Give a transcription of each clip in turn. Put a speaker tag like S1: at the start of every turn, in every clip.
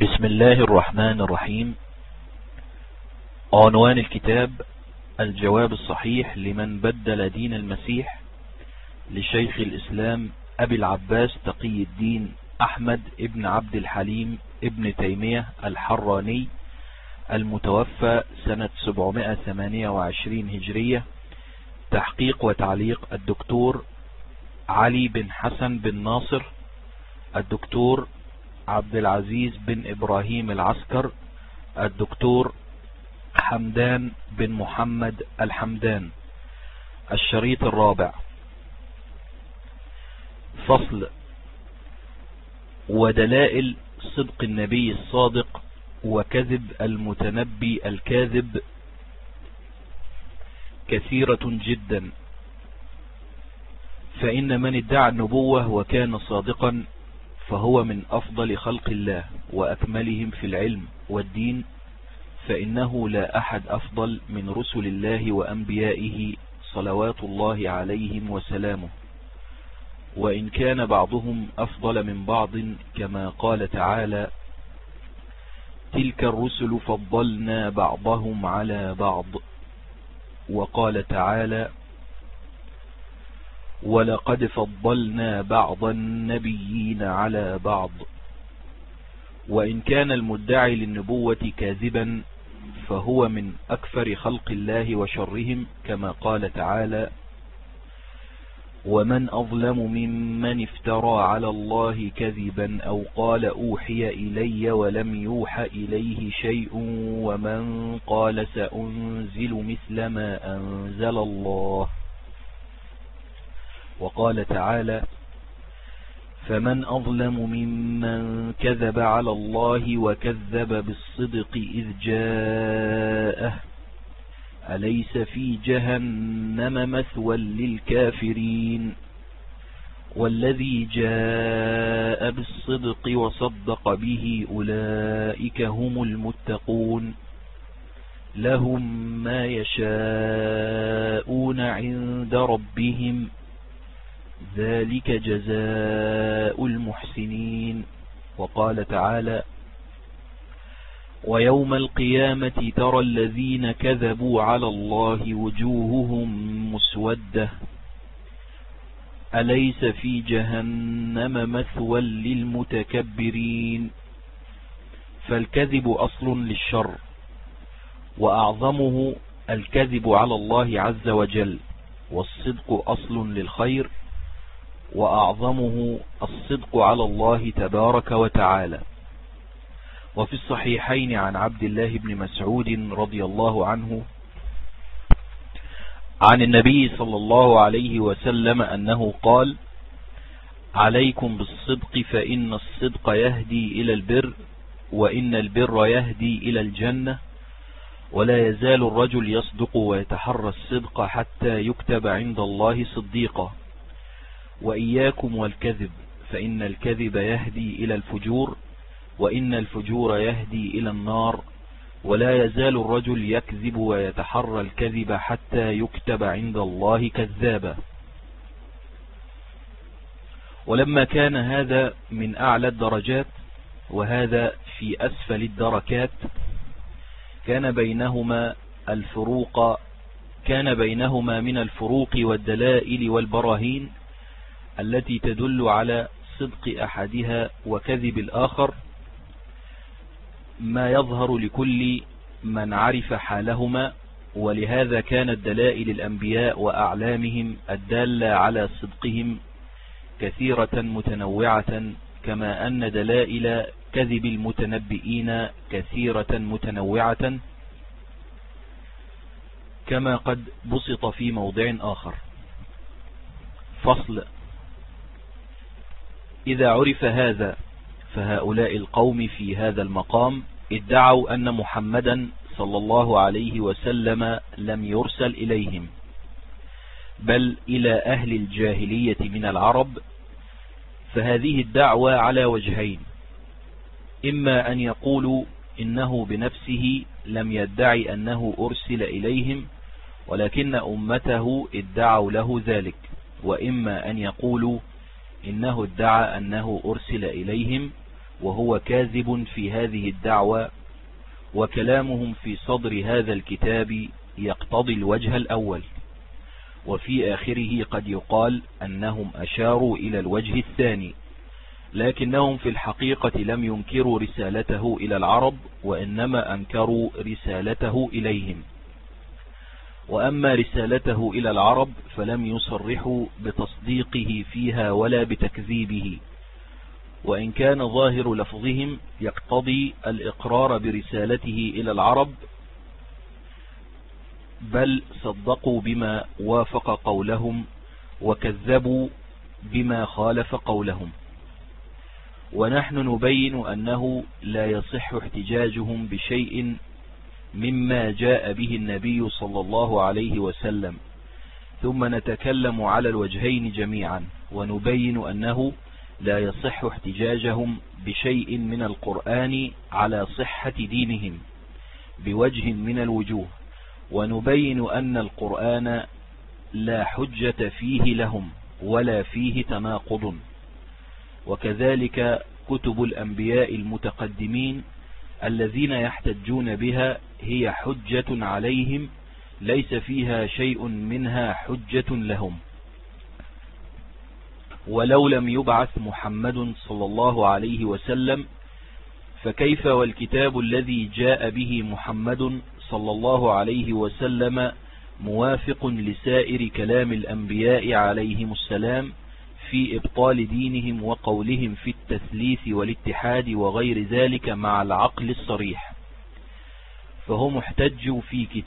S1: بسم الله الرحمن الرحيم. عنوان الكتاب: الجواب الصحيح لمن بدل دين المسيح، لشيخ الإسلام أبي العباس تقي الدين أحمد ابن عبد الحليم ابن تيمية الحراني، المتوفى سنة 728 هجرية. تحقيق وتعليق الدكتور علي بن حسن بن ناصر، الدكتور عبد العزيز بن إبراهيم العسكر، الدكتور حمدان بن محمد الحمدان. الشريط الرابع. فصل: ودلائل صدق النبي الصادق وكذب المتنبي الكاذب كثيرة جدا، فإن من ادعى النبوة وكان صادقا فهو من أفضل خلق الله وأكملهم في العلم والدين، فإنه لا أحد أفضل من رسل الله وأنبيائه صلوات الله عليهم وسلامه، وإن كان بعضهم أفضل من بعض، كما قال تعالى: تلك الرسل فضلنا بعضهم على بعض. وقال تعالى: ولقد فضلنا بعض النبيين على بعض. وإن كان المدعي للنبوة كاذبا فهو من أكثر خلق الله وشرهم، كما قال تعالى: ومن أظلم ممن افترى على الله كذبا أو قال أوحي إلي ولم يوح إليه شيء ومن قال سأنزل مثل ما أنزل الله. وقال تعالى: فمن أظلم ممن كذب على الله وكذب بالصدق إذ جاءه أليس في جهنم مثوى للكافرين. والذي جاء بالصدق وصدق به أولئك هم المتقون، لهم ما يشاءون عند ربهم، ذلك جزاء المحسنين. وقال تعالى: ويوم القيامة ترى الذين كذبوا على الله وجوههم مسودة، أليس في جهنم مثوى للمتكبرين. فالكذب أصل للشر، وأعظمه الكذب على الله عز وجل، والصدق أصل للخير، وأعظمه الصدق على الله تبارك وتعالى. وفي الصحيحين عن عبد الله بن مسعود رضي الله عنه عن النبي صلى الله عليه وسلم أنه قال: عليكم بالصدق فإن الصدق يهدي إلى البر، وإن البر يهدي إلى الجنة، ولا يزال الرجل يصدق ويتحرى الصدق حتى يكتب عند الله صديقا. وإياكم والكذب، فإن الكذب يهدي إلى الفجور، وإن الفجور يهدي إلى النار، ولا يزال الرجل يكذب ويتحرى الكذب حتى يكتب عند الله كذابا. ولما كان هذا من أعلى الدرجات وهذا في أسفل الدركات، كان بينهما من الفروق والدلائل والبراهين التي تدل على صدق أحدها وكذب الآخر ما يظهر لكل من عرف حالهما. ولهذا كانت دلائل الأنبياء وأعلامهم الدالة على صدقهم كثيرة متنوعة، كما أن دلائل كذب المتنبئين كثيرة متنوعة، كما قد بسط في موضع آخر. فصل: إذا عرف هذا فهؤلاء القوم في هذا المقام ادعوا أن محمدا صلى الله عليه وسلم لم يرسل إليهم، بل إلى أهل الجاهلية من العرب. فهذه الدعوة على وجهين: إما أن يقولوا إنه بنفسه لم يدعي أنه أرسل إليهم ولكن أمته ادعوا له ذلك، وإما أن يقولوا إنه ادعى أنه أرسل إليهم وهو كاذب في هذه الدعوة، وكلامهم في صدر هذا الكتاب يقتضي الوجه الأول، وفي آخره قد يقال أنهم أشاروا إلى الوجه الثاني، لكنهم في الحقيقة لم ينكروا رسالته إلى العرب، وإنما أنكروا رسالته إليهم. وأما رسالته إلى العرب فلم يصرحوا بتصديقه فيها ولا بتكذيبه، وإن كان ظاهر لفظهم يقتضي الإقرار برسالته إلى العرب، بل صدقوا بما وافق قولهم وكذبوا بما خالف قولهم. ونحن نبين أنه لا يصح احتجاجهم بشيء مما جاء به النبي صلى الله عليه وسلم، ثم نتكلم على الوجهين جميعا، ونبين أنه لا يصح احتجاجهم بشيء من القرآن على صحة دينهم بوجه من الوجوه، ونبين أن القرآن لا حجة فيه لهم ولا فيه تناقض. وكذلك كتب الأنبياء المتقدمين الذين يحتجون بها هي حجة عليهم، ليس فيها شيء منها حجة لهم. ولو لم يبعث محمد صلى الله عليه وسلم فكيف والكتاب الذي جاء به محمد صلى الله عليه وسلم موافق لسائر كلام الأنبياء عليهم السلام في إبطال دينهم وقولهم في التثليث والاتحاد وغير ذلك مع العقل الصريح. فهم احتجوا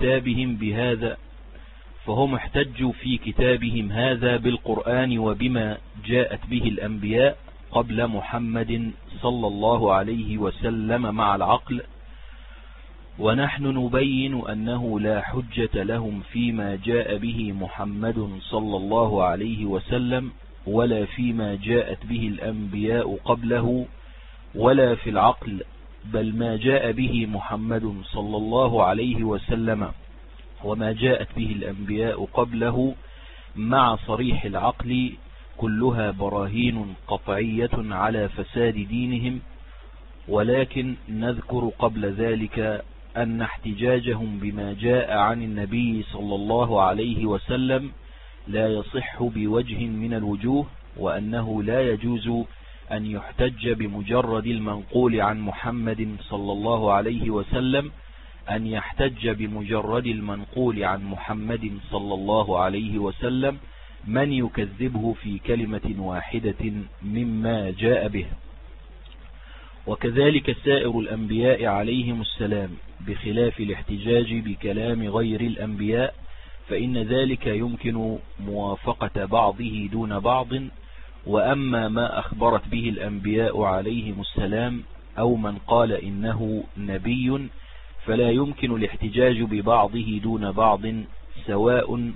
S1: في كتابهم هذا بالقرآن وبما جاءت به الأنبياء قبل محمد صلى الله عليه وسلم مع العقل، ونحن نبين أنه لا حجة لهم فيما جاء به محمد صلى الله عليه وسلم ولا فيما جاءت به الأنبياء قبله ولا في العقل، بل ما جاء به محمد صلى الله عليه وسلم وما جاءت به الأنبياء قبله مع صريح العقل كلها براهين قطعية على فساد دينهم. ولكن نذكر قبل ذلك أن احتجاجهم بما جاء عن النبي صلى الله عليه وسلم لا يصح بوجه من الوجوه، وأنه لا يجوز أن يحتج بمجرد المنقول عن محمد صلى الله عليه وسلم، أن يحتج بمجرد المنقول عن محمد صلى الله عليه وسلم من يكذبه في كلمة واحدة مما جاء به. وكذلك سائر الأنبياء عليهم السلام، بخلاف الاحتجاج بكلام غير الأنبياء، فإن ذلك يمكن موافقة بعضه دون بعض. وأما ما أخبرت به الأنبياء عليهم السلام أو من قال إنه نبي فلا يمكن الاحتجاج ببعضه دون بعض، سواء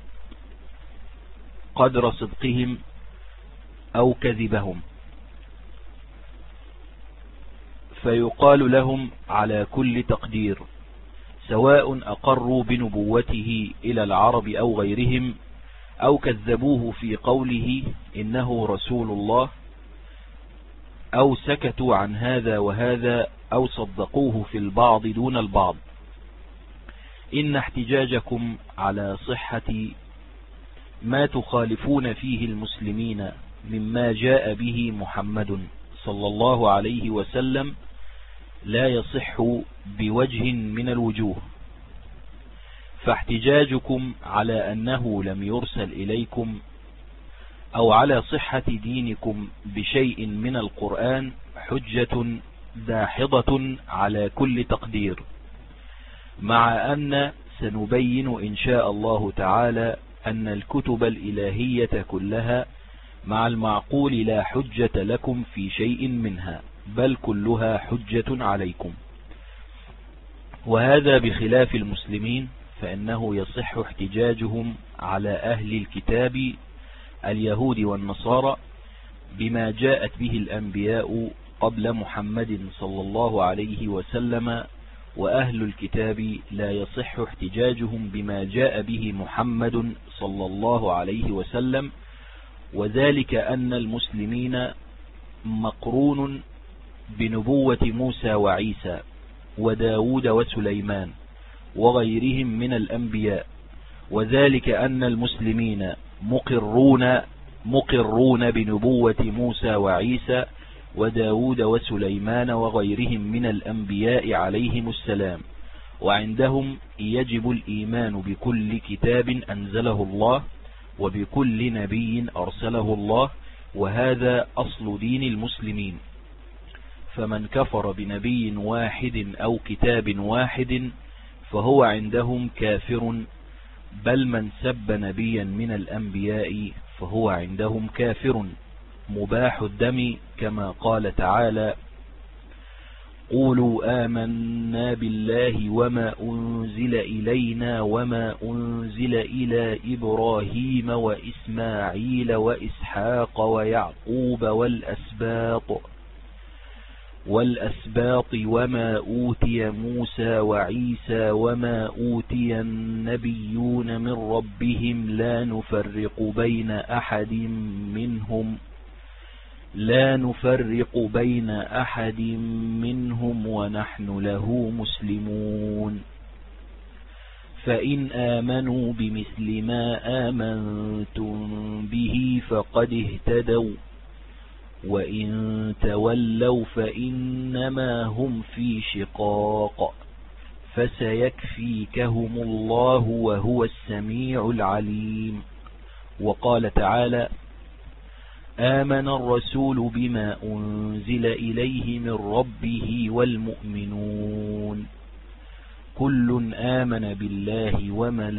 S1: قدر صدقهم أو كذبهم، فيقال لهم على كل تقدير، سواء أقروا بنبوته إلى العرب أو غيرهم، أو كذبوه في قوله إنه رسول الله، أو سكتوا عن هذا وهذا، أو صدقوه في البعض دون البعض. إن احتجاجكم على صحة ما تخالفون فيه المسلمين مما جاء به محمد صلى الله عليه وسلم لا يصح بوجه من الوجوه، فاحتجاجكم على أنه لم يرسل إليكم أو على صحة دينكم بشيء من القرآن حجة داحضة على كل تقدير، مع أن سنبين إن شاء الله تعالى أن الكتب الإلهية كلها مع المعقول لا حجة لكم في شيء منها، بل كلها حجة عليكم. وهذا بخلاف المسلمين، فإنه يصح احتجاجهم على أهل الكتاب اليهود والنصارى بما جاءت به الأنبياء قبل محمد صلى الله عليه وسلم، وأهل الكتاب لا يصح احتجاجهم بما جاء به محمد صلى الله عليه وسلم، وذلك أن المسلمين مقرون بنبوة موسى وعيسى وداود وسليمان وغيرهم من الأنبياء، وذلك أن المسلمين مقرون بنبوة موسى وعيسى وداود وسليمان وغيرهم من الأنبياء عليهم السلام، وعندهم يجب الإيمان بكل كتاب أنزله الله وبكل نبي أرسله الله، وهذا أصل دين المسلمين. فمن كفر بنبي واحد أو كتاب واحد فهو عندهم كافر، بل من سب نبيا من الأنبياء فهو عندهم كافر مباح الدم، كما قال تعالى: قولوا آمنا بالله وما أنزل إلينا وما أنزل إلى إبراهيم وإسماعيل وإسحاق ويعقوب والأسباط وما أوتي موسى وعيسى وما أوتي النبيون من ربهم لا نفرق بين أحد منهم ونحن له مسلمون. فإن آمنوا بمثل ما آمنتم به فقد اهتدوا، وإن تولوا فإنما هم في شقاق، فسيكفيكهم الله وهو السميع العليم. وقال تعالى: آمن الرسول بما أنزل إليه من ربه والمؤمنون كل آمن بالله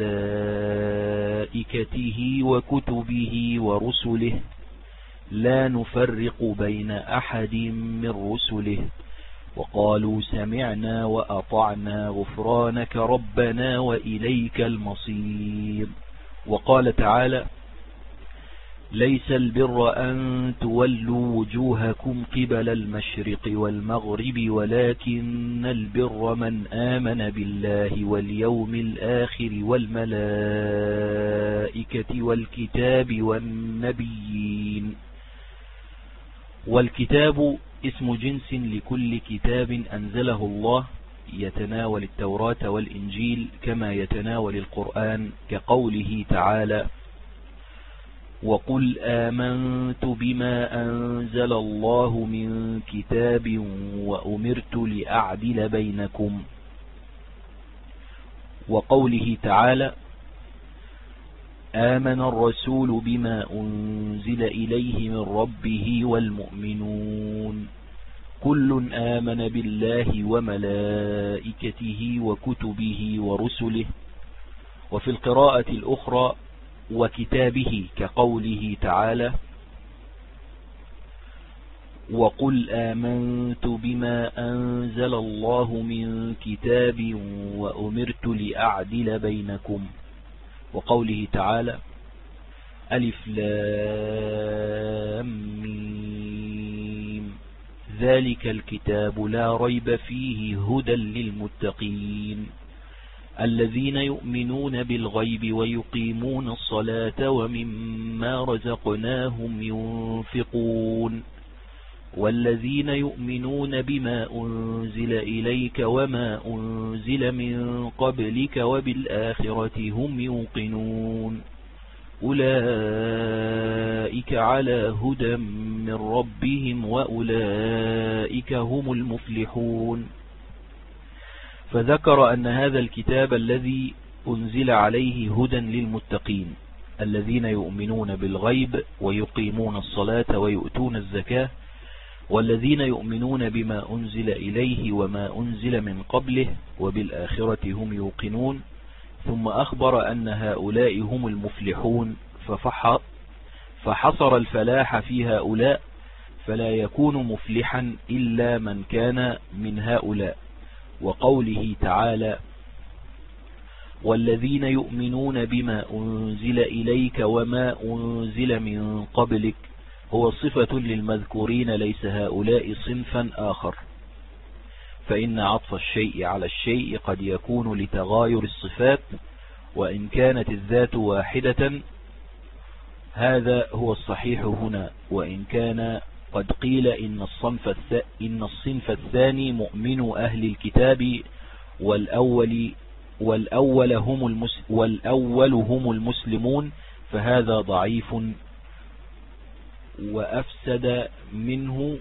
S1: وملائكته وكتبه ورسله لا نفرق بين أحد من رسله وقالوا سمعنا وأطعنا غفرانك ربنا وإليك المصير. وقال تعالى: ليس البر أن تولوا وجوهكم قبل المشرق والمغرب ولكن البر من آمن بالله واليوم الآخر والملائكة والكتاب والنبيين. والكتاب اسم جنس لكل كتاب أنزله الله يتناول التوراة والإنجيل كما يتناول القرآن، كقوله تعالى: وقل آمنت بما أنزل الله من كتاب وأمرت لأعدل بينكم. وقوله تعالى: آمن الرسول بما أنزل إليه من ربه والمؤمنون كل آمن بالله وملائكته وكتبه ورسله. وفي القراءة الأخرى: وكتابه، كقوله تعالى: وقل آمنت بما أنزل الله من كتاب وأمرت لأعدل بينكم. وقوله تعالى: ألف لام ميم ذلك الكتاب لا ريب فيه هدى للمتقين الذين يؤمنون بالغيب ويقيمون الصلاة ومما رزقناهم ينفقون والذين يؤمنون بما أنزل إليك وما أنزل من قبلك وبالآخرة هم يوقنون أولئك على هدى من ربهم وأولئك هم المفلحون. فذكر أن هذا الكتاب الذي أنزل عليه هدى للمتقين الذين يؤمنون بالغيب ويقيمون الصلاة ويؤتون الزكاة والذين يؤمنون بما أنزل إليه وما أنزل من قبله وبالآخرة هم يوقنون. ثم أخبر أن هؤلاء هم المفلحون فحصر الفلاح في هؤلاء، فلا يكون مفلحا إلا من كان من هؤلاء. وقوله تعالى: والذين يؤمنون بما أنزل إليك وما أنزل من قبلك هو صفة للمذكورين، ليس هؤلاء صنفا آخر، فإن عطف الشيء على الشيء قد يكون لتغاير الصفات وإن كانت الذات واحدة، هذا هو الصحيح هنا، وإن كان قد قيل إن الصنف الثاني مؤمن أهل الكتاب والأول هم المسلمون، فهذا ضعيف. وأفسد منه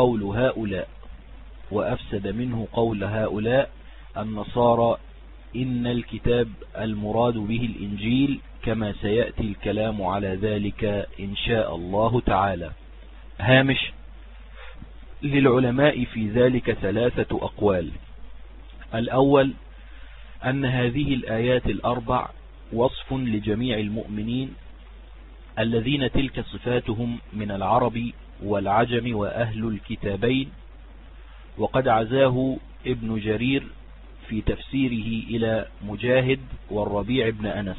S1: قول هؤلاء النصارى إن الكتاب المراد به الإنجيل، كما سيأتي الكلام على ذلك إن شاء الله تعالى. هامش: للعلماء في ذلك 3 أقوال. الأول أن هذه الآيات الأربع وصف لجميع المؤمنين الذين تلك صفاتهم من العرب والعجم وأهل الكتابين، وقد عزاه ابن جرير في تفسيره إلى مجاهد والربيع بن أنس،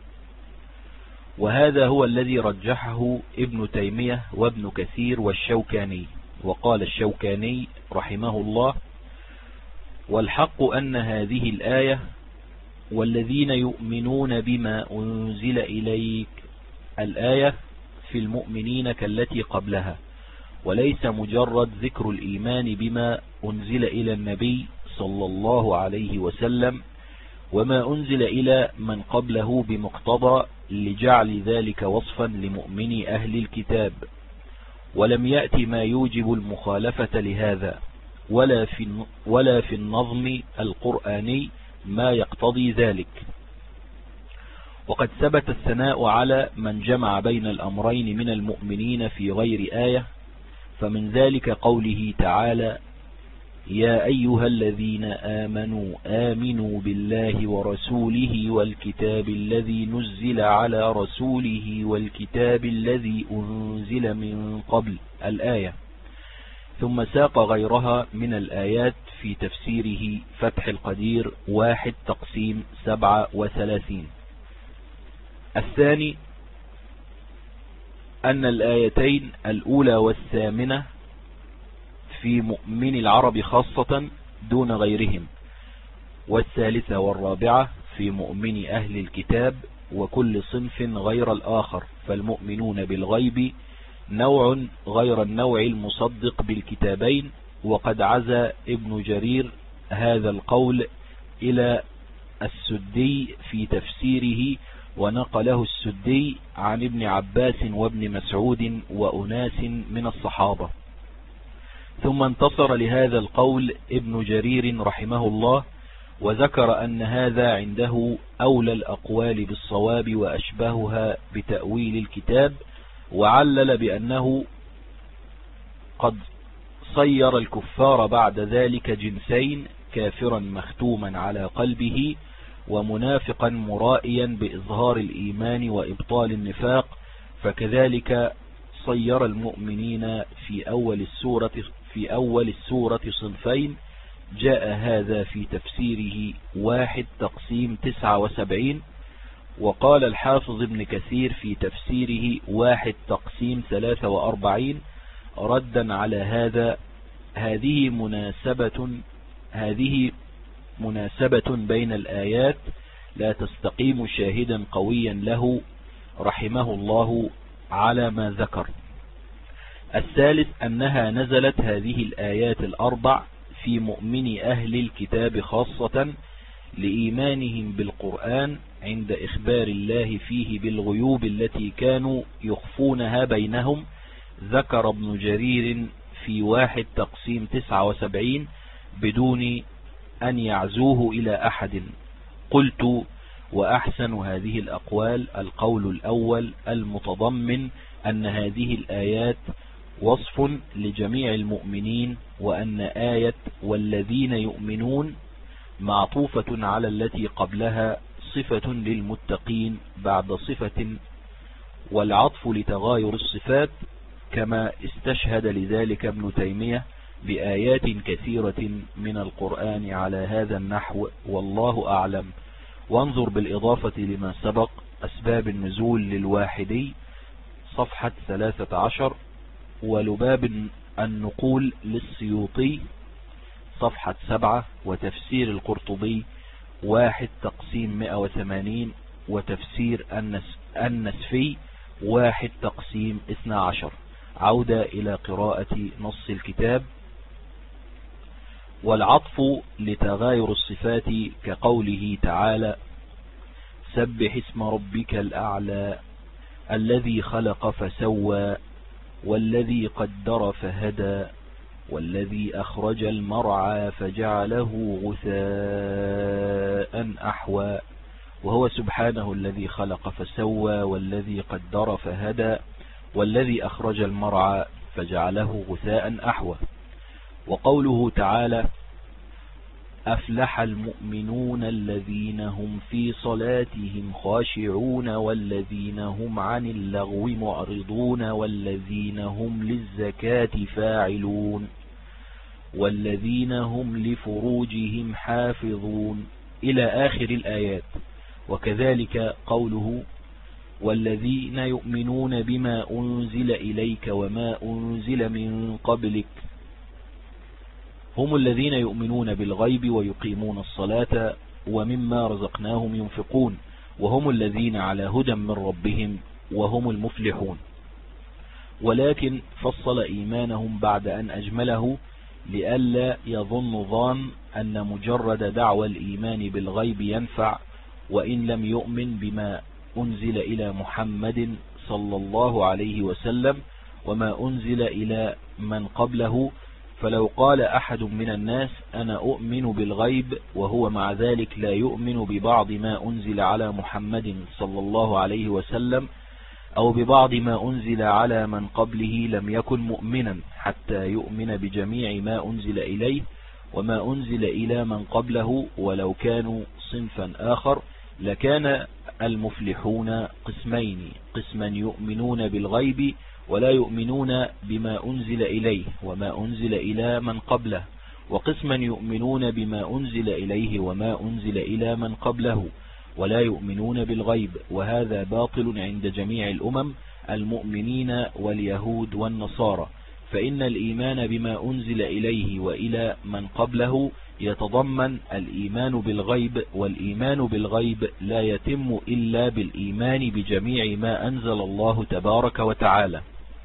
S1: وهذا هو الذي رجحه ابن تيمية وابن كثير والشوكاني. وقال الشوكاني رحمه الله: والحق أن هذه الآية والذين يؤمنون بما أنزل إليك الآية في المؤمنين كالتي قبلها، وليس مجرد ذكر الإيمان بما أنزل إلى النبي صلى الله عليه وسلم وما أنزل إلى من قبله بمقتضى لجعل ذلك وصفا لمؤمني أهل الكتاب، ولم يأتي ما يوجب المخالفة لهذا، ولا في النظم القرآني ما يقتضي ذلك. وقد ثبت الثناء على من جمع بين الأمرين من المؤمنين في غير آية، فمن ذلك قوله تعالى: يا أيها الذين آمنوا آمنوا بالله ورسوله والكتاب الذي نزل على رسوله والكتاب الذي أنزل من قبل الآية. ثم ساق غيرها من الآيات في تفسيره فتح القدير 1/37. الثاني أن الآيتين الأولى والثامنة في مؤمن العرب خاصة دون غيرهم، والثالثة والرابعة في مؤمن أهل الكتاب وكل صنف غير الآخر، فالمؤمنون بالغيب نوع غير النوع المصدق بالكتابين. وقد عزى ابن جرير هذا القول إلى السدي في تفسيره، ونقله السدي عن ابن عباس وابن مسعود وأناس من الصحابة. ثم انتصر لهذا القول ابن جرير رحمه الله، وذكر أن هذا عنده أولى الأقوال بالصواب وأشبهها بتأويل الكتاب، وعلل بأنه قد صير الكفار بعد ذلك جنسين: كافرا مختوما على قلبه، ومنافقا مرائيا بإظهار الإيمان وإبطال النفاق. فكذلك صير المؤمنين في أول السورة صنفين. جاء هذا في تفسيره 1/79. وقال الحافظ ابن كثير في تفسيره 1/43 ردا على هذا: هذه مناسبة بين الآيات لا تستقيم شاهدا قويا له رحمه الله على ما ذكر. الثالث أنها نزلت هذه الآيات الأربع في مؤمن أهل الكتاب خاصة لإيمانهم بالقرآن عند إخبار الله فيه بالغيوب التي كانوا يخفونها بينهم. ذكر ابن جرير في 1/79 بدون أن يعزوه إلى أحد. قلت: وأحسن هذه الأقوال القول الأول المتضمن أن هذه الآيات وصف لجميع المؤمنين، وأن آية والذين يؤمنون معطوفة على التي قبلها صفة للمتقين بعد صفة، والعطف لتغاير الصفات، كما استشهد لذلك ابن تيمية بآيات كثيرة من القرآن على هذا النحو، والله أعلم. وانظر بالإضافة لما سبق أسباب النزول للواحدي صفحة 13، ولباب النقول للسيوطي صفحة 7، وتفسير القرطبي 1/180، وتفسير النسفي 1/12، عودة إلى قراءة نص الكتاب. والعطف لتغاير الصفات كقوله تعالى: سبح اسم ربك الأعلى الذي خلق فسوى والذي قدر فهدى والذي أخرج المرعى فجعله غثاء أحوى. وهو سبحانه الذي خلق فسوى والذي قدر فهدى والذي أخرج المرعى فجعله غثاء أحوى. وقوله تعالى: أفلح المؤمنون الذين هم في صلاتهم خاشعون والذين هم عن اللغو معرضون والذين هم للزكاة فاعلون والذين هم لفروجهم حافظون إلى آخر الآيات. وكذلك قوله: والذين يؤمنون بما أنزل إليك وما أنزل من قبلك هم الذين يؤمنون بالغيب ويقيمون الصلاة ومما رزقناهم ينفقون وهم الذين على هدى من ربهم وهم المفلحون. ولكن فصل إيمانهم بعد أن أجمله لئلا يظن ظان أن مجرد دعوى الإيمان بالغيب ينفع وإن لم يؤمن بما أنزل إلى محمد صلى الله عليه وسلم وما أنزل إلى من قبله. فلو قال أحد من الناس: أنا أؤمن بالغيب، وهو مع ذلك لا يؤمن ببعض ما أنزل على محمد صلى الله عليه وسلم أو ببعض ما أنزل على من قبله، لم يكن مؤمنا حتى يؤمن بجميع ما أنزل إليه وما أنزل إلى من قبله. ولو كانوا صنفا آخر لكان المفلحون قسمين: قسما يؤمنون بالغيب ولا يؤمنون بما أنزل إليه وما أنزل إلى من قبله، وقسما يؤمنون بما أنزل إليه وما أنزل إلى من قبله ولا يؤمنون بالغيب. وهذا باطل عند جميع الأمم المؤمنين واليهود والنصارى، فإن الإيمان بما أنزل إليه وإلى من قبله يتضمن الإيمان بالغيب، والإيمان بالغيب لا يتم إلا بالإيمان بجميع ما أنزل الله تبارك وتعالى.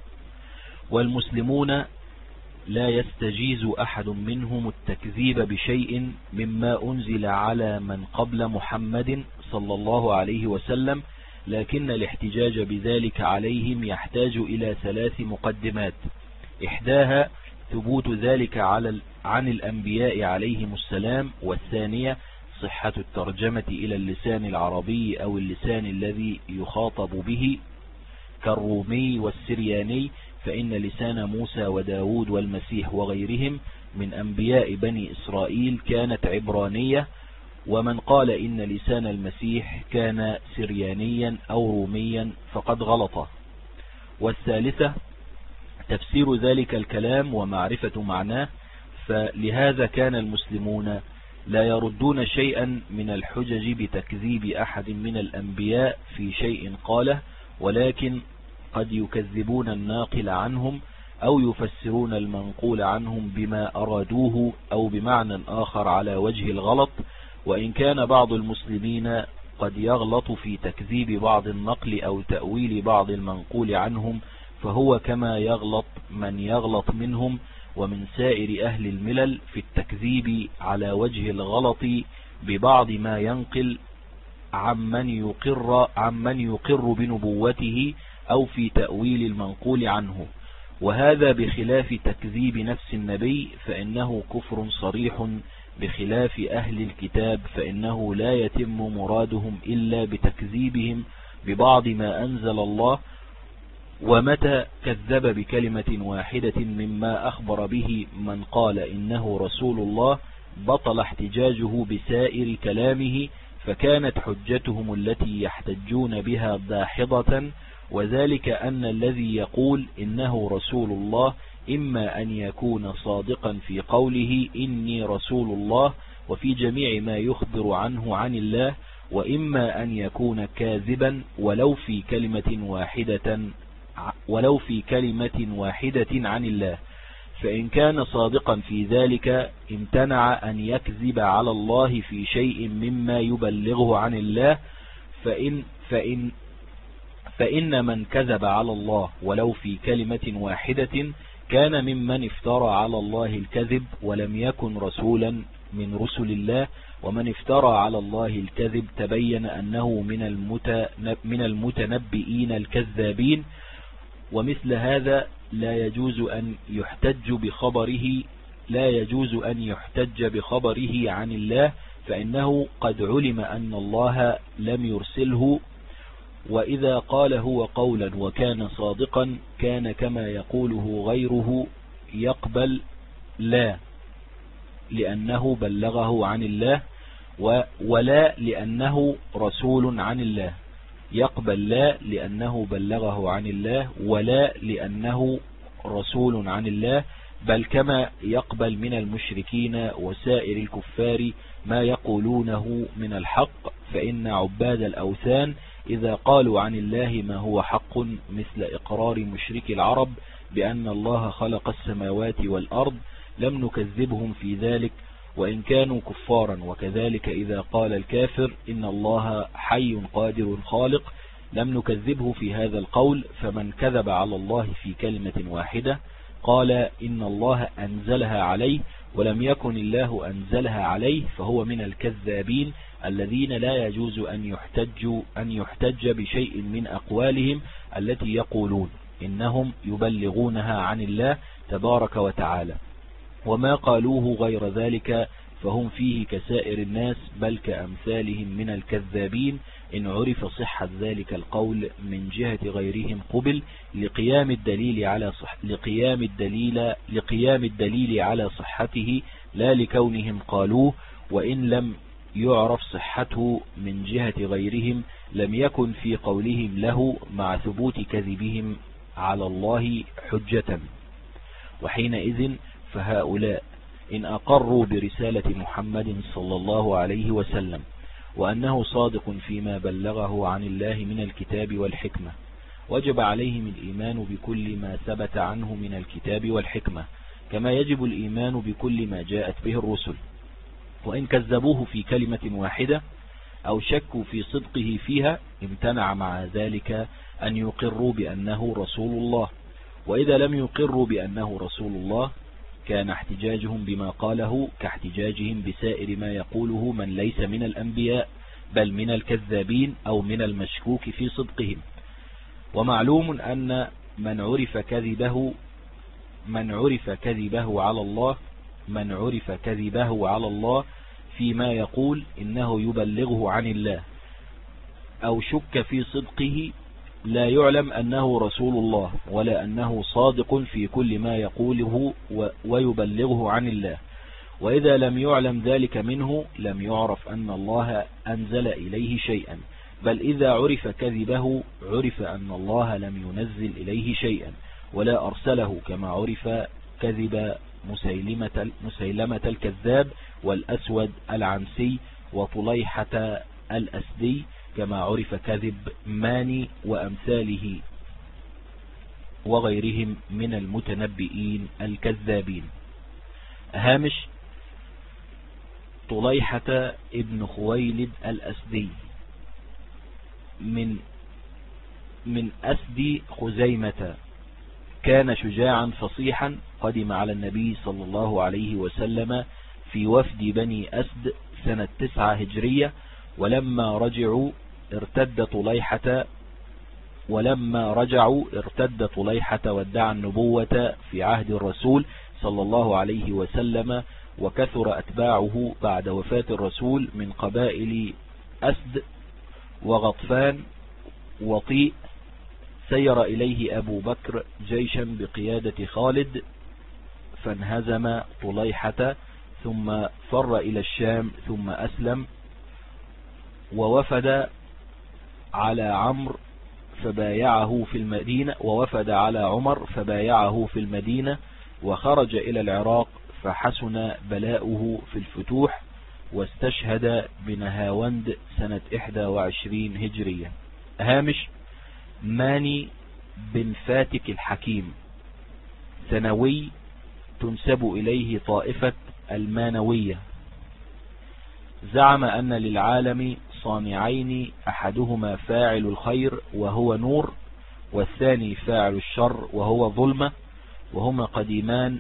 S1: والمسلمون لا يستجيز أحد منهم التكذيب بشيء مما أنزل على من قبل محمد صلى الله عليه وسلم، لكن الاحتجاج بذلك عليهم يحتاج إلى 3 مقدمات: إحداها ثبوت ذلك عن الأنبياء عليهم السلام، والثانية صحة الترجمة إلى اللسان العربي أو اللسان الذي يخاطب به كالرومي والسرياني، فإن لسان موسى وداود والمسيح وغيرهم من أنبياء بني إسرائيل كانت عبرانية، ومن قال إن لسان المسيح كان سريانيا أو روميا فقد غلط. والثالثة تفسير ذلك الكلام ومعرفة معناه، فلهذا كان المسلمون لا يردون شيئا من الحجج بتكذيب أحد من الأنبياء في شيء قاله، ولكن قد يكذبون الناقل عنهم أو يفسرون المنقول عنهم بما أرادوه أو بمعنى آخر على وجه الغلط. وإن كان بعض المسلمين قد يغلط في تكذيب بعض النقل أو تأويل بعض المنقول عنهم، فهو كما يغلط من يغلط منهم ومن سائر أهل الملل في التكذيب على وجه الغلط ببعض ما ينقل عمن يقر بنبوته أو في تأويل المنقول عنه. وهذا بخلاف تكذيب نفس النبي، فإنه كفر صريح، بخلاف أهل الكتاب فإنه لا يتم مرادهم إلا بتكذيبهم ببعض ما أنزل الله. ومتى كذب بكلمة واحدة مما أخبر به من قال إنه رسول الله بطل احتجاجه بسائر كلامه، فكانت حجتهم التي يحتجون بها داحضة. وذلك أن الذي يقول إنه رسول الله إما أن يكون صادقا في قوله إني رسول الله وفي جميع ما يخبر عنه عن الله، وإما أن يكون كاذبا ولو في كلمة واحدة عن الله. فإن كان صادقا في ذلك امتنع أن يكذب على الله في شيء مما يبلغه عن الله، فإن من كذب على الله ولو في كلمة واحدة كان ممن افترى على الله الكذب ولم يكن رسولا من رسل الله، ومن افترى على الله الكذب تبين أنه من المتنبئين الكذابين. ومثل هذا لا يجوز أن يحتج بخبره عن الله، فإنه قد علم أن الله لم يرسله، وإذا قال هو قولا وكان صادقا كان كما يقوله غيره يقبل لا لأنه بلغه عن الله، ولا لأنه رسول عن الله. يقبل لا لأنه بلغه عن الله، ولا لأنه رسول عن الله، بل كما يقبل من المشركين وسائر الكفار ما يقولونه من الحق. فإن عباد الأوثان إذا قالوا عن الله ما هو حق مثل إقرار مشرك العرب بأن الله خلق السماوات والأرض لم نكذبهم في ذلك وإن كانوا كفارا، وكذلك إذا قال الكافر إن الله حي قادر خالق لم نكذبه في هذا القول. فمن كذب على الله في كلمة واحدة قال إن الله أنزلها عليه ولم يكن الله أنزلها عليه فهو من الكذابين الذين لا يجوز أن يحتج بشيء من أقوالهم التي يقولون إنهم يبلغونها عن الله تبارك وتعالى، وما قالوه غير ذلك فهم فيه كسائر الناس بل كأمثالهم من الكذابين. إن عرف صحة ذلك القول من جهة غيرهم قبل لقيام الدليل على صحته لا لكونهم قالوه، وإن لم يعرف صحته من جهة غيرهم لم يكن في قولهم له مع ثبوت كذبهم على الله حجة. وحينئذ فهؤلاء إن أقروا برسالة محمد صلى الله عليه وسلم وأنه صادق فيما بلغه عن الله من الكتاب والحكمة وجب عليهم الإيمان بكل ما ثبت عنه من الكتاب والحكمة كما يجب الإيمان بكل ما جاءت به الرسل. وإن كذبوه في كلمة واحدة أو شكوا في صدقه فيها امتنع مع ذلك أن يقروا بأنه رسول الله، وإذا لم يقروا بأنه رسول الله كان احتجاجهم بما قاله كاحتجاجهم بسائر ما يقوله من ليس من الأنبياء بل من الكذابين أو من المشكوك في صدقهم. ومعلوم أن من عرف كذبه على الله فيما يقول إنه يبلغه عن الله أو شك في صدقه لا يعلم أنه رسول الله ولا أنه صادق في كل ما يقوله ويبلغه عن الله. وإذا لم يعلم ذلك منه لم يعرف أن الله أنزل إليه شيئا، بل إذا عرف كذبه عرف أن الله لم ينزل إليه شيئا ولا أرسله، كما عرف كذب مسيلمة الكذاب والأسود العنسي وطليحة الأسدي، كما عرف كذب ماني وأمثاله وغيرهم من المتنبئين الكذابين. هامش: طليحة ابن خويلد الأسدي من أسدي خزيمة، كان شجاعا فصيحا، قدم على النبي صلى الله عليه وسلم في وفد بني أسد سنة 9 هجرية، ولما رجعوا ارتد طليحة وادعى النبوة في عهد الرسول صلى الله عليه وسلم، وكثر أتباعه بعد وفاة الرسول من قبائل أسد وغطفان وطيء. سير إليه أبو بكر جيشا بقيادة خالد فانهزم طليحة ثم فر إلى الشام ثم أسلم، ووفد على عمر فبايعه في المدينة وخرج إلى العراق فحسن بلاؤه في الفتوح، واستشهد بنهاوند سنة 21 هجرية. هامش: ماني بن فاتك الحكيم، ثانوي، تنسب إليه طائفة المانوية. زعم أن للعالم صانعين أحدهما فاعل الخير وهو نور، والثاني فاعل الشر وهو ظلمة، وهما قديمان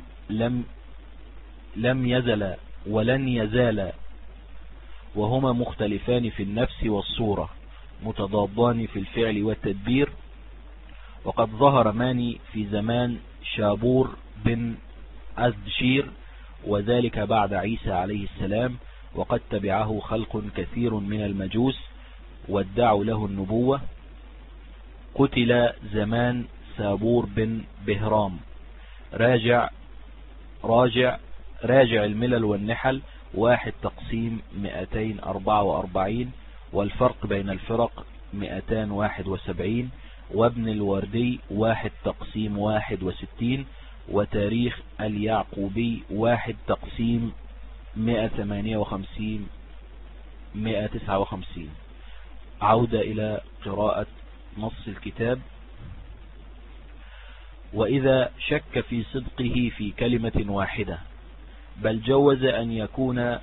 S1: لم يزل ولن يزال، وهما مختلفان في النفس والصورة، متضادان في الفعل والتدبير. وقد ظهر ماني في زمان شابور بن أزدشير، وذلك بعد عيسى عليه السلام، وقد تبعه خلق كثير من المجوس وادعوا له النبوة. قتل زمان سابور بن بهرام. راجع الملل والنحل 1/244، والفرق بين الفرق 271، وابن الوردي 1/61، وتاريخ اليعقوبي 1/159. عودة إلى قراءة نص الكتاب. وإذا شك في صدقه في كلمة واحدة، بل جوز أن يكون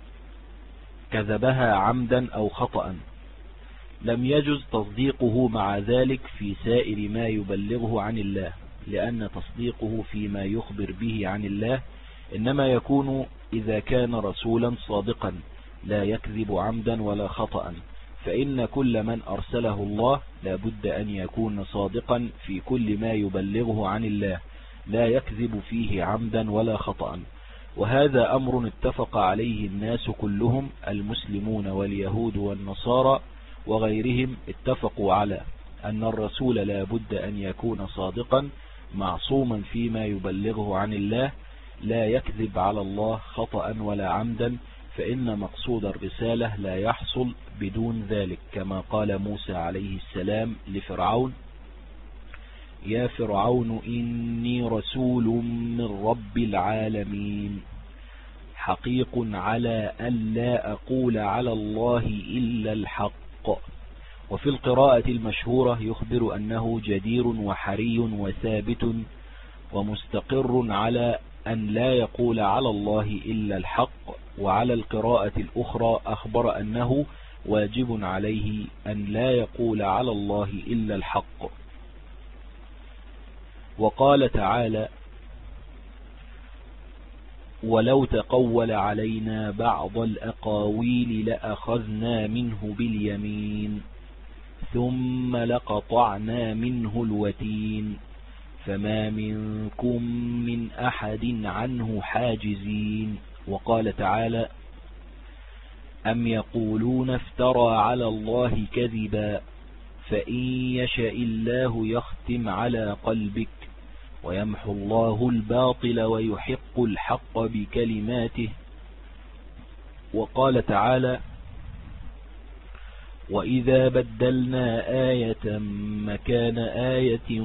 S1: كذبها عمدا أو خطأ، لم يجز تصديقه مع ذلك في سائر ما يبلغه عن الله، لأن تصديقه فيما يخبر به عن الله إنما يكون إذا كان رسولا صادقا لا يكذب عمدا ولا خطأ، فإن كل من أرسله الله لا بد أن يكون صادقا في كل ما يبلغه عن الله، لا يكذب فيه عمدا ولا خطأ. وهذا أمر اتفق عليه الناس كلهم، المسلمون واليهود والنصارى وغيرهم اتفقوا على أن الرسول لا بد أن يكون صادقا معصوما فيما يبلغه عن الله، لا يكذب على الله خطأ ولا عمدا، فإن مقصود الرسالة لا يحصل بدون ذلك، كما قال موسى عليه السلام لفرعون: يا فرعون إني رسول من رب العالمين، حقيق على أن لا أقول على الله إلا الحق. وفي القراءة المشهورة يخبر أنه جدير وحري وثابت ومستقر على أن لا يقول على الله إلا الحق. وعلى القراءة الأخرى أخبر أنه واجب عليه أن لا يقول على الله إلا الحق. وقال تعالى: ولو تقول علينا بعض الأقاويل لأخذنا منه باليمين ثم لقطعنا منه الوتين فما منكم من أحد عنه حاجزين. وقال تعالى: أم يقولون افترى على الله كذبا فإن يشاء الله يختم على قلبك ويمحو الله الباطل ويحق الحق بكلماته. وقال تعالى: وإذا بدلنا آية مكان آية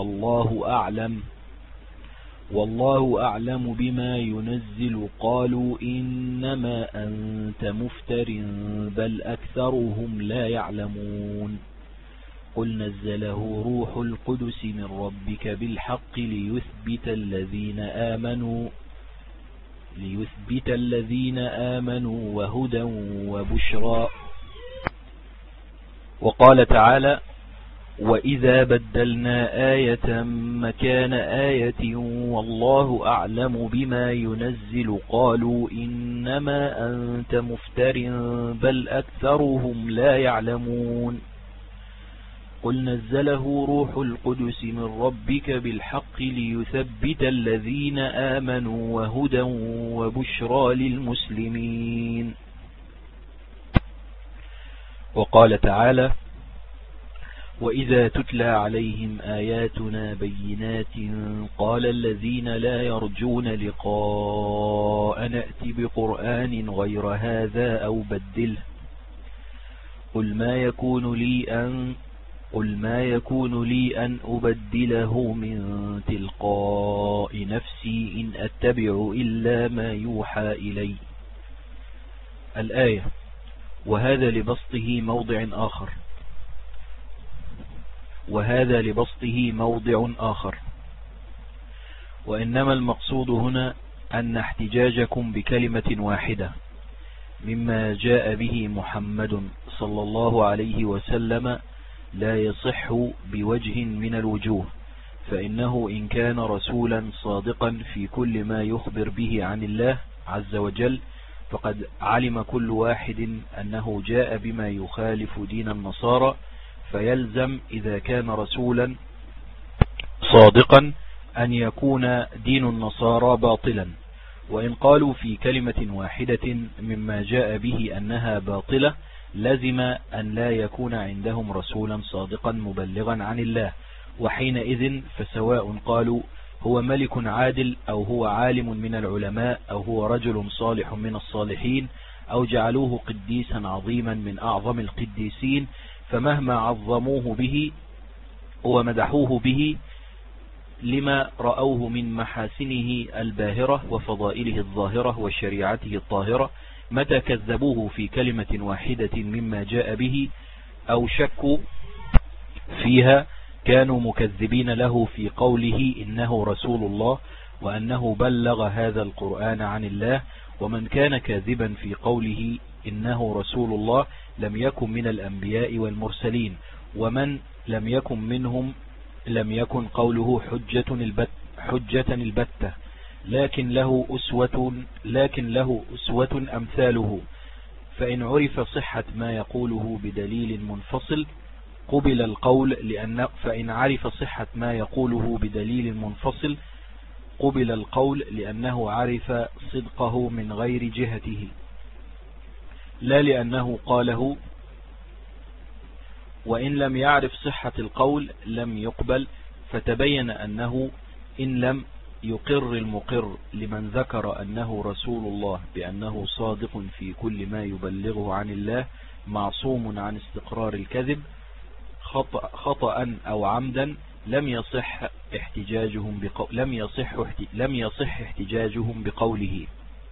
S1: والله أعلم بما ينزل قالوا إنما أنت مفتر بل أكثرهم لا يعلمون. قل نزله روح القدس من ربك بالحق ليثبت الذين آمنوا وهدى وبشرى. وقال تعالى: وإذا بدلنا آية مكان آية والله أعلم بما ينزل قالوا إنما أنت مفتر بل أكثرهم لا يعلمون. قل نزله روح القدس من ربك بالحق ليثبت الذين آمنوا وهدى وبشرى للمسلمين. وقال تعالى: وإذا تتلى عليهم آياتنا بينات قال الذين لا يرجون لقاء نأتي بقرآن غير هذا أو بدله قل ما يكون لي أن أبدله من تلقاء نفسي إن أتبع إلا ما يوحى إلي. الآية. وهذا لبسطه موضع آخر. وإنما المقصود هنا أن احتجاجكم بكلمة واحدة مما جاء به محمد صلى الله عليه وسلم لا يصح بوجه من الوجوه، فإنه إن كان رسولا صادقا في كل ما يخبر به عن الله عز وجل فقد علم كل واحد أنه جاء بما يخالف دين النصارى، فيلزم إذا كان رسولا صادقا أن يكون دين النصارى باطلا. وإن قالوا في كلمة واحدة مما جاء به أنها باطلة لزم أن لا يكون عندهم رسولا صادقا مبلغا عن الله، وحينئذ فسواء قالوا هو ملك عادل أو هو عالم من العلماء أو هو رجل صالح من الصالحين أو جعلوه قديسا عظيما من أعظم القديسين، فمهما عظموه به ومدحوه به لما رأوه من محاسنه الباهرة وفضائله الظاهرة وشريعته الطاهرة، متى كذبوه في كلمة واحدة مما جاء به أو شكوا فيها كانوا مكذبين له في قوله إنه رسول الله وأنه بلغ هذا القرآن عن الله. ومن كان كاذبا في قوله إنه رسول الله لم يكن من الأنبياء والمرسلين، ومن لم يكن منهم لم يكن قوله حجة البتة، لكن له أسوة أمثاله. فإن عرف صحة ما يقوله بدليل منفصل قبل القول لأنه عرف صدقه من غير جهته لا لأنه قاله. وإن لم يعرف صحة القول لم يقبل، فتبين أنه إن لم يقر المقر لمن ذكر أنه رسول الله بأنه صادق في كل ما يبلغه عن الله معصوم عن استقرار الكذب خطأ أو عمدا لم يصح احتجاجهم بقوله.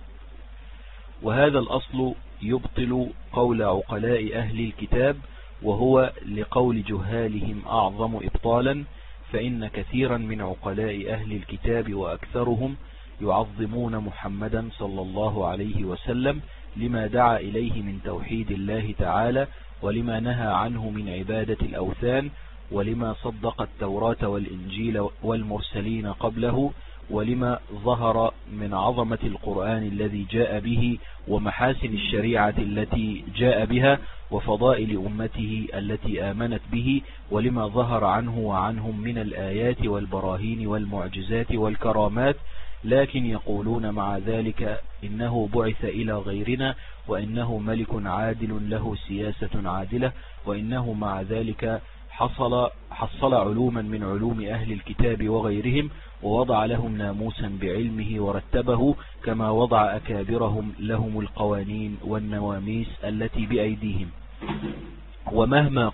S1: وهذا الأصل يبطل قول عقلاء أهل الكتاب، وهو لقول جهالهم أعظم إبطالا، فإن كثيرا من عقلاء أهل الكتاب وأكثرهم يعظمون محمدا صلى الله عليه وسلم لما دعا إليه من توحيد الله تعالى، ولما نهى عنه من عبادة الأوثان، ولما صدق التوراة والإنجيل والمرسلين قبله، ولما ظهر من عظمة القرآن الذي جاء به ومحاسن الشريعة التي جاء بها وفضائل أمته التي آمنت به، ولما ظهر عنه وعنهم من الآيات والبراهين والمعجزات والكرامات. لكن يقولون مع ذلك إنه بعث إلى غيرنا، وإنه ملك عادل له سياسة عادلة، وإنه مع ذلك حصل علوما من علوم أهل الكتاب وغيرهم، ووضع لهم ناموسا بعلمه ورتبه كما وضع أكابرهم لهم القوانين والنواميس التي بأيديهم. ومهما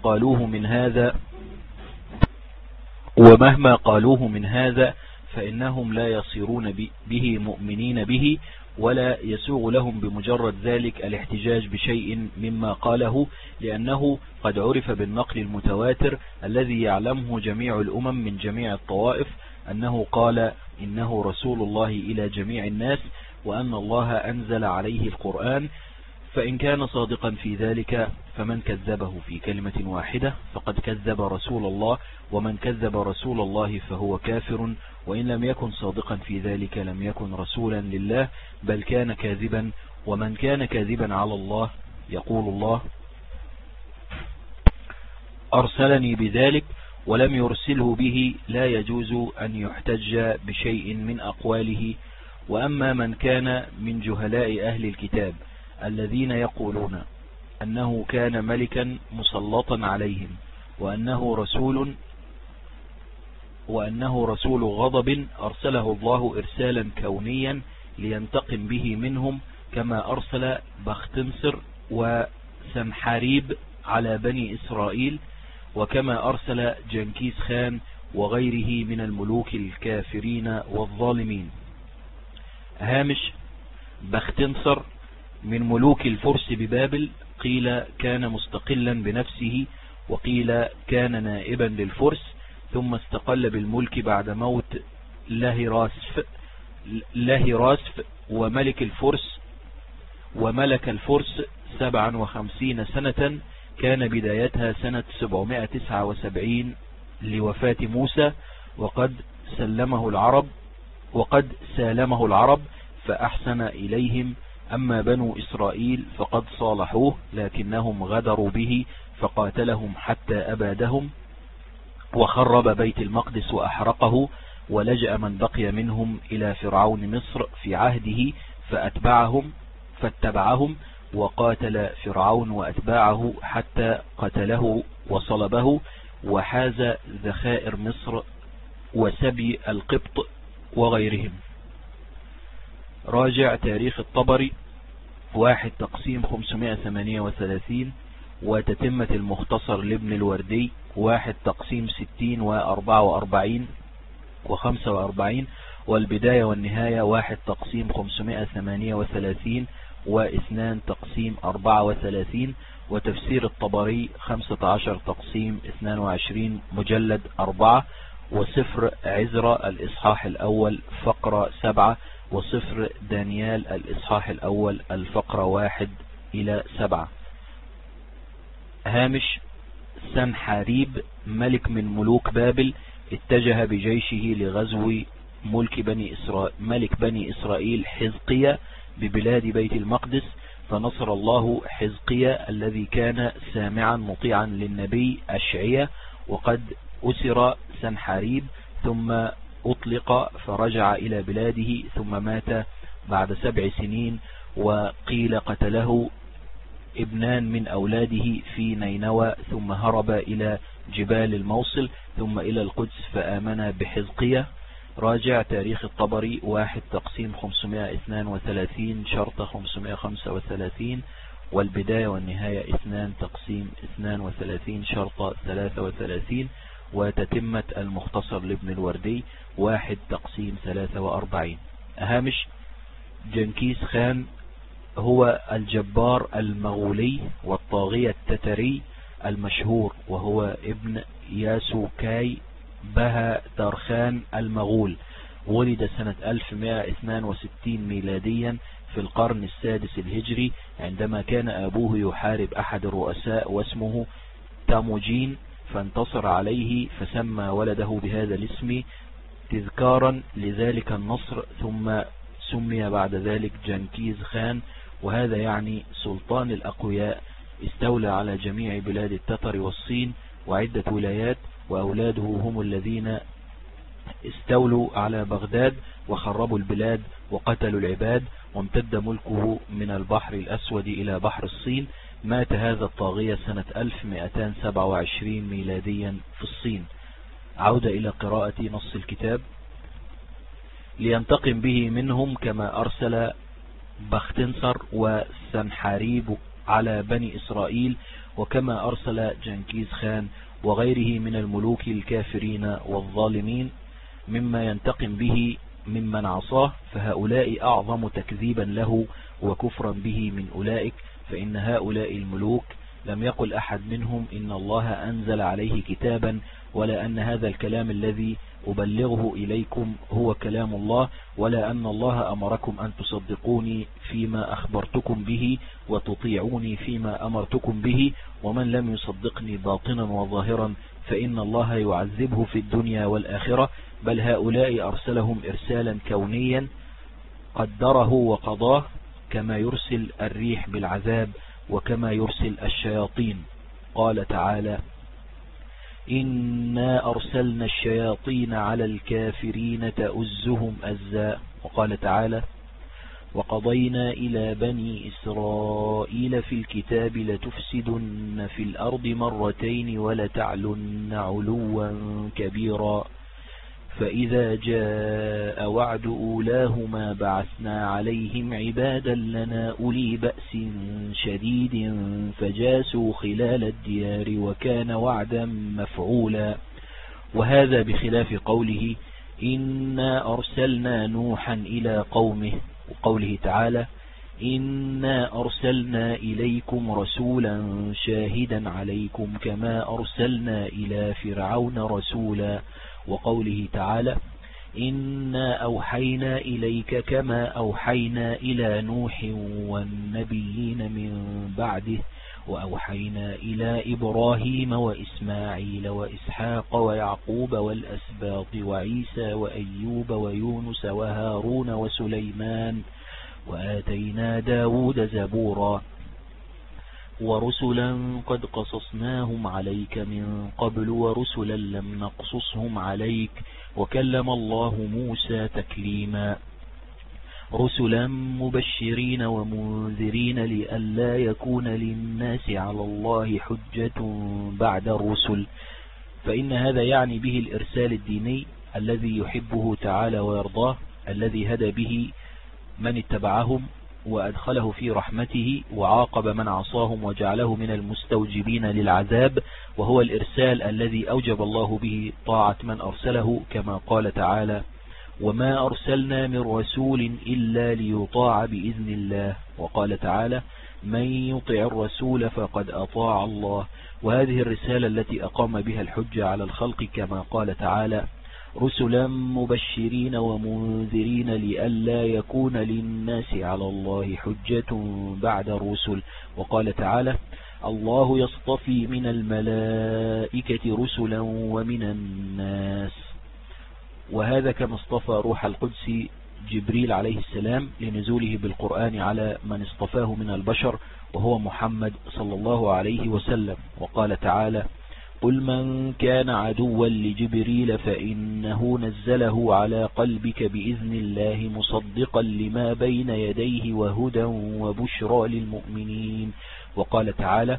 S1: قالوه من هذا فإنهم لا يصيرون به مؤمنين به، ولا يسوغ لهم بمجرد ذلك الاحتجاج بشيء مما قاله، لأنه قد عرف بالنقل المتواتر الذي يعلمه جميع الأمم من جميع الطوائف أنه قال إنه رسول الله إلى جميع الناس، وأن الله أنزل عليه القرآن. فإن كان صادقا في ذلك فمن كذبه في كلمة واحدة فقد كذب رسول الله، ومن كذب رسول الله فهو كافر. وإن لم يكن صادقا في ذلك لم يكن رسولا لله بل كان كاذبا. ومن كان كاذبا على الله يقول الله أرسلني بذلك ولم يرسله به لا يجوز أن يحتج بشيء من أقواله. وأما من كان من جهلاء أهل الكتاب الذين يقولون أنه كان ملكا مسلطا عليهم وأنه رسول غضب أرسله الله إرسالا كونيا لينتقم به منهم، كما أرسل بختنصر وسنحاريب على بني إسرائيل، وكما أرسل جنكيز خان وغيره من الملوك الكافرين والظالمين. هامش: بختنصر من ملوك الفرس ببابل، قيل كان مستقلا بنفسه، وقيل كان نائبا للفرس، ثم استقل بالملك بعد موت لاهراسف وملك الفرس، وملك الفرس 57 سنة، كان بدايتها سنة 779 لوفاة موسى، وقد سالمه العرب فأحسن إليهم. أما بنو إسرائيل فقد صالحوه، لكنهم غدروا به فقاتلهم حتى أبادهم، وخرب بيت المقدس وأحرقه، ولجأ من بقي منهم إلى فرعون مصر في عهده فاتبعهم، وقاتل فرعون وأتباعه حتى قتله وصلبه، وحاز ذخائر مصر وسبي القبط وغيرهم. راجع تاريخ الطبري 1 تقسيم 538، وتتمة المختصر لابن الوردي 1 تقسيم 60 و44 و45، والبداية والنهاية 1 تقسيم 538 و2 تقسيم 34، وتفسير الطبري 15 تقسيم 22 مجلد 4، وسفر عزرا الإصحاح الأول فقرة 7، وسفر دانيال الإصحاح الأول الفقرة 1 إلى 7. هامش: سنحاريب ملك من ملوك بابل اتجه بجيشه لغزو ملك بني إسرائيل حزقيا ببلاد بيت المقدس، فنصر الله حزقيا الذي كان سامعا مطيعا للنبي أشعيا، وقد أسر سنحاريب ثم أطلق فرجع إلى بلاده، ثم مات بعد 7 سنين، وقيل قتله ابنان من أولاده في نينوى، ثم هرب إلى جبال الموصل ثم إلى القدس فآمن بحزقية. راجع تاريخ الطبري 1 تقسيم 532 شرطة 535، والبداية والنهاية 2 تقسيم 32 شرطة 33، وتتمة المختصر لابن الوردي 1 تقسيم 43. هامش: جنكيز خان هو الجبار المغولي والطاغية التتري المشهور، وهو ابن ياسوكاي بها ترخان المغول. ولد سنة 1162 ميلاديا في القرن السادس الهجري، عندما كان أبوه يحارب أحد الرؤساء واسمه تاموجين، فانتصر عليه فسمى ولده بهذا الاسم تذكارا لذلك النصر، ثم سمي بعد ذلك جنكيز خان، وهذا يعني سلطان الأقوياء. استولى على جميع بلاد التتر والصين وعدة ولايات، وأولاده هم الذين استولوا على بغداد وخربوا البلاد وقتلوا العباد، وامتد ملكه من البحر الأسود إلى بحر الصين. مات هذا الطاغية سنة 1227 ميلاديا في الصين. عودة إلى قراءة نص الكتاب: لينتقم به منهم كما أرسل بختنصر وسنحاريب على بني إسرائيل، وكما أرسل جنكيز خان وغيره من الملوك الكافرين والظالمين مما ينتقم به ممن عصاه، فهؤلاء أعظم تكذيبا له وكفرا به من أولئك. فإن هؤلاء الملوك لم يقل أحد منهم إن الله أنزل عليه كتابا، ولا أن هذا الكلام الذي أبلغه إليكم هو كلام الله، ولا أن الله أمركم أن تصدقوني فيما أخبرتكم به وتطيعوني فيما أمرتكم به. ومن لم يصدقني باطنا وظاهرا فإن الله يعذبه في الدنيا والآخرة. بل هؤلاء أرسلهم إرسالا كونيا قدره وقضاه، كما يرسل الريح بالعذاب وكما يرسل الشياطين. قال تعالى: إنا أرسلنا الشياطين على الكافرين تؤزهم أزا. وقال تعالى: وقضينا إلى بني إسرائيل في الكتاب لتفسدن في الأرض مرتين ولتعلن علوا كبيرا. فإذا جاء وعد أولاهما بعثنا عليهم عبادا لنا أولي بأس شديد فجاسوا خلال الديار وكان وعدا مفعولا. وهذا بخلاف قوله: إنا أرسلنا نوحا إلى قومه، وقوله تعالى: إنا أرسلنا إليكم رسولا شاهدا عليكم كما أرسلنا إلى فرعون رسولا. وقوله تعالى: إنا أوحينا إليك كما أوحينا إلى نوح والنبيين من بعده وأوحينا إلى إبراهيم وإسماعيل وإسحاق ويعقوب والأسباط وعيسى وأيوب ويونس وهارون وسليمان وآتينا داود زبورا ورسلا قد قصصناهم عليك من قبل ورسلا لم نقصصهم عليك وكلم الله موسى تكليما رسلا مبشرين ومنذرين لئلا يكون للناس على الله حجة بعد الرسل. فإن هذا يعني به الإرسال الديني الذي يحبه تعالى ويرضاه، الذي هدى به من اتبعهم وأدخله في رحمته وعاقب من عصاهم وجعله من المستوجبين للعذاب، وهو الإرسال الذي أوجب الله به طاعة من أرسله كما قال تعالى: وما أرسلنا من رسول إلا ليطاع بإذن الله. وقال تعالى: من يطع الرسول فقد أطاع الله. وهذه الرسالة التي أقام بها الحجة على الخلق كما قال تعالى: رسلا مبشرين ومنذرين لئلا يكون للناس على الله حجة بعد الرسل. وقال تعالى: الله يصطفي من الملائكة رسلا ومن الناس. وهذا كما اصطفى روح القدس جبريل عليه السلام لنزوله بالقرآن على من اصطفاه من البشر وهو محمد صلى الله عليه وسلم. وقال تعالى: قل من كان عدوا لجبريل فإنه نزله على قلبك بإذن الله مصدقا لما بين يديه وهدى وبشرى للمؤمنين. وقال تعالى: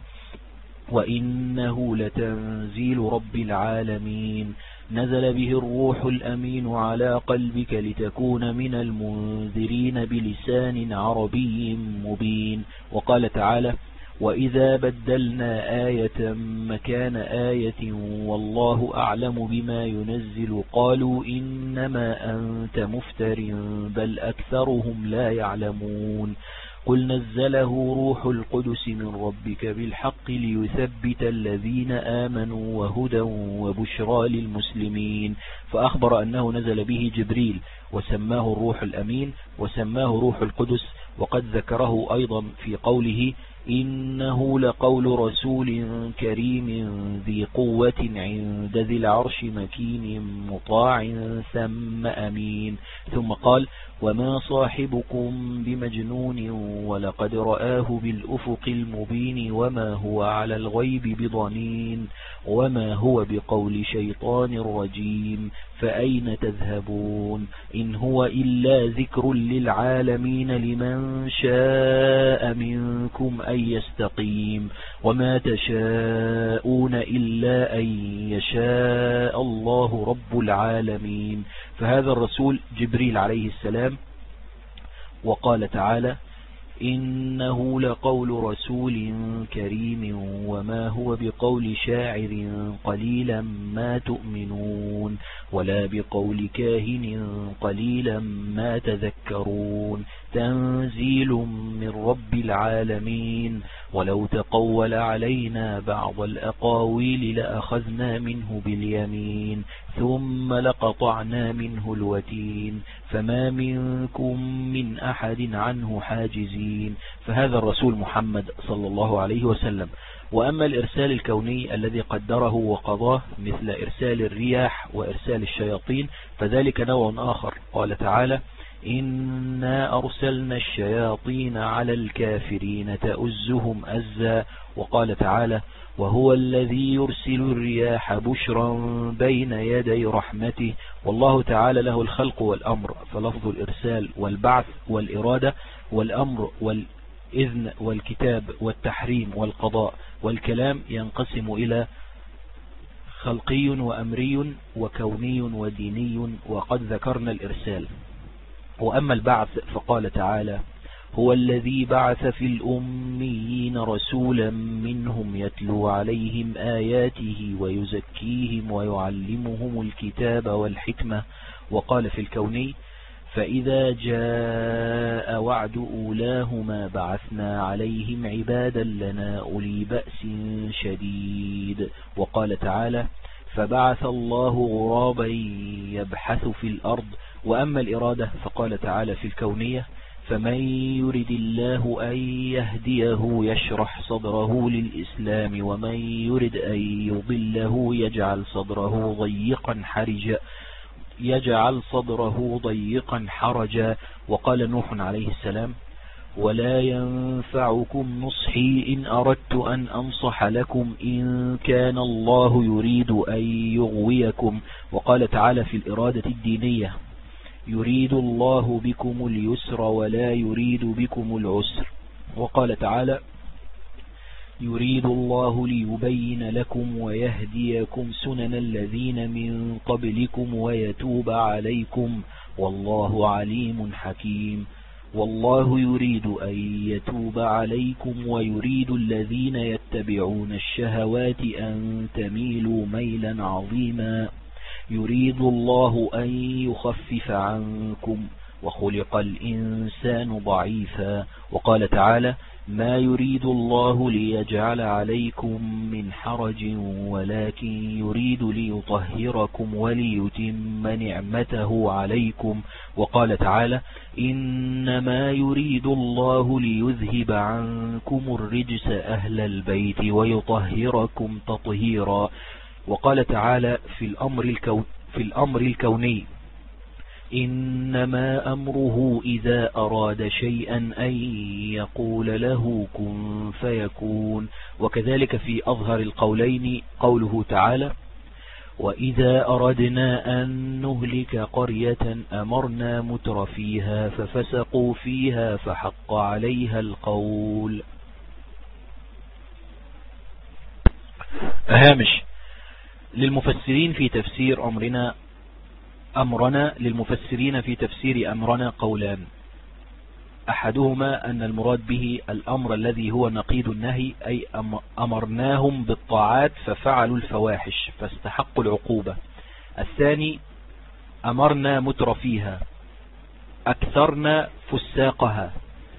S1: وإنه لتنزيل رب العالمين نزل به الروح الأمين على قلبك لتكون من المنذرين بلسان عربي مبين. وقال تعالى: وإذا بدلنا آية مكان آية والله أعلم بما ينزل قالوا إنما أنت مفتر بل أكثرهم لا يعلمون. قل نزله روح القدس من ربك بالحق ليثبت الذين آمنوا وهدى وبشرى للمسلمين. فأخبر أنه نزل به جبريل وسماه الروح الأمين وسماه روح القدس. وقد ذكره أيضا في قوله: إنه لقول رسول كريم ذي قوة عند ذي العرش مكين مطاع ثم أمين. ثم قال: وما صاحبكم بمجنون ولقد رآه بالأفق المبين وما هو على الغيب بضنين وما هو بقول شيطان رجيم فأين تذهبون إن هو إلا ذكر للعالمين لمن شاء منكم أن يستقيم وما تشاءون إلا أن يشاء الله رب العالمين. فهذا الرسول جبريل عليه السلام. وقال تعالى: إنه لقول رسول كريم وما هو بقول شاعر قليلا ما تؤمنون ولا بقول كاهن قليلا ما تذكرون تنزيل من رب العالمين. ولو تقول علينا بعض الأقاويل لأخذنا منه باليمين ثم لقطعنا منه الوتين فما منكم من أحد عنه حاجزين. فهذا الرسول محمد صلى الله عليه وسلم. وأما الإرسال الكوني الذي قدره وقضاه مثل إرسال الرياح وإرسال الشياطين فذلك نوع آخر. قال تعالى: إنا أرسلنا الشياطين على الكافرين تؤزهم أزا. وقال تعالى: وهو الذي يرسل الرياح بشرا بين يدي رحمته. والله تعالى له الخلق والأمر، فلفظ الإرسال والبعث والإرادة والأمر والإذن والكتاب والتحريم والقضاء والكلام ينقسم إلى خلقي وأمري وكوني وديني، وقد ذكرنا الإرسال. وأما البعث فقال تعالى: هو الذي بعث في الأميين رسولا منهم يتلو عليهم آياته ويزكيهم ويعلمهم الكتاب والحكمة. وقال في الكوني: فإذا جاء وعد أولاهما بعثنا عليهم عبادا لنا أولي بأس شديد. وقال تعالى: فبعث الله غرابا يبحث في الأرض. وأما الإرادة فقال تعالى في الكونية فمن يرد الله أن يهديه يشرح صدره للإسلام ومن يرد أن يضله يجعل صدره ضيقا حرجا. وقال نوح عليه السلام ولا ينفعكم نصحي إن أردت أن أنصح لكم إن كان الله يريد أن يغويكم. وقال تعالى في الإرادة الدينية يريد الله بكم اليسر ولا يريد بكم العسر. وقال تعالى يريد الله ليبين لكم ويهديكم سنن الذين من قبلكم ويتوب عليكم والله عليم حكيم. والله يريد أن يتوب عليكم ويريد الذين يتبعون الشهوات أن تميلوا ميلا عظيما. يريد الله أن يخفف عنكم وخلق الإنسان ضعيفا. وقال تعالى ما يريد الله ليجعل عليكم من حرج ولكن يريد ليطهركم وليتم نعمته عليكم. وقال تعالى إنما يريد الله ليذهب عنكم الرجس أهل البيت ويطهركم تطهيرا. وقال تعالى في الأمر الكوني إنما أمره إذا أراد شيئا أن يقول له كن فيكون. وكذلك في أظهر القولين قوله تعالى وإذا أردنا أن نهلك قرية أمرنا متر فيها ففسقوا فيها فحق عليها القول. هامش للمفسرين في تفسير للمفسرين في تفسير أمرنا قولان. أحدهما أن المراد به الأمر الذي هو نقيض النهي أي أمرناهم بالطاعات ففعلوا الفواحش فاستحقوا العقوبة. الثاني أمرنا متر فيها أكثرنا فساقها.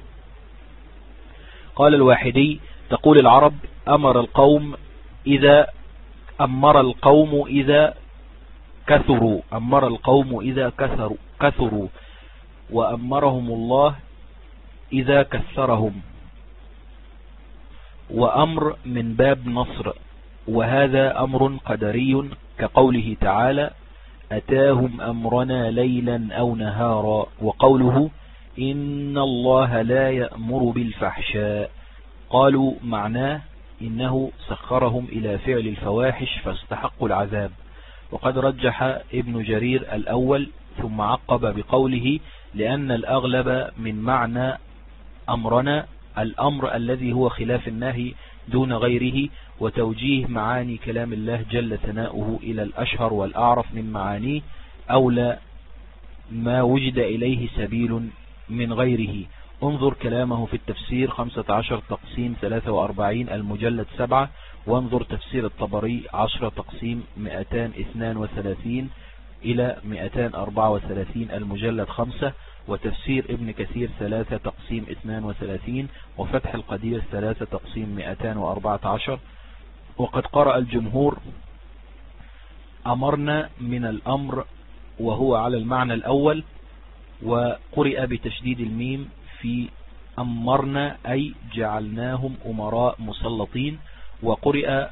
S1: قال الواحدي تقول العرب أمر القوم إذا كثروا وأمرهم الله إذا كثرهم. وأمر من باب نصر وهذا أمر قدري كقوله تعالى أتاهم أمرنا ليلا أو نهارا. وقوله إن الله لا يأمر بالفحشاء قالوا معناه إنه سخرهم إلى فعل الفواحش فاستحقوا العذاب. وقد رجح ابن جرير الأول ثم عقب بقوله لأن الأغلب من معنى أمرنا الأمر الذي هو خلاف النهي دون غيره وتوجيه معاني كلام الله جل ثناؤه إلى الأشهر والأعرف من معانيه أولى ما وجد إليه سبيل من غيره. انظر كلامه في التفسير 15 تقسيم 43 المجلد 7 وانظر تفسير الطبري 10 تقسيم 232 إلى 234 المجلد 5 وتفسير ابن كثير 3 تقسيم 32 وفتح القدير 3 تقسيم 214. وقد قرأ الجمهور أمرنا من الأمر وهو على المعنى الأول وقرئ بتشديد الميم في أمرنا أي جعلناهم أمراء مسلطين وقرئ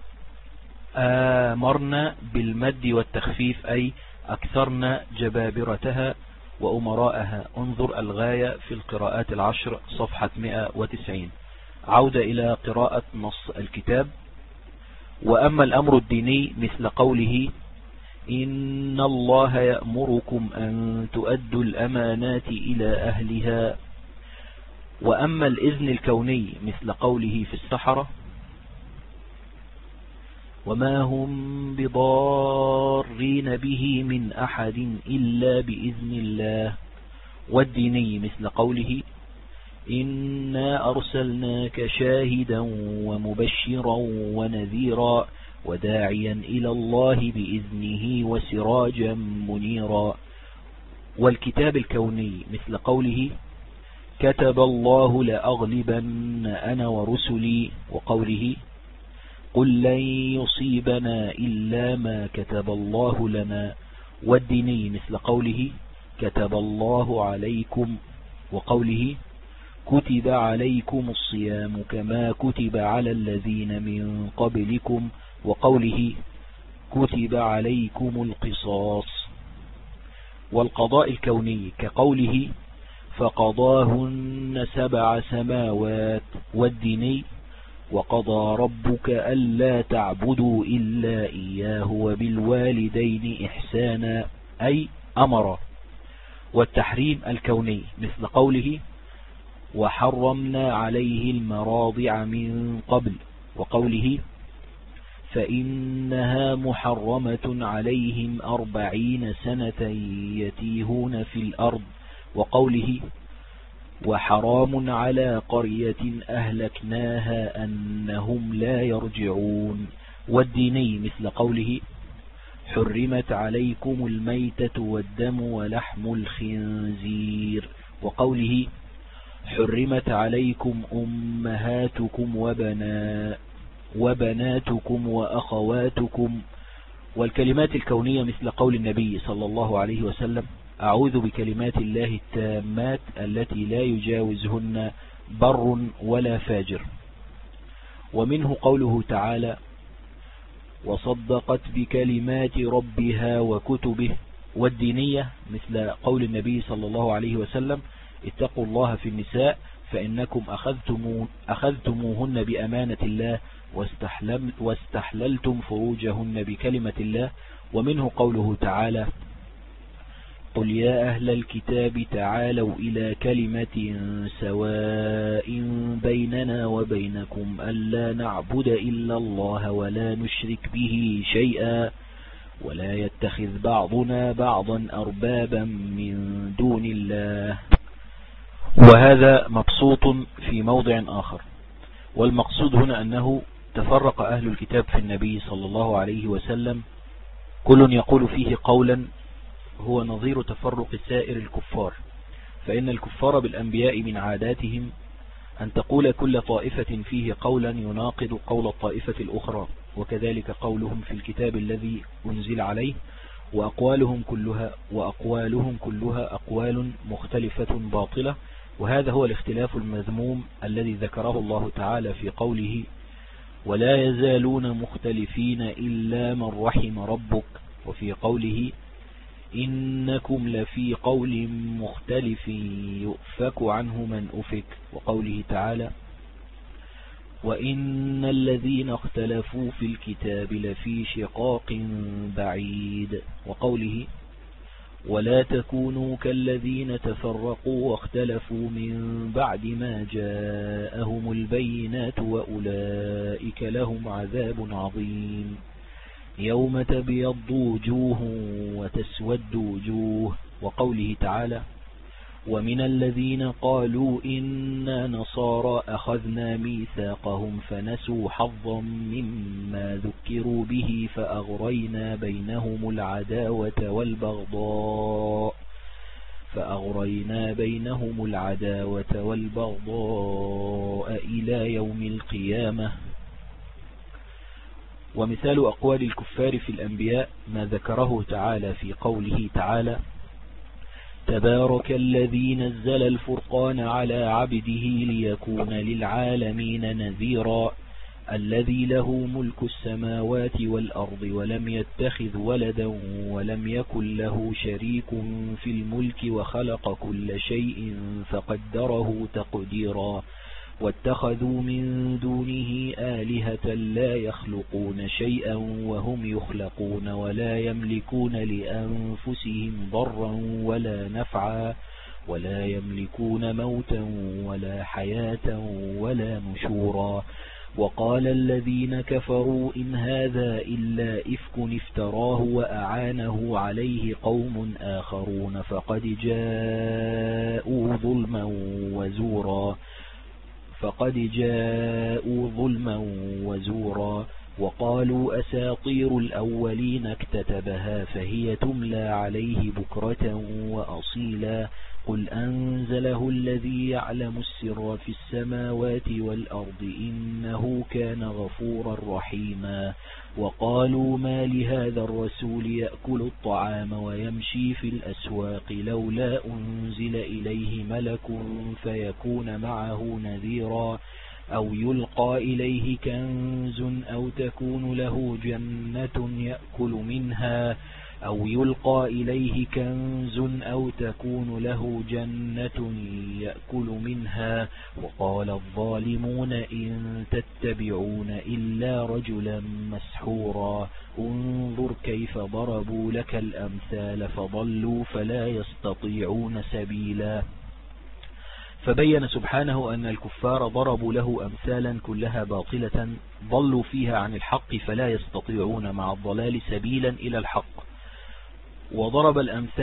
S1: آمرنا بالمد والتخفيف أي أكثرنا جبابرتها وأمراءها. انظر الغاية في القراءات العشر صفحة 190. عودة إلى قراءة نص الكتاب. وأما الأمر الديني مثل قوله إن الله يأمركم أن تؤدوا الأمانات إلى أهلها. وأما الإذن الكوني مثل قوله في السحرة وما هم بضارين به من أحد إلا بإذن الله. والديني مثل قوله إنا أرسلناك شاهدا ومبشرا ونذيرا وداعيا إلى الله بإذنه وسراجا منيرا. والكتاب الكوني مثل قوله كتب الله لأغلبن أنا ورسلي. وقوله قل لن يصيبنا إلا ما كتب الله لنا. والديني مثل قوله كتب الله عليكم، وقوله كتب عليكم الصيام كما كتب على الذين من قبلكم، وقوله كتب عليكم القصاص. والقضاء الكوني كقوله فقضاهن 7 سماوات. والديني وقضى ربك ألا تعبدوا إلا إياه وبالوالدين إحسانا، أي أمر. والتحريم الكوني مثل قوله وحرمنا عليه المراضع من قبل، وقوله فإنها محرمة عليهم 40 سنة يتيهون في الأرض، وقوله وحرام على قرية أهلكناها أنهم لا يرجعون. والديني مثل قوله حرمت عليكم الميتة والدم ولحم الخنزير، وقوله حرمت عليكم أمهاتكم وبناتكم وأخواتكم. والكلمات الكونية مثل قول النبي صلى الله عليه وسلم أعوذ بكلمات الله التامات التي لا يجاوزهن بر ولا فاجر. ومنه قوله تعالى وصدقت بكلمات ربها وكتبه. والدينية مثل قول النبي صلى الله عليه وسلم اتقوا الله في النساء فإنكم أخذتموهن بأمانة الله واستحللتم فروجهن بكلمة الله. ومنه قوله تعالى قل يا أهل الكتاب تعالوا إلى كلمة سواء بيننا وبينكم ألا نعبد إلا الله ولا نشرك به شيئا ولا يتخذ بعضنا بعضا أربابا من دون الله. وهذا مبسوط في موضع آخر. والمقصود هنا أنه تفرق أهل الكتاب في النبي صلى الله عليه وسلم، كل يقول فيه قولا هو نظير تفرق سائر الكفار، فإن الكفار بالأنبياء من عاداتهم أن تقول كل طائفة فيه قولا يناقض قول الطائفة الأخرى، وكذلك قولهم في الكتاب الذي أنزل عليه، وأقوالهم كلها أقوال مختلفة باطلة. وهذا هو الاختلاف المذموم الذي ذكره الله تعالى في قوله ولا يزالون مختلفين إلا من رحم ربك، وفي قوله إنكم لفي قول مختلف يؤفك عنه من أفك، وقوله تعالى وإن الذين اختلفوا في الكتاب لفي شقاق بعيد، وقوله ولا تكونوا كالذين تفرقوا واختلفوا من بعد ما جاءهم البينات وأولئك لهم عذاب عظيم يوم تبيض وجوه وتسود وجوه، وقوله تعالى ومن الذين قالوا إنا نصارى أخذنا ميثاقهم فنسوا حظا مما ذكروا به فأغرينا بينهم العداوة والبغضاء إلى يوم القيامة. ومثال أقوال الكفار في الأنبياء ما ذكره تعالى في قوله تعالى تبارك الذي نزل الفرقان على عبده ليكون للعالمين نذيرا الذي له ملك السماوات والأرض ولم يتخذ ولدا ولم يكن له شريك في الملك وخلق كل شيء فقدره تقديرا واتخذوا من دونه آلهة لا يخلقون شيئا وهم يخلقون ولا يملكون لأنفسهم ضرا ولا نفعا ولا يملكون موتا ولا حياة ولا نشورا. وقال الذين كفروا إن هذا إلا إفك افتراه وأعانه عليه قوم آخرون فقد جاءوا ظلما وزورا وقالوا أساطير الأولين اكتتبها فهي تملى عليه بكرة وأصيلا قل أنزله الذي يعلم السر في السماوات والأرض إنه كان غفورا رحيما. وقالوا ما لهذا الرسول يأكل الطعام ويمشي في الأسواق لولا أنزل إليه ملك فيكون معه نذيرا أو يلقى إليه كنز أو تكون له جنة يأكل منها وقال الظالمون إن تتبعون إلا رجلا مسحورا انظر كيف ضربوا لك الأمثال فضلوا فلا يستطيعون سبيلا. فبين سبحانه أن الكفار ضربوا له أمثالا كلها باطلة ضلوا فيها عن الحق فلا يستطيعون مع الضلال سبيلا إلى الحق. وضرب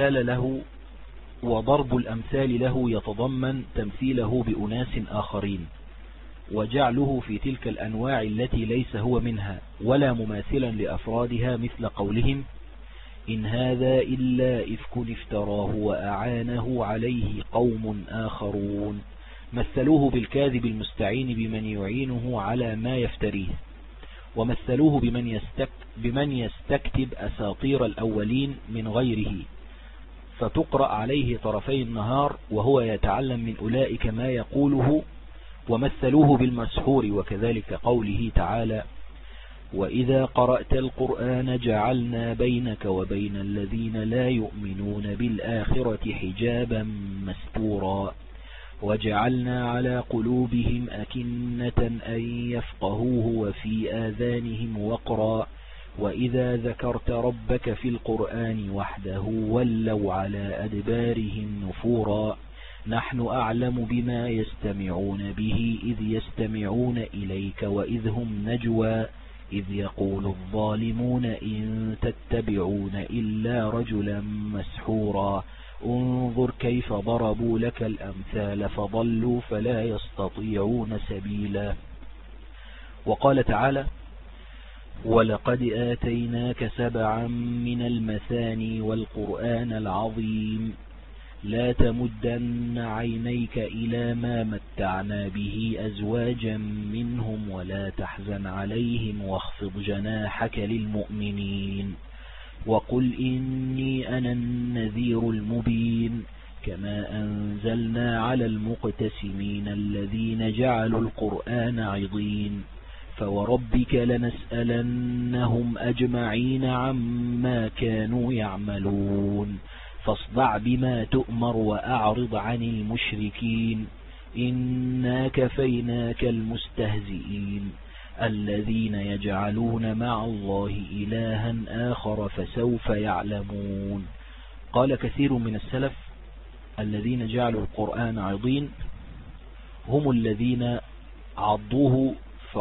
S1: الأمثال له يتضمن تمثيله بأناس آخرين وجعله في تلك الأنواع التي ليس هو منها ولا مماثلا لأفرادها، مثل قولهم إن هذا إلا إفك افتراه وأعانه عليه قوم آخرون. مثلوه بالكاذب المستعين بمن يعينه على ما يفتريه، ومثلوه بمن يستكتب أساطير الأولين من غيره فتقرأ عليه طرفي النهار وهو يتعلم من أولئك ما يقوله. ومثلوه بالمسحور، وكذلك قوله تعالى وإذا قرأت القرآن جعلنا بينك وبين الذين لا يؤمنون بالآخرة حجابا مستورا وجعلنا على قلوبهم أكنة أن يفقهوه وفي آذانهم وقرا وإذا ذكرت ربك في القرآن وحده ولوا على أدبارهم نفورا نحن أعلم بما يستمعون به إذ يستمعون إليك وإذ هم نجوى إذ يقول الظالمون إن تتبعون إلا رجلا مسحورا انظر كيف ضربوا لك الأمثال فضلوا فلا يستطيعون سبيلا. وقال تعالى ولقد آتيناك 7 من المثاني والقرآن العظيم لا تمدن عينيك إلى ما متعنا به أزواجا منهم ولا تحزن عليهم واخفض جناحك للمؤمنين وقل إني أنا النذير المبين كما أنزلنا على المقتسمين الذين جعلوا القرآن عضين فوربك لنسألنهم أجمعين عما كانوا يعملون فاصدع بما تؤمر وأعرض عن المشركين إنا كفيناك المستهزئين الذين يجعلون مع الله إلها آخر فسوف يعلمون. قال كثير من السلف الذين جعلوا القرآن عضين هم الذين عضوه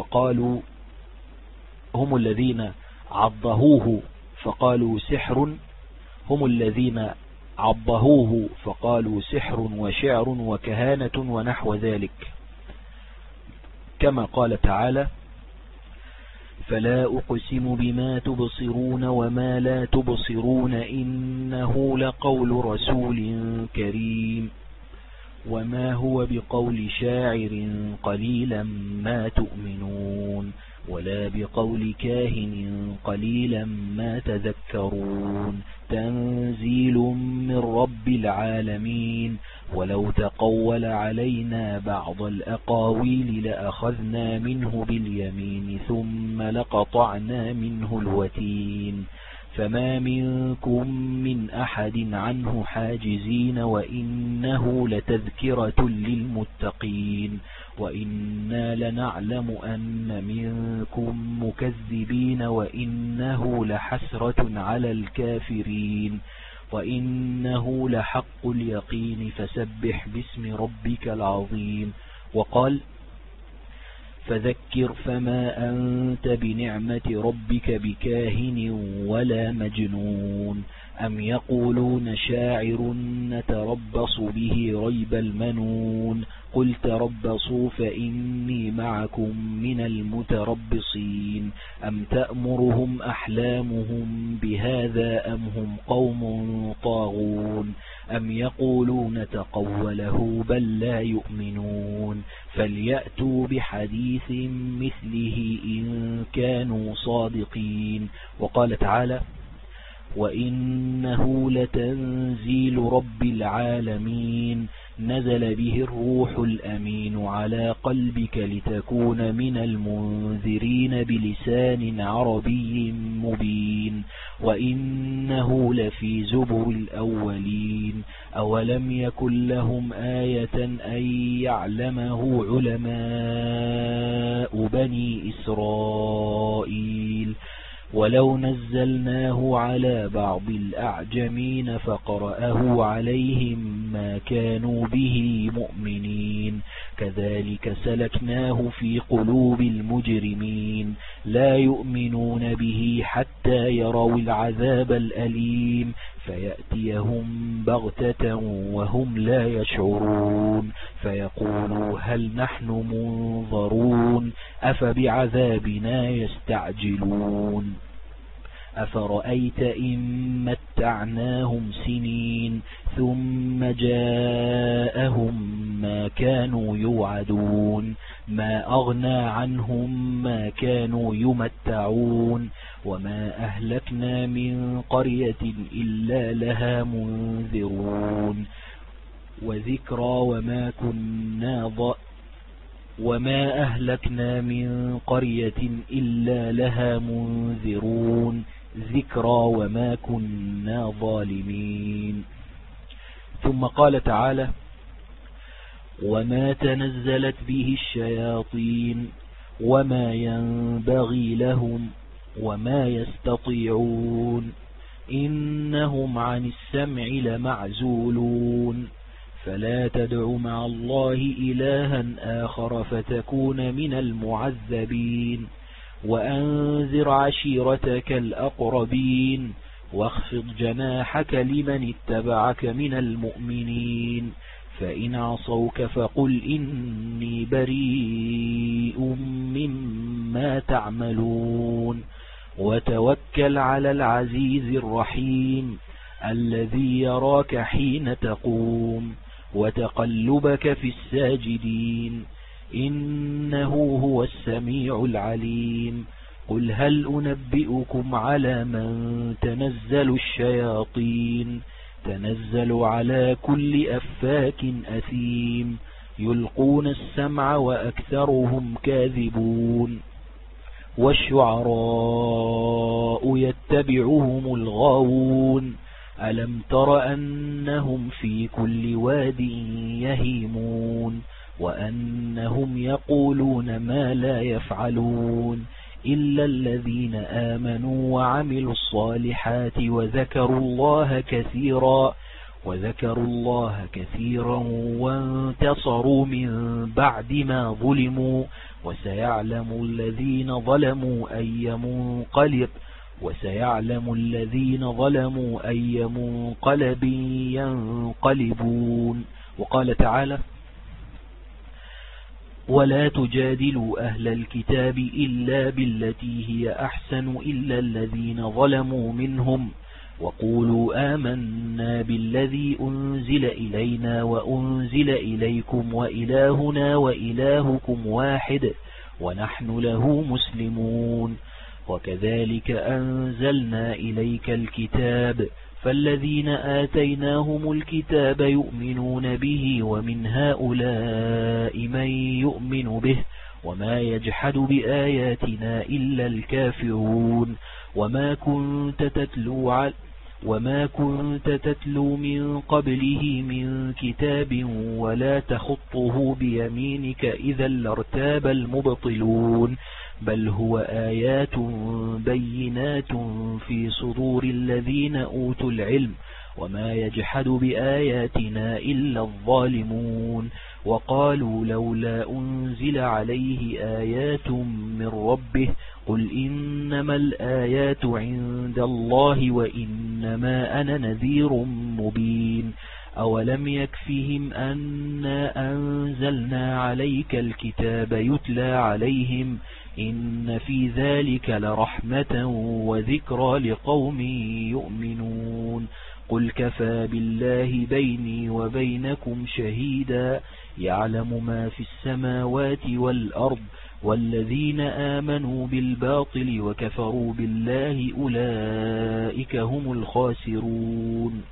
S1: فقالوا سحر، هم الذين عضهوه فقالوا سحر وشعر وكهانة ونحو ذلك، كما قال تعالى فلا أقسم بما تبصرون وما لا تبصرون إنه لقول رسول كريم وما هو بقول شاعر قليلا ما تؤمنون ولا بقول كاهن قليلا ما تذكرون تنزيل من رب العالمين ولو تقول علينا بعض الأقاويل لأخذنا منه باليمين ثم لقطعنا منه الوتين فما منكم من أحد عنه حاجزين وإنه لتذكرة للمتقين وإنا لنعلم أن منكم مكذبين وإنه لحسرة على الكافرين وإنه لحق اليقين فسبح باسم ربك العظيم. وقال فذكر فما أنت بنعمة ربك بكاهن ولا مجنون أم يقولون شاعر نتربص به ريب المنون قل تربصوا فإني معكم من المتربصين أم تأمرهم أحلامهم بهذا أم هم قوم طاغون أم يقولون تقوله بل لا يؤمنون فليأتوا بحديث مثله إن كانوا صادقين. وقال تعالى وإنه لتنزيل رب العالمين نزل به الروح الأمين على قلبك لتكون من المنذرين بلسان عربي مبين وإنه لفي زبر الأولين أولم يكن لهم آية أن يعلمه علماء بني إسرائيل ولو نزلناه على بعض الأعجمين فقرأه عليهم ما كانوا به مؤمنين كذلك سلكناه في قلوب المجرمين لا يؤمنون به حتى يروا العذاب الأليم فيأتيهم بغتة وهم لا يشعرون فيقولوا هل نحن منظرون أفبعذابنا يستعجلون أفرأيت إن متعناهم سنين ثم جاءهم ما كانوا يوعدون ما أغنى عنهم ما كانوا يمتعون وما أهلكنا من قرية إلا لها منذرون وذكرى وما أهلكنا من قرية إلا لها منذرون ذكرى وما كنا ظالمين. ثم قال تعالى وما تنزلت به الشياطين وما ينبغي لهم وما يستطيعون إنهم عن السمع لمعزولون فلا تدع مع الله إلها آخر فتكون من المعذبين وأنذر عشيرتك الأقربين واخفض جناحك لمن اتبعك من المؤمنين فإن عصوك فقل إني بريء مما تعملون وتوكل على العزيز الرحيم الذي يراك حين تقوم وتقلبك في الساجدين إنه هو السميع العليم قل هل أنبئكم على من تنزل الشياطين تنزل على كل أفاك أثيم يلقون السمع وأكثرهم كاذبون والشعراء يتبعهم الغاوون ألم تر أنهم في كل واد يهيمون وأنهم يقولون ما لا يفعلون إلا الذين آمنوا وعملوا الصالحات وذكروا الله كثيرا وانتصروا من بعد ما ظلموا وسيعلم الذين ظلموا أي منقلب ينقلبون. وقال تعالى ولا تجادلوا أهل الكتاب إلا بالتي هي أحسن إلا الذين ظلموا منهم وقولوا آمنا بالذي أنزل إلينا وأنزل إليكم وإلهنا وإلهكم واحد ونحن له مسلمون وكذلك أنزلنا إليك الكتاب فالذين آتيناهم الكتاب يؤمنون به ومن هؤلاء من يؤمن به وما يجحد بآياتنا إلا الكافرون وما كنت تتلو من قبله من كتاب ولا تخطه بيمينك إذا لارتاب المبطلون بل هو آيات بينات في صدور الذين أوتوا العلم وما يجحد بآياتنا إلا الظالمون وقالوا لولا أنزل عليه آيات من ربه قل إنما الآيات عند الله وإنما أنا نذير مبين أولم يكفهم أنا أنزلنا عليك الكتاب يتلى عليهم إن في ذلك لرحمة وذكرى لقوم يؤمنون قل كفى بالله بيني وبينكم شهيدا يعلم ما في السماوات والأرض والذين آمنوا بالباطل وكفروا بالله أولئك هم الخاسرون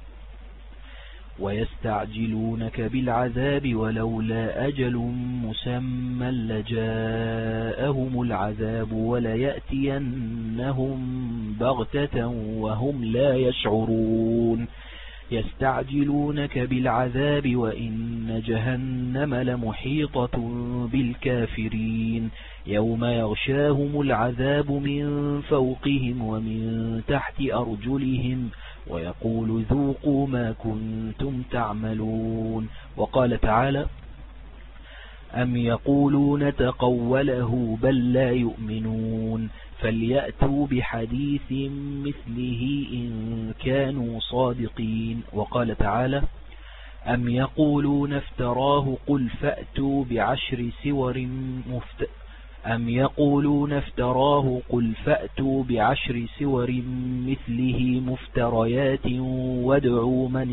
S1: ويستعجلونك بالعذاب ولولا أجل مسمى لجاءهم العذاب وليأتينهم بغتة وهم لا يشعرون يستعجلونك بالعذاب وإن جهنم لمحيطة بالكافرين يوم يغشاهم العذاب من فوقهم ومن تحت أرجلهم ويقول ذوقوا ما كنتم تعملون وقال تعالى أم يقولون تقوله بل لا يؤمنون فليأتوا بحديث مثله إن كانوا صادقين وقال تعالى أم يقولون افتراه قل فأتوا بعشر سور مثله مفتريات وادعوا من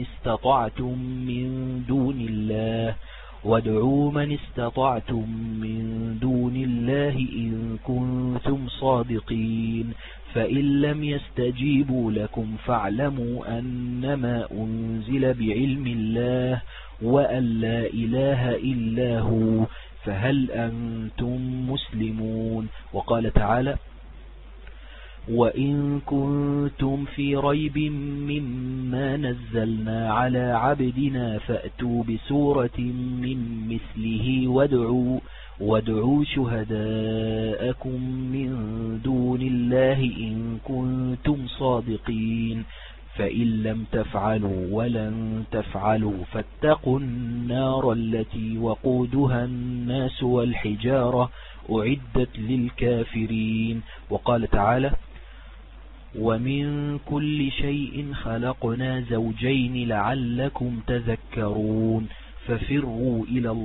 S1: استطعتم من دون الله إن كنتم صادقين فإن لم يستجيبوا لكم فاعلموا أنما أنزل بعلم الله وأن لا إله إلا هو فهل أنتم مسلمون وقال تعالى وإن كنتم في ريب مما نزلنا على عبدنا فأتوا بسورة من مثله وادعوا شهداءكم من دون الله إن كنتم صادقين فإن لم تفعلوا ولن تفعلوا فاتقوا النار التي وقودها الناس والحجارة أعدت للكافرين وقال تعالى ومن كل شيء خلقنا زوجين لعلكم تذكرون ففروا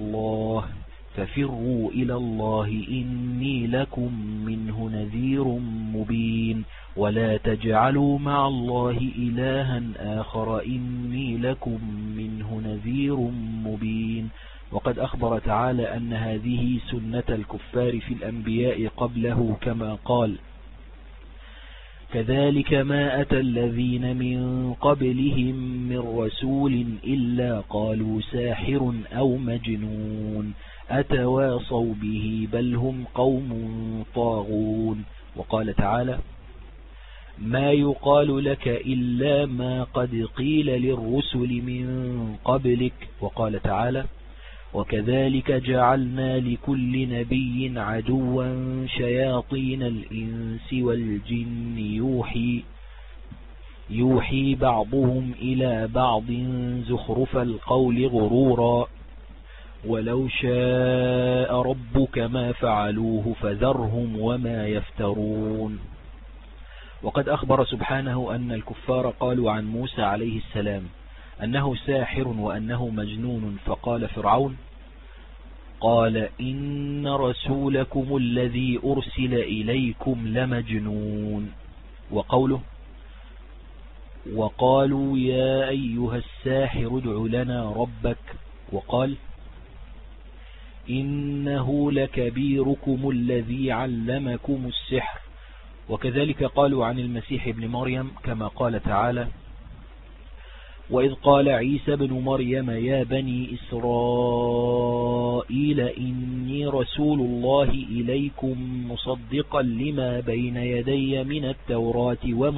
S1: إلى الله إني لكم منه نذير مبين ولا تجعلوا مع الله إلها آخر إني لكم منه نذير مبين وقد أخبر تعالى أن هذه سنة الكفار في الأنبياء قبله كما قال كذلك ما أتى الذين من قبلهم من رسول إلا قالوا ساحر أو مجنون أتواصوا به بل هم قوم طاغون وقال تعالى ما يقال لك إلا ما قد قيل للرسل من قبلك وقال تعالى وكذلك جعلنا لكل نبي عدوا شياطين الإنس والجن يوحي بعضهم إلى بعض زخرف القول غرورا ولو شاء ربك ما فعلوه فذرهم وما يفترون وقد أخبر سبحانه أن الكفار قالوا عن موسى عليه السلام أنه ساحر وأنه مجنون فقال فرعون قال إن رسولكم الذي أرسل إليكم لمجنون وقوله وقالوا يا أيها الساحر ادع لنا ربك وقال إنه لكبيركم الذي علمكم السحر وكذلك قالوا عن المسيح ابن مريم كما قال تعالى وإذ قال عيسى بن مريم يا بني إسرائيل إني رسول الله إليكم مصدقا لما بين يدي من التوراة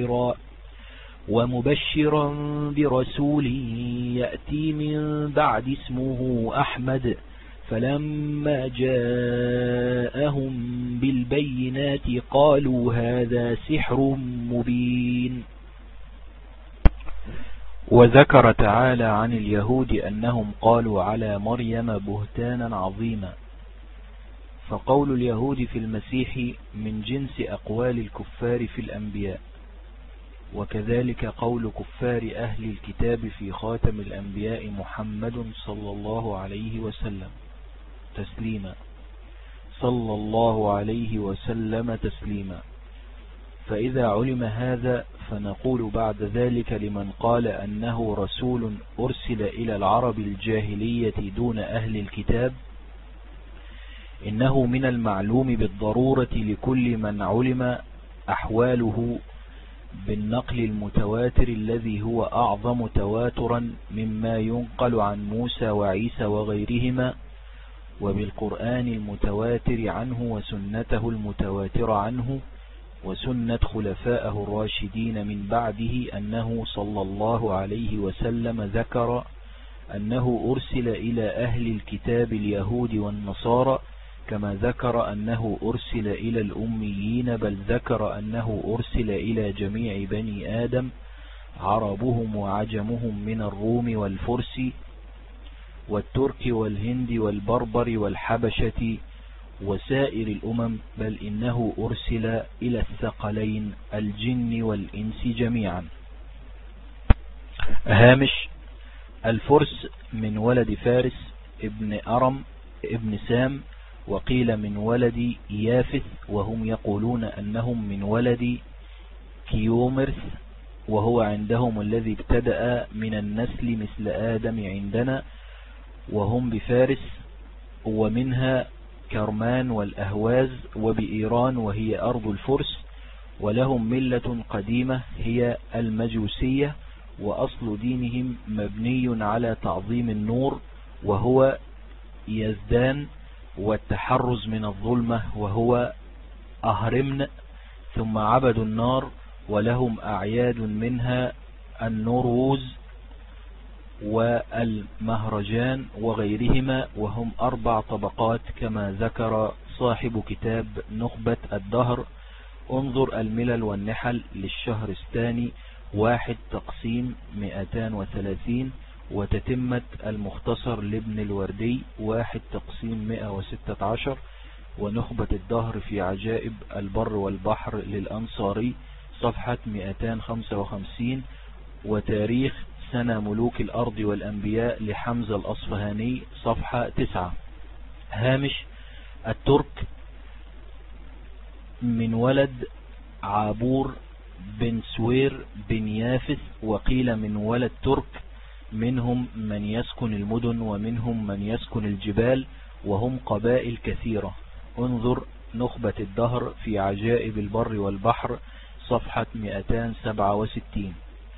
S1: ومبشرا برسول يأتي من بعد اسمه أحمد فلما جاءهم بالبينات قالوا هذا سحر مبين وذكر تعالى عن اليهود أنهم قالوا على مريم بهتانا عظيما. فقول اليهود في المسيح من جنس أقوال الكفار في الأنبياء، وكذلك قول كفار أهل الكتاب في خاتم الأنبياء محمد صلى الله عليه وسلم تسليما، صلى الله عليه وسلم تسليما. فإذا علم هذا فنقول بعد ذلك لمن قال أنه رسول أرسل إلى العرب الجاهلية دون أهل الكتاب: إنه من المعلوم بالضرورة لكل من علم أحواله بالنقل المتواتر الذي هو أعظم تواترا مما ينقل عن موسى وعيسى وغيرهما، وبالقرآن المتواتر عنه وسنته المتواتر عنه وسنة خلفائه الراشدين من بعده، أنه صلى الله عليه وسلم ذكر أنه أرسل إلى أهل الكتاب اليهود والنصارى، كما ذكر أنه أرسل إلى الأميين، بل ذكر أنه أرسل إلى جميع بني آدم عربهم وعجمهم من الروم والفرس والترك والهند والبربر والحبشة وسائر الأمم، بل إنه أرسل إلى الثقلين الجن والإنس جميعا. هامش: الفرس من ولد فارس ابن أرم ابن سام، وقيل من ولد يافث، وهم يقولون أنهم من ولد كيومرث، وهو عندهم الذي ابتدأ من النسل مثل آدم عندنا، وهم بفارس، ومنها كرمان والأهواز وبإيران وهي أرض الفرس، ولهم ملة قديمة هي المجوسية، وأصل دينهم مبني على تعظيم النور وهو يزدان، والتحرز من الظلمة وهو أهرمن، ثم عبدوا النار ولهم أعياد منها النوروز والمهرجان وغيرهما، وهم 4 طبقات كما ذكر صاحب كتاب نخبة الدهر. انظر الملل والنحل للشهر الثاني 1 تقسيم 230، وتتمة المختصر لابن الوردي 1 تقسيم 116، ونخبة الدهر في عجائب البر والبحر للأنصاري صفحة 255، وتاريخ سنة ملوك الأرض والأنبياء لحمزة الأصفهاني صفحة 9. هامش: الترك من ولد عابور بن سوير بن يافث، وقيل من ولد ترك، منهم من يسكن المدن ومنهم من يسكن الجبال، وهم قبائل كثيرة. انظر نخبة الدهر في عجائب البر والبحر صفحة 267.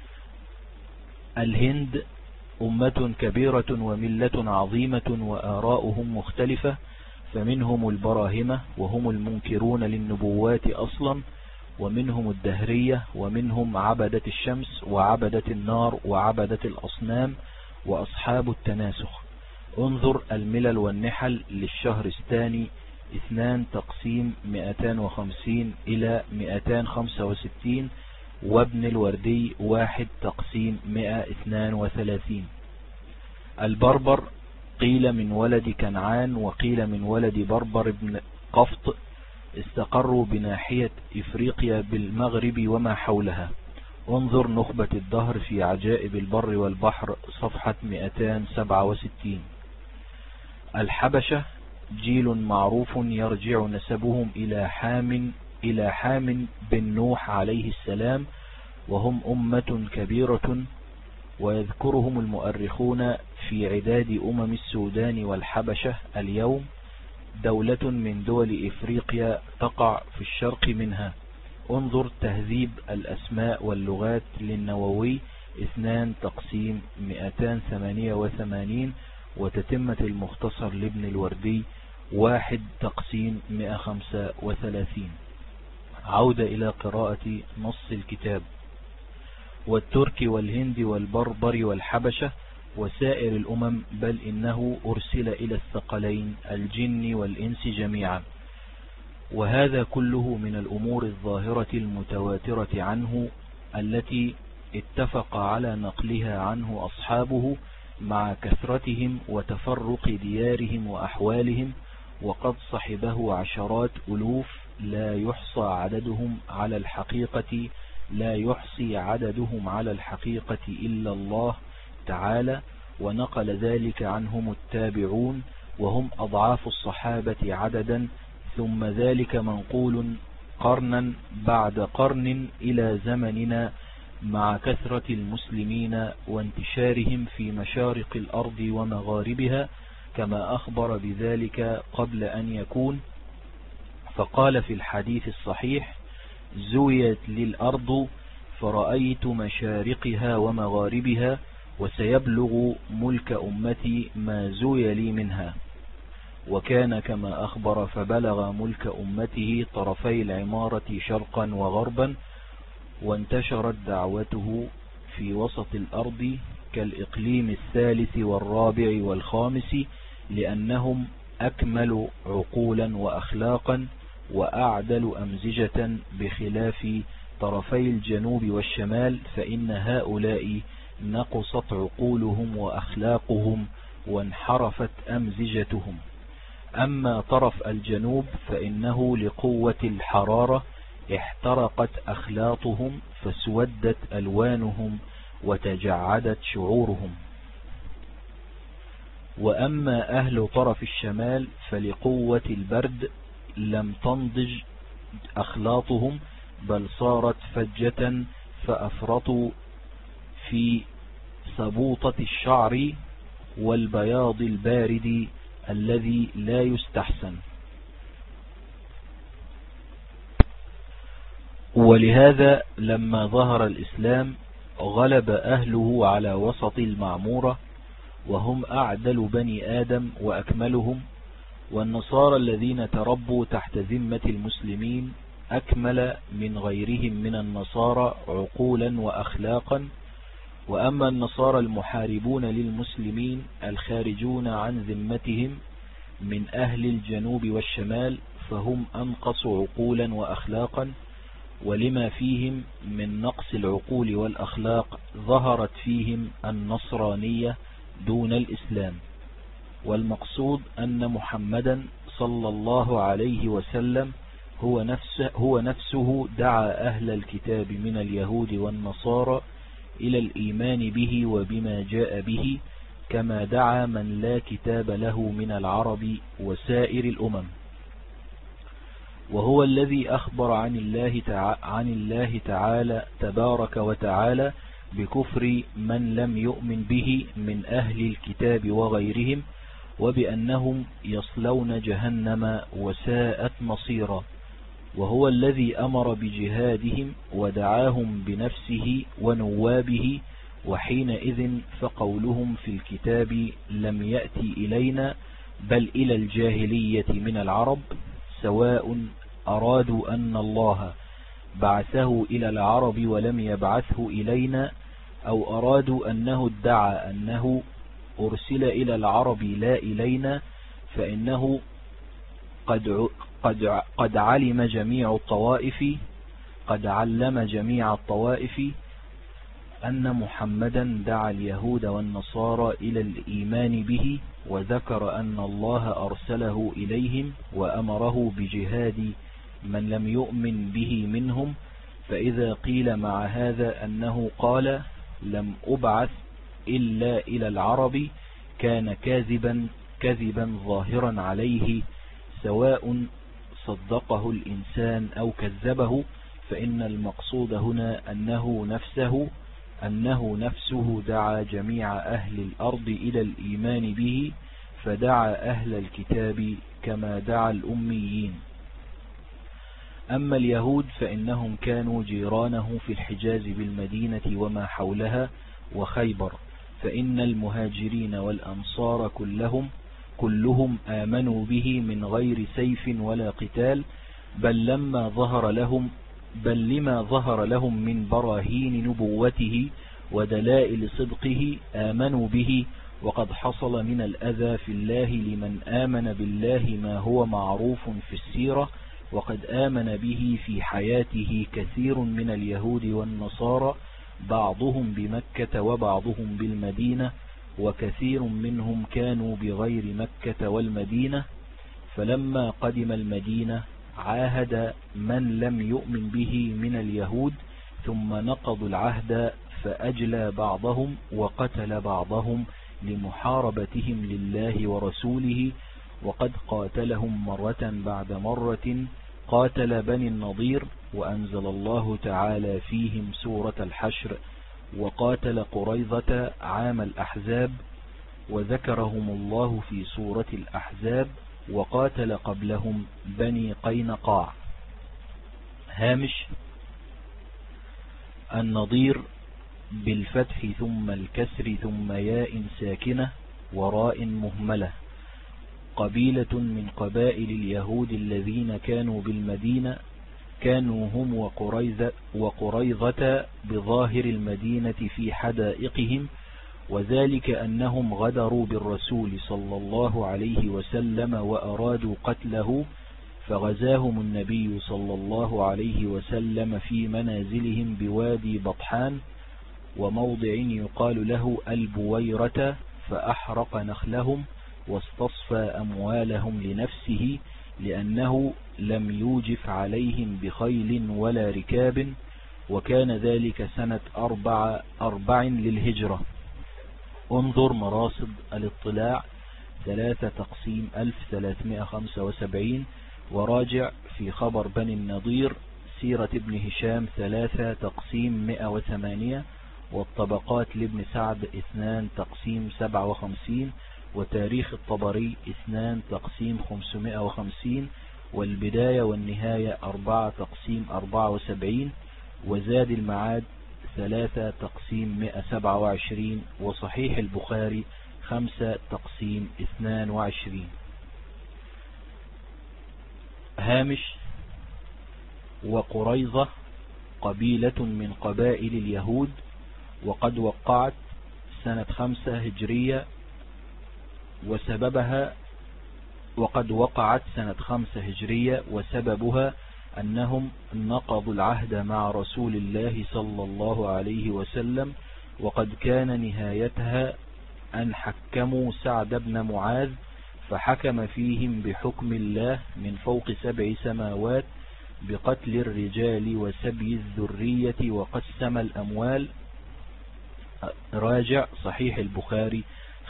S1: الهند أمة كبيرة وملة عظيمة وآراؤهم مختلفة، فمنهم البراهمة وهم المنكرون للنبوات أصلا، ومنهم الدهرية، ومنهم عبدة الشمس وعبدة النار وعبدة الأصنام وأصحاب التناسخ. انظر الملل والنحل للشهر الثاني 2 تقسيم 250 إلى 265، وابن الوردي 1 تقسيم 132. البربر قيل من ولد كنعان وقيل من ولد بربر بن قفط، استقروا بناحية إفريقيا بالمغرب وما حولها. انظر نخبة الدهر في عجائب البر والبحر صفحة 267. الحبشة جيل معروف يرجع نسبهم إلى حام بن نوح عليه السلام، وهم أمة كبيرة، ويذكرهم المؤرخون في عداد أمم السودان والحبشة اليوم، دولة من دول إفريقيا تقع في الشرق منها. انظر تهذيب الأسماء واللغات للنووي 2 تقسيم 288، وتتمة المختصر لابن الوردي 1 تقسيم 135. عودة إلى قراءة نص الكتاب. والترك والهند والبربر والحبشة وسائر الأمم، بل إنه أرسل إلى الثقلين الجن والإنس جميعا. وهذا كله من الأمور الظاهرة المتواترة عنه التي اتفق على نقلها عنه أصحابه مع كثرتهم وتفرق ديارهم وأحوالهم، وقد صحبه عشرات ألوف لا يحصى عددهم على الحقيقة إلا الله تعالى، ونقل ذلك عنهم التابعون وهم أضعاف الصحابة عددا، ثم ذلك منقول قرنا بعد قرن إلى زمننا مع كثرة المسلمين وانتشارهم في مشارق الأرض ومغاربها، كما أخبر بذلك قبل أن يكون. فقال في الحديث الصحيح: زويت للأرض فرأيت مشارقها ومغاربها، وسيبلغ ملك أمتي ما زوي لي منها. وكان كما أخبر فبلغ ملك أمته طرفي العمارة شرقا وغربا، وانتشرت دعوته في وسط الأرض كالإقليم الثالث والرابع والخامس، لأنهم أكمل عقولا وأخلاقا وأعدل أمزجة، بخلاف طرفي الجنوب والشمال، فإن هؤلاء نقصت عقولهم وأخلاقهم وانحرفت أمزجتهم. أما طرف الجنوب فإنه لقوة الحرارة احترقت أخلاطهم فسودت ألوانهم وتجعدت شعورهم. وأما أهل طرف الشمال فلقوة البرد لم تنضج أخلاطهم، بل صارت فجة، فأفرطوا في سبوطة الشعر والبياض البارد الذي لا يستحسن. ولهذا لما ظهر الإسلام غلب أهله على وسط المعمورة، وهم أعدل بني آدم وأكملهم، والنصارى الذين تربوا تحت ذمة المسلمين أكمل من غيرهم من النصارى عقولا وأخلاقا. وأما النصارى المحاربون للمسلمين الخارجون عن ذمتهم من أهل الجنوب والشمال فهم أنقص عقولا وأخلاقا، ولما فيهم من نقص العقول والأخلاق ظهرت فيهم النصرانية دون الإسلام. والمقصود أن محمدا صلى الله عليه وسلم هو نفسه دعا أهل الكتاب من اليهود والنصارى إلى الإيمان به وبما جاء به، كما دعا من لا كتاب له من العرب وسائر الأمم. وهو الذي أخبر عن الله تعالى تبارك وتعالى بكفر من لم يؤمن به من أهل الكتاب وغيرهم، وبأنهم يصلون جهنم وساءت مصيرا. وهو الذي أمر بجهادهم ودعاهم بنفسه ونوابه، وحينئذ فقولهم في الكتاب لم يأتي إلينا بل إلى الجاهلية من العرب، سواء أرادوا أن الله بعثه إلى العرب ولم يبعثه إلينا، أو أرادوا أنه ادعى أنه أرسل إلى العرب لا إلينا، فإنه قد علم جميع الطوائف أن محمدا دعا اليهود والنصارى إلى الإيمان به، وذكر أن الله أرسله إليهم وأمره بجهاد من لم يؤمن به منهم. فإذا قيل مع هذا أنه قال لم أبعث إلا إلى العرب، كان كذبا ظاهرا عليه، سواء صدقه الإنسان أو كذبه. فإن المقصود هنا أنه نفسه دعا جميع أهل الأرض إلى الإيمان به، فدعا أهل الكتاب كما دعا الأميين. أما اليهود فإنهم كانوا جيرانه في الحجاز بالمدينة وما حولها وخيبر، فإن المهاجرين والأنصار كلهم آمنوا به من غير سيف ولا قتال، بل لما ظهر لهم من براهين نبوته ودلائل صدقه آمنوا به. وقد حصل من الأذى في الله لمن آمن بالله ما هو معروف في السيرة، وقد آمن به في حياته كثير من اليهود والنصارى، بعضهم بمكة وبعضهم بالمدينة، وكثير منهم كانوا بغير مكة والمدينة. فلما قدم المدينة عاهد من لم يؤمن به من اليهود، ثم نقضوا العهد فأجلى بعضهم وقتل بعضهم لمحاربتهم لله ورسوله. وقد قاتلهم مرة بعد مرة، قاتل بني النضير وأنزل الله تعالى فيهم سورة الحشر، وقاتل قريظة عام الأحزاب وذكرهم الله في سورة الأحزاب، وقاتل قبلهم بني قينقاع. هامش: النضير بالفتح ثم الكسر ثم ياء ساكنة وراء مهملة، قبيلة من قبائل اليهود الذين كانوا بالمدينة، كانوا هم وقريظة بظاهر المدينة في حدائقهم، وذلك أنهم غدروا بالرسول صلى الله عليه وسلم وأرادوا قتله، فغزاهم النبي صلى الله عليه وسلم في منازلهم بوادي بطحان وموضع يقال له البويرة، فأحرق نخلهم واستصفى أموالهم لنفسه، لأنه لم يوجف عليهم بخيل ولا ركاب، وكان ذلك سنة 4 للهجرة. انظر مراصد الاطلاع 3/1375، وراجع في خبر بني النضير سيرة ابن هشام 3/108، والطبقات لابن سعد 2/57، وتاريخ الطبري 2/550، والبداية والنهاية 4/74، وزاد المعاد 3/127، وصحيح البخاري 5/22. هامش: وقريظة قبيلة من قبائل اليهود، وقد وقعت سنة 5 هجرية، وسببها أنهم نقضوا العهد مع رسول الله صلى الله عليه وسلم، وقد كان نهايتها أن حكموا سعد بن معاذ، فحكم فيهم بحكم الله من فوق 7 سماوات بقتل الرجال وسبي الذرية وقسم الأموال. راجع صحيح البخاري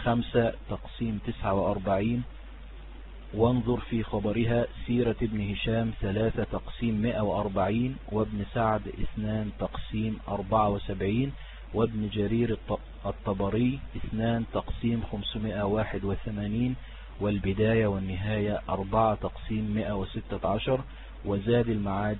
S1: 5/49، وانظر في خبرها سيرة ابن هشام 3/140، وابن سعد 2/74، وابن جرير الطبري 2/581، والبداية والنهاية 4/116، وزاد المعاد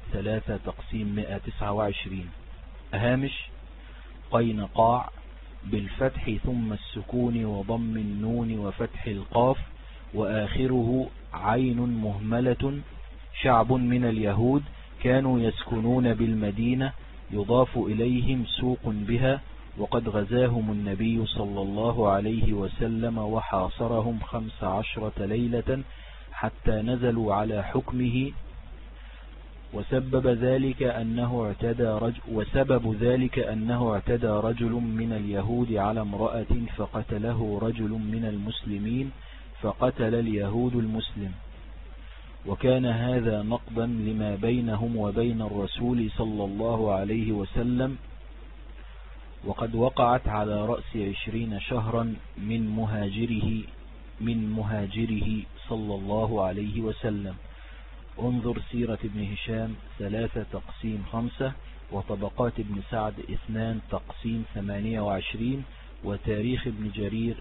S1: 3/129. هامش: قينقاع بالفتح ثم السكون وضم النون وفتح القاف وآخره عين مهملة، شعب من اليهود كانوا يسكنون بالمدينة، يضاف إليهم سوق بها، وقد غزاهم النبي صلى الله عليه وسلم وحاصرهم 15 ليلة حتى نزلوا على حكمه، وسبب ذلك أنه اعتدى رجل من اليهود على امرأة فقتله رجل من المسلمين، فقتل اليهود المسلم، وكان هذا نقضا لما بينهم وبين الرسول صلى الله عليه وسلم. وقد وقعت على رأس 20 شهرا من مهاجره صلى الله عليه وسلم. انظر سيرة ابن هشام 3/5، وطبقات ابن سعد 2/28، وتاريخ ابن جرير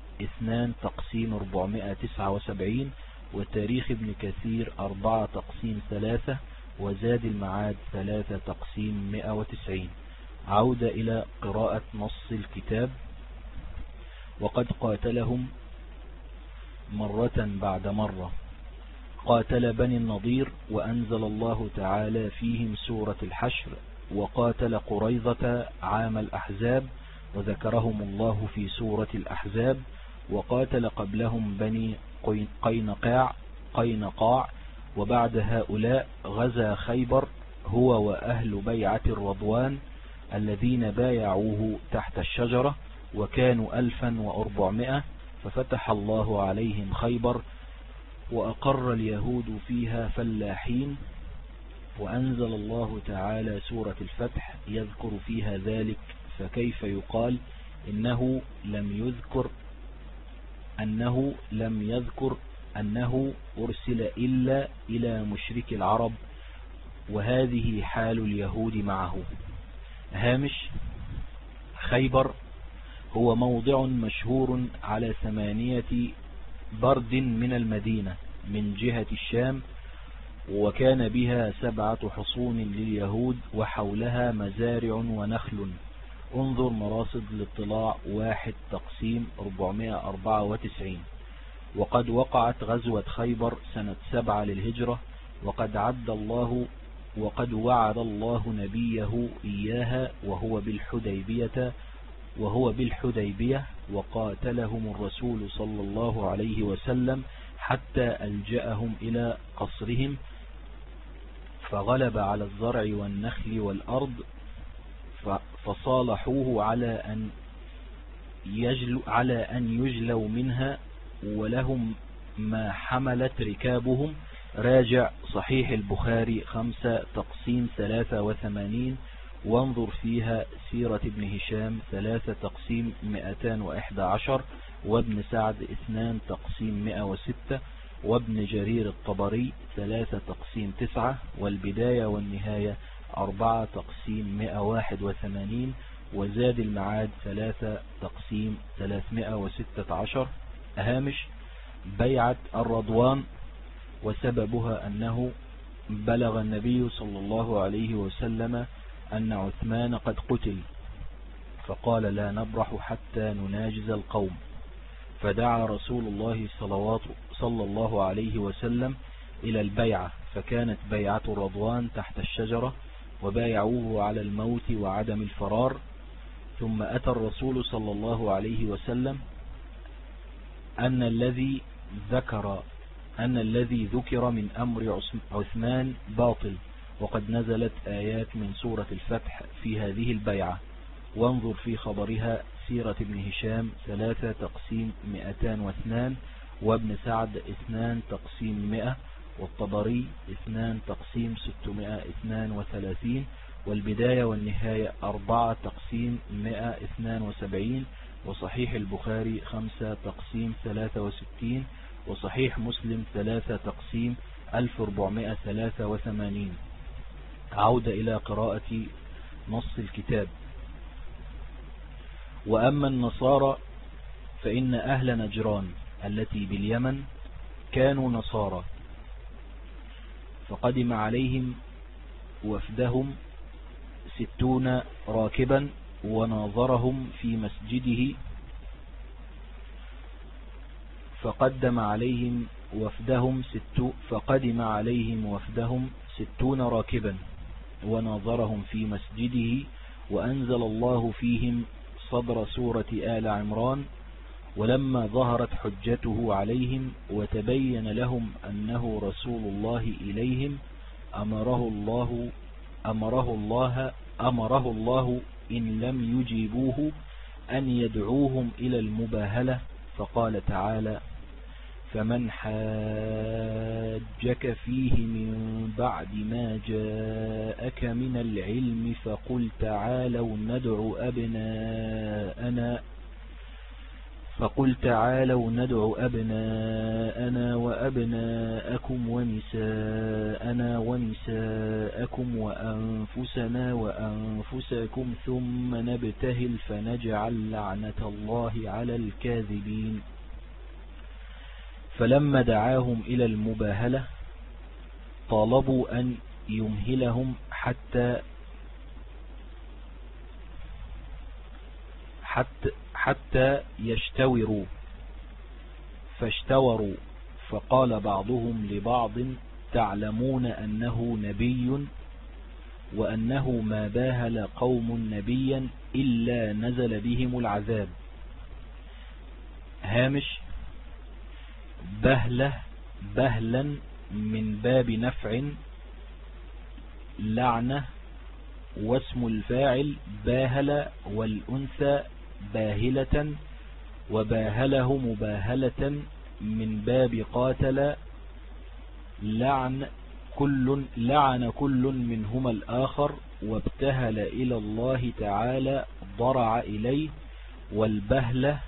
S1: 2/479، وتاريخ ابن كثير 4/3، وزاد المعاد 3/190. عودة إلى قراءة نص الكتاب. وقد قاتلهم مرة بعد مرة، قاتل بني النضير وأنزل الله تعالى فيهم سورة الحشر، وقاتل قريظة عام الأحزاب وذكرهم الله في سورة الأحزاب، وقاتل قبلهم بني قينقاع، وبعد هؤلاء غزا خيبر هو وأهل بيعة الرضوان، الذين بايعوه تحت الشجرة وكانوا 1400، ففتح الله عليهم خيبر وأقر اليهود فيها فلاحين، وأنزل الله تعالى سورة الفتح يذكر فيها ذلك، فكيف يقال إنه لم يذكر أنه أرسل إلا إلى مشرك العرب، وهذه حال اليهود معه. هامش: خيبر هو موضع مشهور على 8 برد من المدينة من جهة الشام، وكان بها 7 حصون لليهود وحولها مزارع ونخل. انظر مراصد الاطلاع 1/494. وقد وقعت غزوة خيبر سنة 7 للهجرة، وقد وعد الله نبيه إياها وهو بالحديبية، وقاتلهم الرسول صلى الله عليه وسلم حتى ألجأهم إلى قصرهم، فغلب على الزرع والنخل والأرض، فصالحوه على أن يجلوا منها، ولهم ما حملت ركابهم. راجع صحيح البخاري 5/83، وانظر فيها سيرة ابن هشام 3/211، وابن سعد 2/106، وابن جرير الطبري 3/9، والبداية والنهاية 4/181، وزاد المعاد 3/316. هامش: بيعة الرضوان، وسببها أنه بلغ النبي صلى الله عليه وسلم أن عثمان قد قتل، فقال: لا نبرح حتى نناجز القوم، فدعا رسول الله صلى الله عليه وسلم إلى البيعة، فكانت بيعة الرضوان تحت الشجرة، وبايعوه على الموت وعدم الفرار. ثم أتى الرسول صلى الله عليه وسلم أن الذي ذكر من أمر عثمان باطل، وقد نزلت آيات من سورة الفتح في هذه البيعة. وانظر في خبرها سيرة ابن هشام 3/202، وابن سعد 2/100، والطبري 2/632، والبداية والنهاية 4/172، وصحيح البخاري 5/63، وصحيح مسلم 3/1483. عودة إلى قراءة نص الكتاب. وأما النصارى فإن أهل نجران التي باليمن كانوا نصارى، فقدم عليهم وفدهم 60 راكبا وناظرهم في مسجده، فقدم عليهم وفدهم 60 راكبا وناظرهم في مسجده، وأنزل الله فيهم صدر سورة آل عمران. ولما ظهرت حجته عليهم وتبين لهم أنه رسول الله إليهم أمره الله إن لم يجيبوه أن يدعوهم إلى المباهلة، فقال تعالى: فمن حاجك فيه من بعد ما جاءك من العلم فقل تعالوا ندع أبناءنا وأبناءكم ونساءنا ونساءكم وأنفسنا وأنفسكم ثم نبتهل فنجعل لعنة الله على الكاذبين. فلما دعاهم إلى المباهلة طالبوا أن يمهلهم حتى يشتوروا، فاشتوروا، فقال بعضهم لبعض: تعلمون أنه نبي، وأنه ما باهل قوم نبيا إلا نزل بهم العذاب. هامش: بهلا من باب نفع، لعنة واسم الفاعل باهل والأنثى باهلة وباهله مباهلة من باب قاتل لعن كل منهما الآخر وابتهل إلى الله تعالى ضرع إليه والبهلة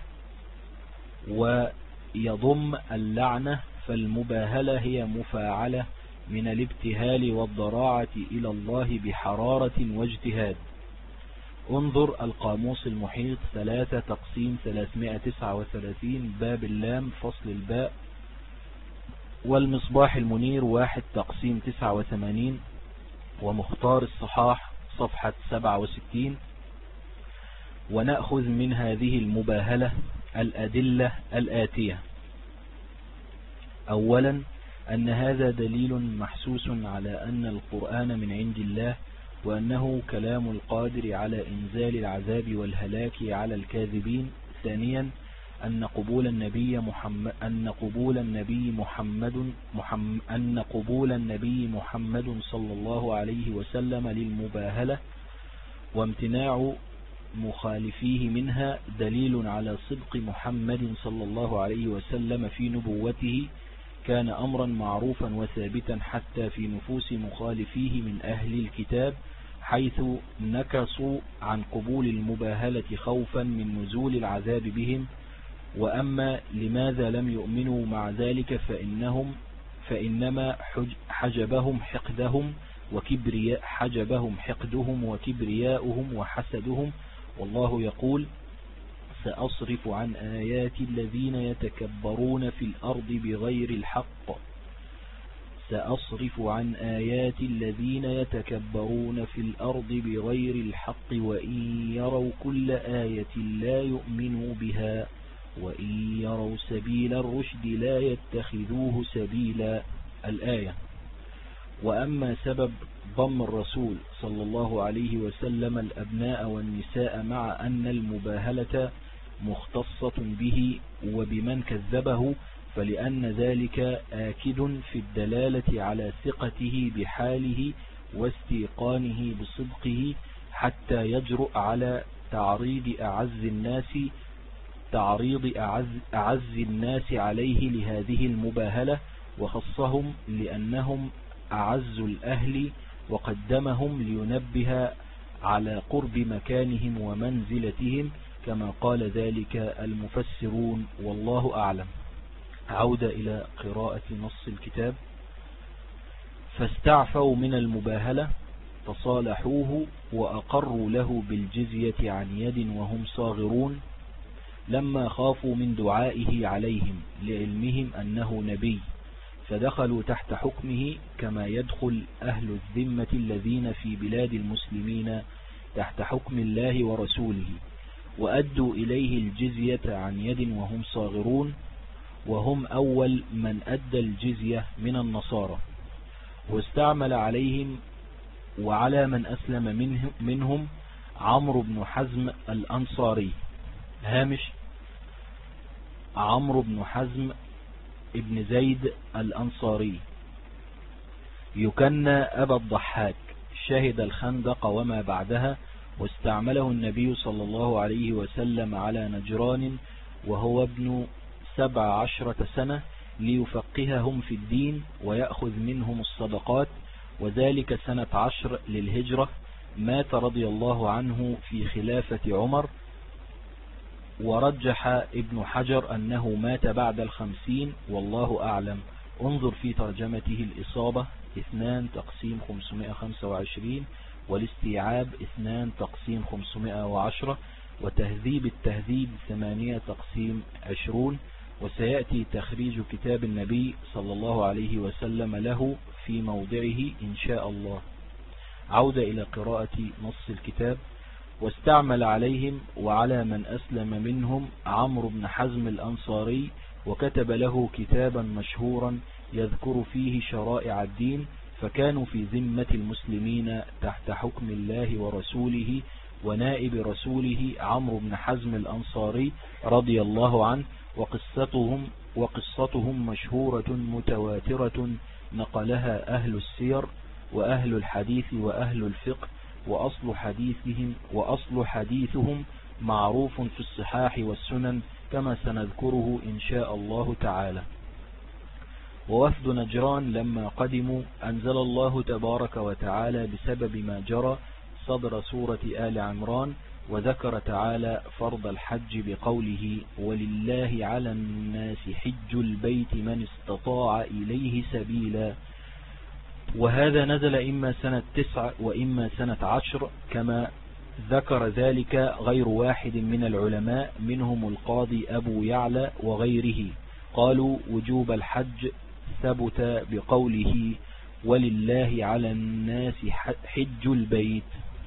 S1: ويضم اللعنة فالمباهلة هي مفاعلة من الابتهال والضراعة إلى الله بحرارة واجتهاد. انظر القاموس المحيط 3 تقسيم 339 باب اللام فصل الباء، والمصباح المنير 1 تقسيم 89 ومختار الصحاح صفحة 67. ونأخذ من هذه المباهلة الأدلة الآتية. أولا أن هذا دليل محسوس على أن القرآن من عند الله وأنه كلام القادر على إنزال العذاب والهلاك على الكاذبين. ثانيا أن قبول النبي محمد صلى الله عليه وسلم للمباهلة وامتناع مخالفيه منها دليل على صدق محمد صلى الله عليه وسلم في نبوته، كان أمرا معروفا وثابتا حتى في نفوس مخالفيه من أهل الكتاب، حيث نكصوا عن قبول المباهلة خوفا من نزول العذاب بهم. وأما لماذا لم يؤمنوا مع ذلك فإنما حجبهم حقدهم وكبرياؤهم وحسدهم. والله يقول: سأصرف عن آيات الذين يتكبرون في الأرض بغير الحق وإن يروا كل آية لا يؤمنوا بها وإن يروا سبيل الرشد لا يتخذوه سبيلا. الآية. وأما سبب ضم الرسول صلى الله عليه وسلم الأبناء والنساء مع أن المباهلة مختصة به وبمن كذبه، فلأن ذلك آكد في الدلالة على ثقته بحاله واستيقانه بصدقه، حتى يجرؤ على تعريض أعز الناس عليه لهذه المباهلة، وخصهم لأنهم أعز الأهل وقدمهم لينبه على قرب مكانهم ومنزلتهم كما قال ذلك المفسرون، والله أعلم. عودة إلى قراءة نص الكتاب. فاستعفوا من المباهلة فصالحوه وأقروا له بالجزية عن يد وهم صاغرون، لما خافوا من دعائه عليهم لعلمهم أنه نبي، فدخلوا تحت حكمه كما يدخل أهل الذمة الذين في بلاد المسلمين تحت حكم الله ورسوله، وأدوا إليه الجزية عن يد وهم صاغرون، وهم أول من أدى الجزية من النصارى. واستعمل عليهم وعلى من أسلم منهم عمرو بن حزم الأنصاري. هامش: عمرو بن حزم ابن زيد الأنصاري يكنى أبا الضحاك، شهد الخندق وما بعدها، واستعمله النبي صلى الله عليه وسلم على نجران وهو ابن 17 سنة ليفقههم في الدين ويأخذ منهم الصدقات، وذلك سنة 10 للهجرة. مات رضي الله عنه في خلافة عمر، ورجح ابن حجر أنه مات بعد 50 والله أعلم. انظر في ترجمته الإصابة 2 تقسيم 525 والاستيعاب 2 تقسيم 510 وتهذيب التهذيب 8 تقسيم 20. وسيأتي تخريج كتاب النبي صلى الله عليه وسلم له في موضعه إن شاء الله. عودة إلى قراءة نص الكتاب. واستعمل عليهم وعلى من أسلم منهم عمرو بن حزم الأنصاري، وكتب له كتابا مشهورا يذكر فيه شرائع الدين، فكانوا في ذمة المسلمين تحت حكم الله ورسوله ونائب رسوله عمرو بن حزم الأنصاري رضي الله عنه. وقصتهم مشهورة متواترة نقلها أهل السير وأهل الحديث وأهل الفقه وأصل حديثهم معروف في الصحاح والسنن كما سنذكره إن شاء الله تعالى. ووفد نجران لما قدموا أنزل الله تبارك وتعالى بسبب ما جرى صدر سورة آل عمران، وذكر تعالى فرض الحج بقوله ولله على الناس حج البيت من استطاع إليه سبيلا. وهذا نزل إما سنة 9 وإما سنة 10 كما ذكر ذلك غير واحد من العلماء منهم القاضي أبو يعلى وغيره. قالوا وجوب الحج ثبت بقوله ولله على الناس حج البيت.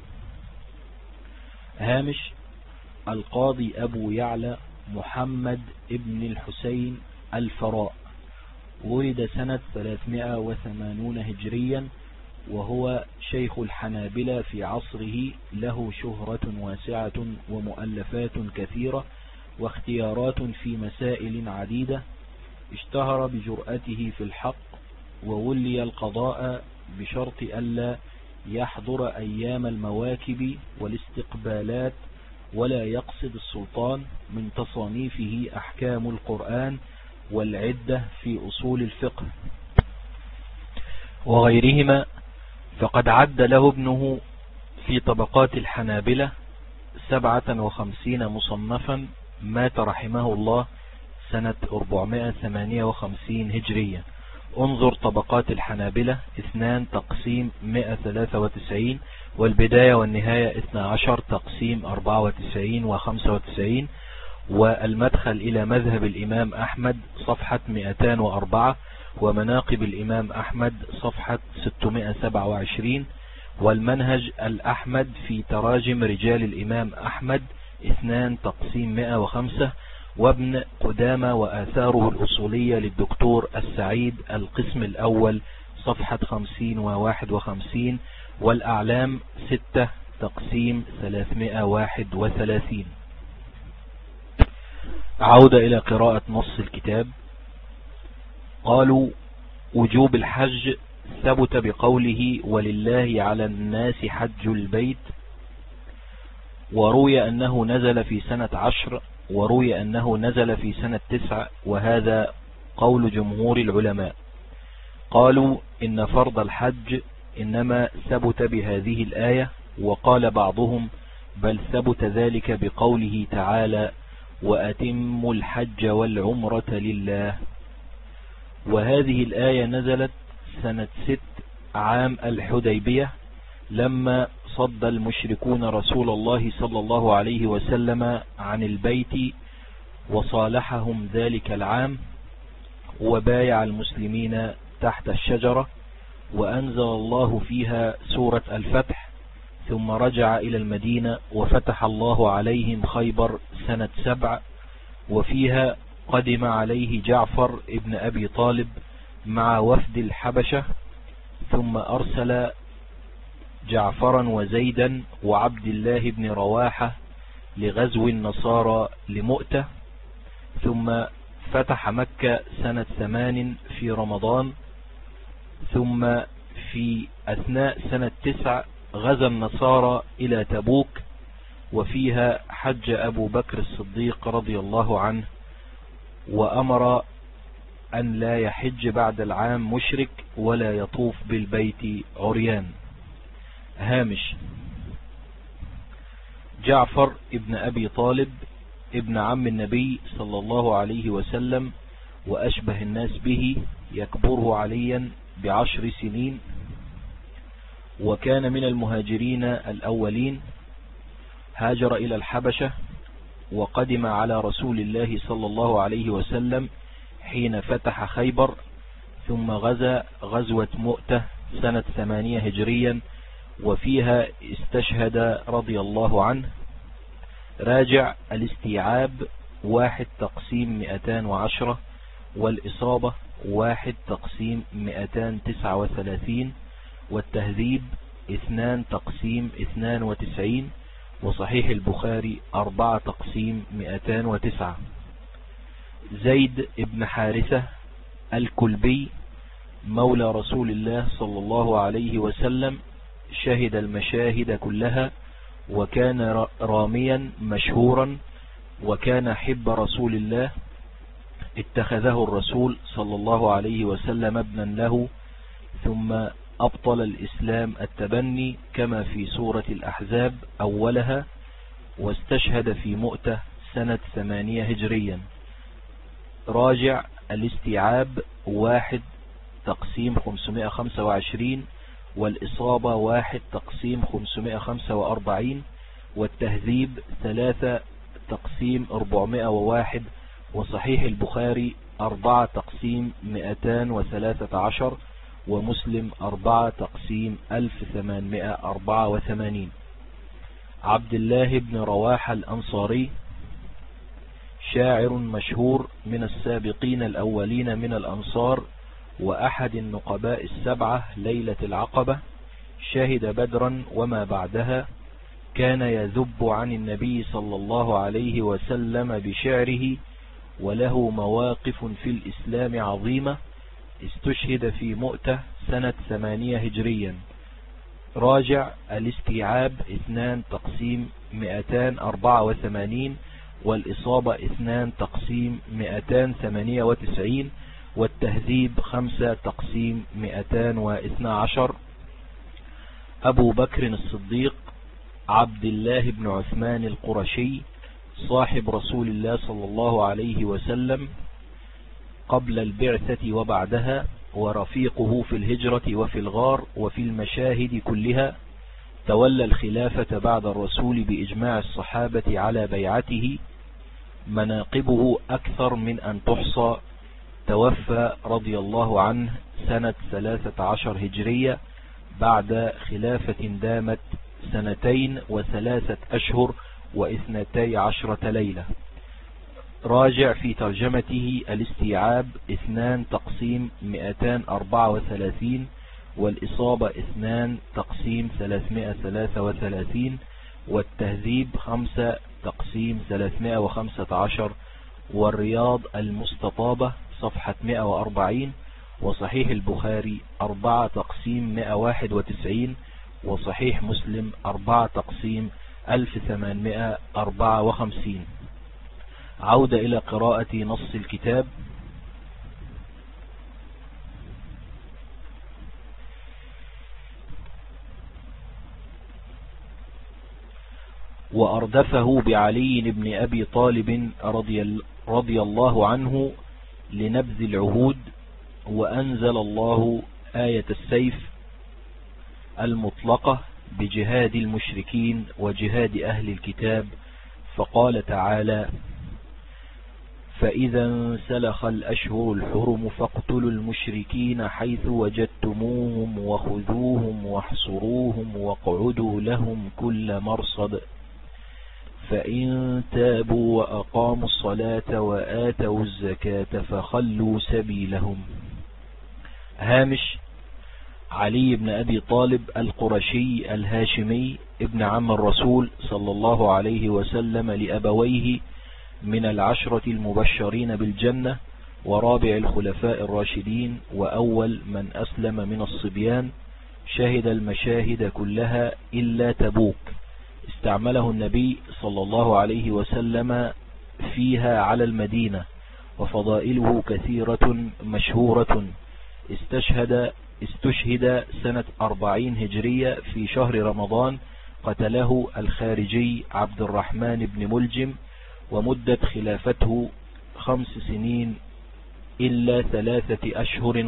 S1: هامش: القاضي أبو يعلى محمد ابن الحسين الفراء، ولد سنة 380 هجريا، وهو شيخ الحنابلة في عصره، له شهرة واسعة ومؤلفات كثيرة واختيارات في مسائل عديدة. اشتهر بجرأته في الحق، وولي القضاء بشرط ألا يحضر أيام المواكب والاستقبالات ولا يقصد السلطان. من تصانيفه أحكام القرآن والعدة في أصول الفقه وغيرهما. فقد عد له ابنه في طبقات الحنابلة 57 مصنفا، مات رحمه الله سنة 458 هجرية. انظر طبقات الحنابلة 2 تقسيم 193، والبداية والنهاية 12 تقسيم 94 و95، والمدخل إلى مذهب الإمام أحمد صفحة 204، ومناقب الإمام أحمد صفحة 627، والمنهج الأحمد في تراجم رجال الإمام أحمد 2 تقسيم 105، وابن قدامة وآثاره الأصولية للدكتور السعيد القسم الأول صفحة 50 و51، والأعلام 6 تقسيم 331. عودة إلى قراءة نص الكتاب. قالوا وجوب الحج ثبت بقوله ولله على الناس حج البيت، وروي أنه نزل في سنة 10، وروي أنه نزل في سنة 9، وهذا قول جمهور العلماء. قالوا إن فرض الحج إنما ثبت بهذه الآية، وقال بعضهم بل ثبت ذلك بقوله تعالى وأتموا الحج والعمرة لله. وهذه الآية نزلت سنة 6 عام الحديبية، لما صد المشركون رسول الله صلى الله عليه وسلم عن البيت، وصالحهم ذلك العام، وبايع المسلمين تحت الشجرة، وأنزل الله فيها سورة الفتح، ثم رجع إلى المدينة وفتح الله عليهم خيبر سنة 7، وفيها قدم عليه جعفر ابن أبي طالب مع وفد الحبشة، ثم أرسل جعفرا وزيدا وعبد الله بن رواحة لغزو النصارى لمؤتة، ثم فتح مكة سنة 8 في رمضان، ثم في أثناء سنة 9 غزا النصارى إلى تبوك، وفيها حج أبو بكر الصديق رضي الله عنه، وأمر أن لا يحج بعد العام مشرك ولا يطوف بالبيت عريان. هامش: جعفر ابن أبي طالب ابن عم النبي صلى الله عليه وسلم، وأشبه الناس به، يكبره عليا ب10 سنين، وكان من المهاجرين الأولين. هاجر إلى الحبشة، وقدم على رسول الله صلى الله عليه وسلم حين فتح خيبر، ثم غزا غزوة مؤتة سنة 8 هجريا، وفيها استشهد رضي الله عنه. راجع الاستيعاب 1 تقسيم 210، والإصابة 1 تقسيم 239، والتهذيب 2 تقسيم 92، وصحيح البخاري 4 تقسيم 209. زيد ابن حارثة الكلبي مولى رسول الله صلى الله عليه وسلم، شهد المشاهد كلها، وكان راميا مشهورا، وكان حب رسول الله، اتخذه الرسول صلى الله عليه وسلم ابنا له، ثم أبطل الإسلام التبني كما في سورة الأحزاب أولها، واستشهد في مؤتة سنة 8 هجريا. راجع الاستيعاب 1 تقسيم 525، والإصابة 1 تقسيم 545، والتهذيب 3 تقسيم 401، وصحيح البخاري 4 تقسيم 213، ومسلم 4 تقسيم 1884. عبد الله بن رواحة الأنصاري شاعر مشهور من السابقين الأولين من الأنصار، وأحد النقباء السبعة ليلة العقبة، شهد بدرا وما بعدها، كان يذب عن النبي صلى الله عليه وسلم بشعره، وله مواقف في الإسلام عظيمة. استشهد في مؤتة سنة 8 هجريا. راجع الاستيعاب 2 تقسيم 284، والإصابة 2 تقسيم 298، والتهذيب 5 تقسيم 212. أبو بكر الصديق عبد الله بن عثمان القرشي صاحب رسول الله صلى الله عليه وسلم قبل البعثة وبعدها، ورفيقه في الهجرة وفي الغار وفي المشاهد كلها، تولى الخلافة بعد الرسول بإجماع الصحابة على بيعته. مناقبه أكثر من أن تحصى. توفى رضي الله عنه سنة 13 هجرية بعد خلافة دامت 2 و3 أشهر و12 ليلة. راجع في ترجمته الاستيعاب 2 تقسيم 234، والإصابة 2 تقسيم 333، والتهذيب 5 تقسيم 315، والرياض المستطابة صفحة 140، وصحيح البخاري 4 تقسيم 191، وصحيح مسلم 4 تقسيم 1854. عودة إلى قراءة نص الكتاب. وأردفه بعلي بن أبي طالب رضي الله عنه لنبذ العهود، وأنزل الله آية السيف المطلقة بجهاد المشركين وجهاد أهل الكتاب، فقال تعالى: فإذا انسلخ الأشهر الحرم فاقتلوا المشركين حيث وجدتموهم وخذوهم واحصروهم واقعدوا لهم كل مرصد، فإن تابوا وأقاموا الصلاة وآتوا الزكاة فخلوا سبيلهم. هامش: علي بن أبي طالب القرشي الهاشمي ابن عم الرسول صلى الله عليه وسلم لأبويه، من 10 المبشرين بالجنة، ورابع الخلفاء الراشدين، وأول من أسلم من الصبيان. شهد المشاهد كلها إلا تبوك، استعمله النبي صلى الله عليه وسلم فيها على المدينة، وفضائله كثيرة مشهورة. استشهد سنة 40 هجرية في شهر رمضان، قتله الخارجي عبد الرحمن بن ملجم، ومدة خلافته 5 سنين إلا 3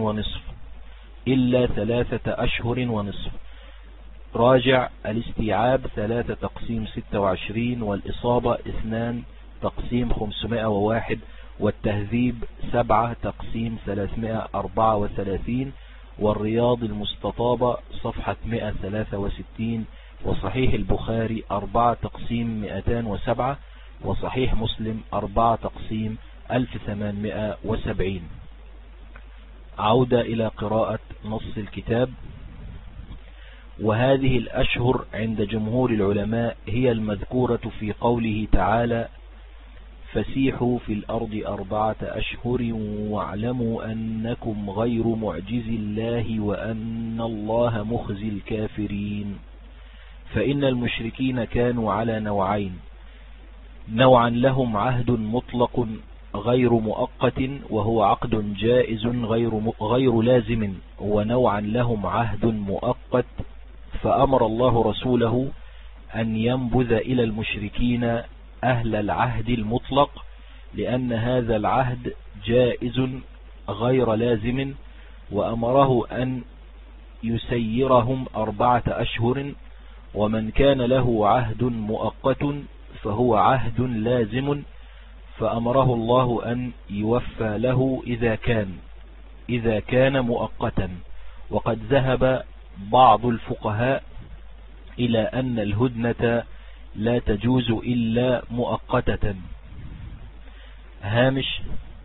S1: أشهر ونصف. راجع الاستيعاب 3 تقسيم 26، والإصابة 2 تقسيم 501، والتهذيب 7 تقسيم 334، والرياض المستطابة صفحة 163، وصحيح البخاري 4 تقسيم 207، وصحيح مسلم 4 تقسيم 1870. عودة إلى قراءة نص الكتاب. وهذه الأشهر عند جمهور العلماء هي المذكورة في قوله تعالى: فسيحوا في الأرض 4 أشهر واعلموا أنكم غير معجز الله وأن الله مخزي الكافرين. فإن المشركين كانوا على نوعين: نوعا لهم عهد مطلق غير مؤقت وهو عقد جائز غير لازم، ونوعا لهم عهد مؤقت، فأمر الله رسوله أن ينبذ إلى المشركين أهل العهد المطلق، لأن هذا العهد جائز غير لازم، وأمره أن يسيرهم 4 أشهر. ومن كان له عهد مؤقت فهو عهد لازم، فأمره الله أن يوفى له إذا كان مؤقتا. وقد ذهب بعض الفقهاء إلى أن الهدنة لا تجوز إلا مؤقتة. هامش: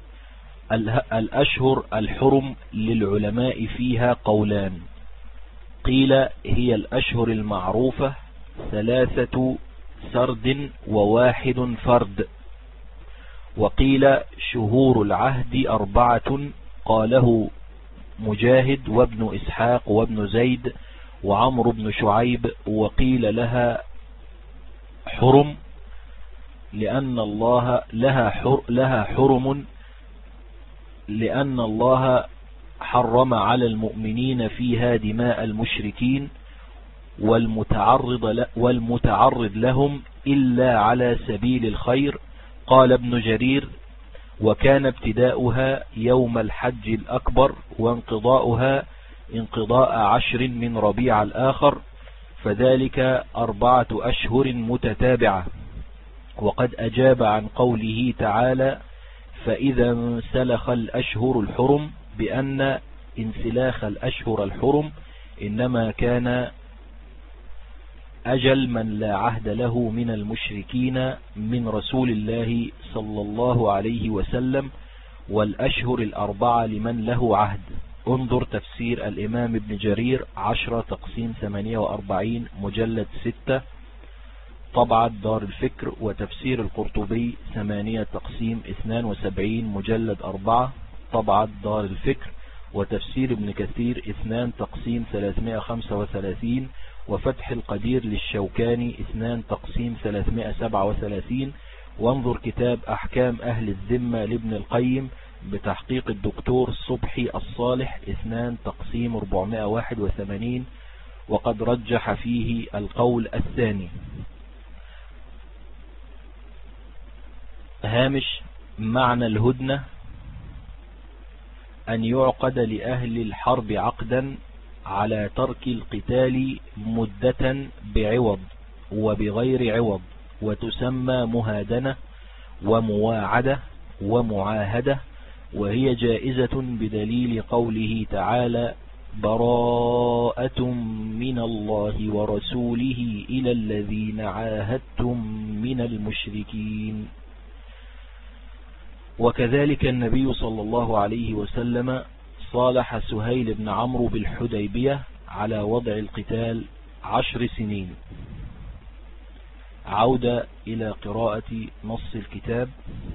S1: الأشهر الحرم للعلماء فيها قولان: قيل هي الأشهر المعروفة 3 سرد و1 فرد، وقيل شهور العهد 4، قاله مجاهد وابن إسحاق وابن زيد وعمرو بن شعيب. وقيل لها حرم لأن الله حرم على المؤمنين فيها دماء المشركين والمتعرض لهم إلا على سبيل الخير. قال ابن جرير: وكان ابتداؤها يوم الحج الأكبر وانقضاؤها انقضاء 10 من ربيع الآخر، فذلك 4 أشهر متتابعة. وقد أجاب عن قوله تعالى: فإذا انسلخ الأشهر الحرم، بأن انسلاخ الأشهر الحرم إنما كان أجل من لا عهد له من المشركين من رسول الله صلى الله عليه وسلم، والأشهر 4 لمن له عهد. انظر تفسير الإمام ابن جرير 10/48 مجلد 6 طبعة دار الفكر، وتفسير القرطبي 8/72 مجلد 4 طبعة دار الفكر، وتفسير ابن كثير 2/335، وفتح القدير للشوكاني 2/337. وانظر كتاب أحكام أهل الذمة لابن القيم بتحقيق الدكتور صبحي الصالح 2/481، وقد رجح فيه القول الثاني. هامش: معنى الهدنة: أن يعقد لأهل الحرب عقدا على ترك القتال مدة بعوض وبغير عوض، وتسمى مهادنة ومواعدة ومعاهدة، وهي جائزة بدليل قوله تعالى: براءة من الله ورسوله إلى الذين عاهدتم من المشركين. وكذلك النبي صلى الله عليه وسلم صالح سهيل بن عمرو بالحديبية على وضع القتال 10 سنين. عودة إلى قراءة نص الكتاب.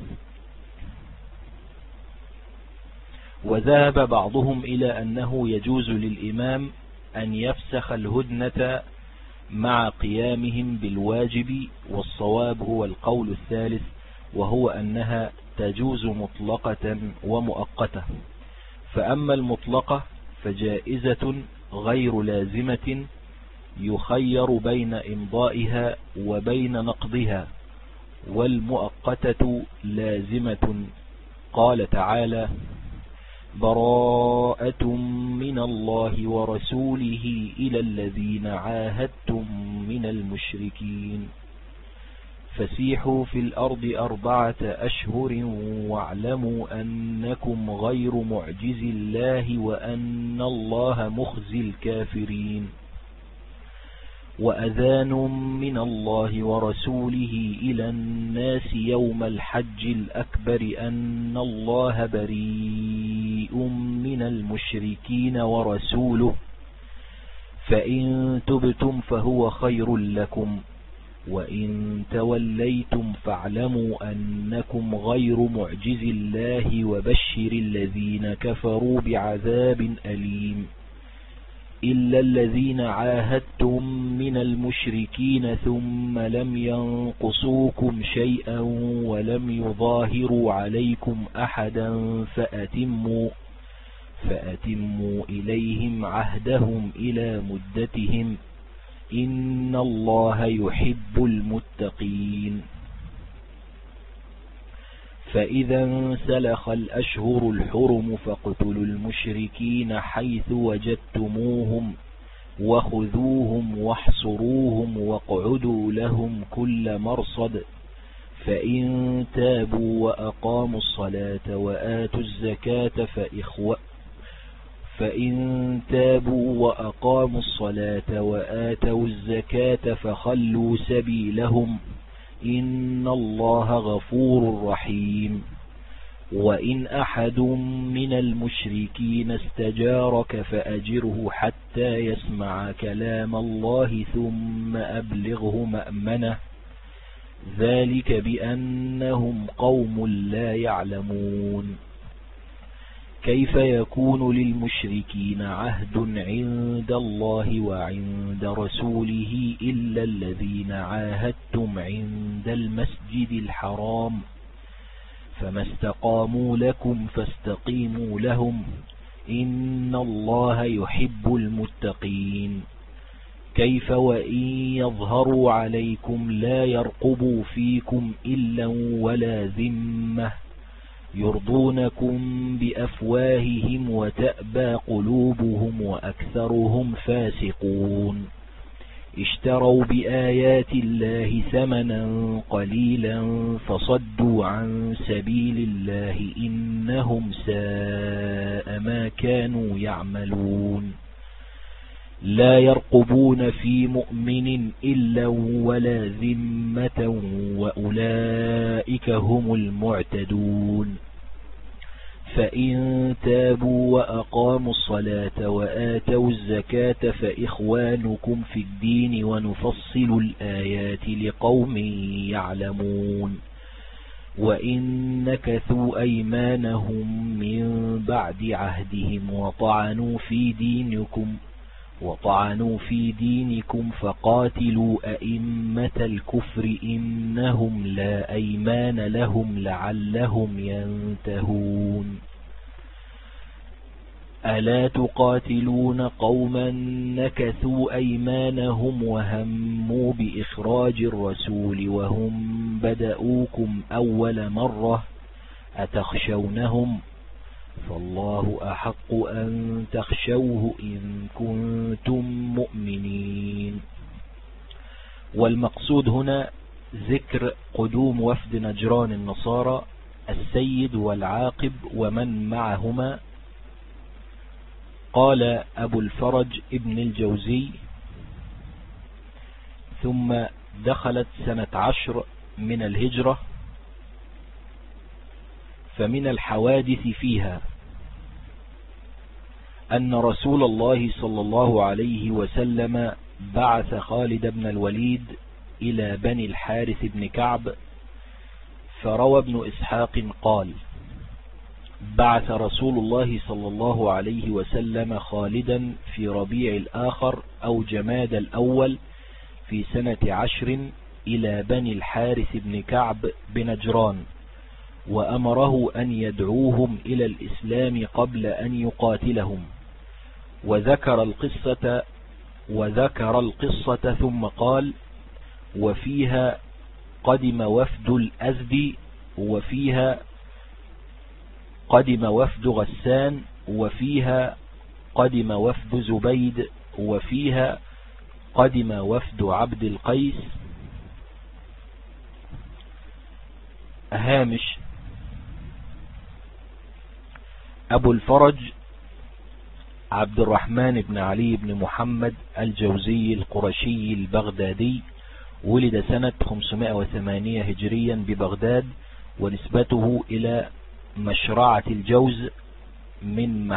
S1: وذهب بعضهم إلى أنه يجوز للإمام أن يفسخ الهدنة مع قيامهم بالواجب، والصواب هو القول الثالث، وهو أنها تجوز مطلقة ومؤقتة. فأما المطلقة فجائزة غير لازمة، يخير بين إمضائها وبين نقضها، والمؤقتة لازمة. قال تعالى: براءة من الله ورسوله إلى الذين عاهدتم من المشركين. فسيحوا في الأرض 4 أشهر واعلموا أنكم غير معجز الله وأن الله مخزي الكافرين. وأذان من الله ورسوله إلى الناس يوم الحج الأكبر أن الله بريء من المشركين ورسوله، فإن تبتم فهو خير لكم، وإن توليتم فاعلموا أنكم غير معجز الله وبشر الذين كفروا بعذاب أليم إلا الذين عاهدتم من المشركين ثم لم ينقصوكم شيئا ولم يظاهروا عليكم أحدا فأتموا إليهم عهدهم إلى مدتهم إن الله يحب المتقين. فإذا انسلخ الأشهر الحرم فاقتلوا المشركين حيث وجدتموهم وخذوهم واحصروهم واقعدوا لهم كل مرصد فإن تابوا وأقاموا الصلاة وآتوا الزكاة فخلوا سبيلهم إن الله غفور رحيم. وإن أحد من المشركين استجارك فأجره حتى يسمع كلام الله ثم أبلغه مأمنه ذلك بأنهم قوم لا يعلمون. كيف يكون للمشركين عهد عند الله وعند رسوله إلا الذين عاهدتم عند المسجد الحرام فما استقاموا لكم فاستقيموا لهم إن الله يحب المتقين. كيف وإن يظهروا عليكم لا يرقبوا فيكم إلا ولا ذمة يرضونكم بأفواههم وتأبى قلوبهم وأكثرهم فاسقون. اشتروا بآيات الله ثمنا قليلا فصدوا عن سبيل الله إنهم ساء ما كانوا يعملون. لا يرقبون في مؤمن إلا ولا ذمة وأولئك هم المعتدون. فإن تابوا وأقاموا الصلاة وآتوا الزكاة فإخوانكم في الدين ونفصل الآيات لقوم يعلمون. وإن نكثوا أيمانهم من بعد عهدهم وطعنوا في دينكم فقاتلوا أئمة الكفر إنهم لا أيمان لهم لعلهم ينتهون. ألا تقاتلون قوما نكثوا أيمانهم وهموا بإخراج الرسول وهم بدأوكم أول مرة أتخشونهم فالله أحق أن تخشوه إن كنتم مؤمنين. والمقصود هنا ذكر قدوم وفد نجران النصارى السيد والعاقب ومن معهما. قال أبو الفرج ابن الجوزي: ثم دخلت سنة 10 من الهجرة، فمن الحوادث فيها أن رسول الله صلى الله عليه وسلم بعث خالد بن الوليد إلى بني الحارث بن كعب. فروى ابن إسحاق قال: بعث رسول الله صلى الله عليه وسلم خالدا في ربيع الآخر أو جماد الأول في سنة 10 إلى بني الحارث بن كعب بنجران، وأمره أن يدعوهم إلى الإسلام قبل أن يقاتلهم. وذكر القصة ثم قال: وفيها قدم وفد الأزدي، وفيها قدم وفد غسان، وفيها قدم وفد زبيد، وفيها قدم وفد عبد القيس. هامش: أبو الفرج عبد الرحمن بن علي بن محمد الجوزي القرشي البغدادي، ولد سنة 508 هجريا ببغداد، ونسبته إلى مشرعة الجوز من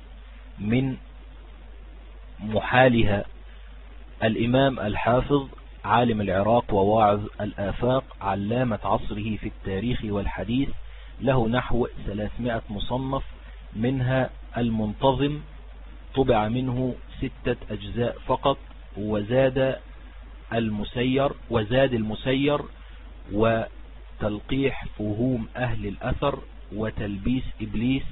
S1: محالها. الإمام الحافظ عالم العراق وواعظ الآفاق، علامة عصره في التاريخ والحديث، له نحو 300 مصنف، منها المنتظم طبع منه 6 أجزاء فقط، وزاد المسير وتلقيح فهوم أهل الأثر وتلبيس إبليس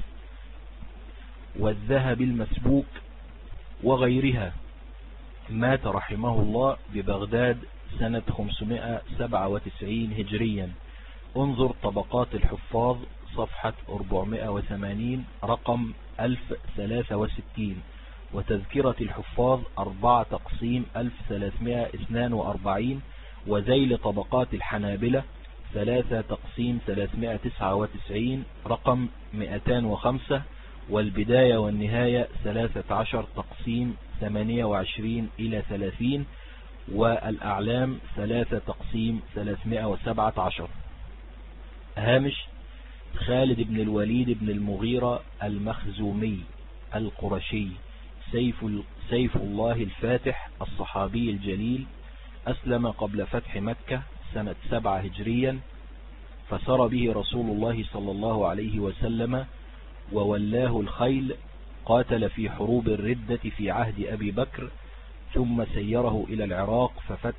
S1: والذهب المسبوك وغيرها. مات رحمه الله ببغداد سنة 597 هجريا. انظر طبقات الحفاظ صفحة 480 رقم 1063، وتذكرة الحفاظ 4 تقسيم 1342، وذيل طبقات الحنابلة 3 تقسيم 399 رقم 205، والبداية والنهاية 13 تقسيم 28 إلى 30، والأعلام 3 تقسيم 317. هامش: خالد بن الوليد بن المغيرة المخزومي القرشي، سيف الله الفاتح، الصحابي الجليل، أسلم قبل فتح مكة سنة 7 هجريا، فسر به رسول الله صلى الله عليه وسلم وولاه الخيل، قاتل في حروب الردة في عهد أبي بكر، ثم سيره إلى العراق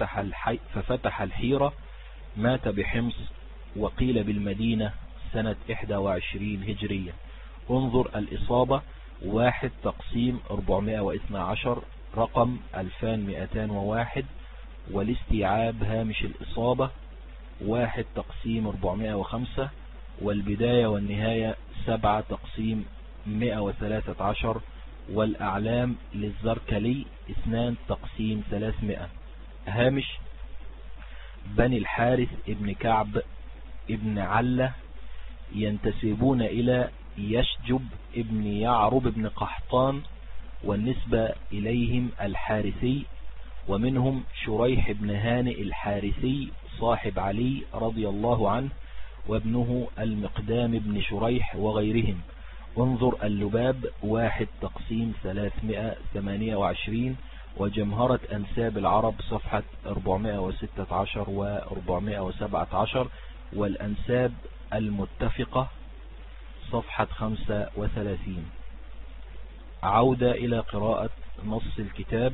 S1: ففتح الحيرة، مات بحمص، وقيل بالمدينة سنة 21 هجرية. انظر الإصابة 1 تقسيم 412 رقم 2201، والاستيعاب هامش الإصابة 1 تقسيم 405، والبداية والنهاية 7 تقسيم 113، والأعلام للزركلي 2 تقسيم 300. هامش: بني الحارث ابن كعب ابن علة ينتسبون إلى يشجب ابن يعرب ابن قحطان، والنسبة إليهم الحارثي، ومنهم شريح ابن هانئ الحارثي صاحب علي رضي الله عنه، وابنه المقدام ابن شريح وغيرهم. انظر اللباب 1 تقسيم 328، وجمهرة أنساب العرب صفحة 416 و 417، والأنساب المتفقة صفحة 35. عودة إلى قراءة نص الكتاب.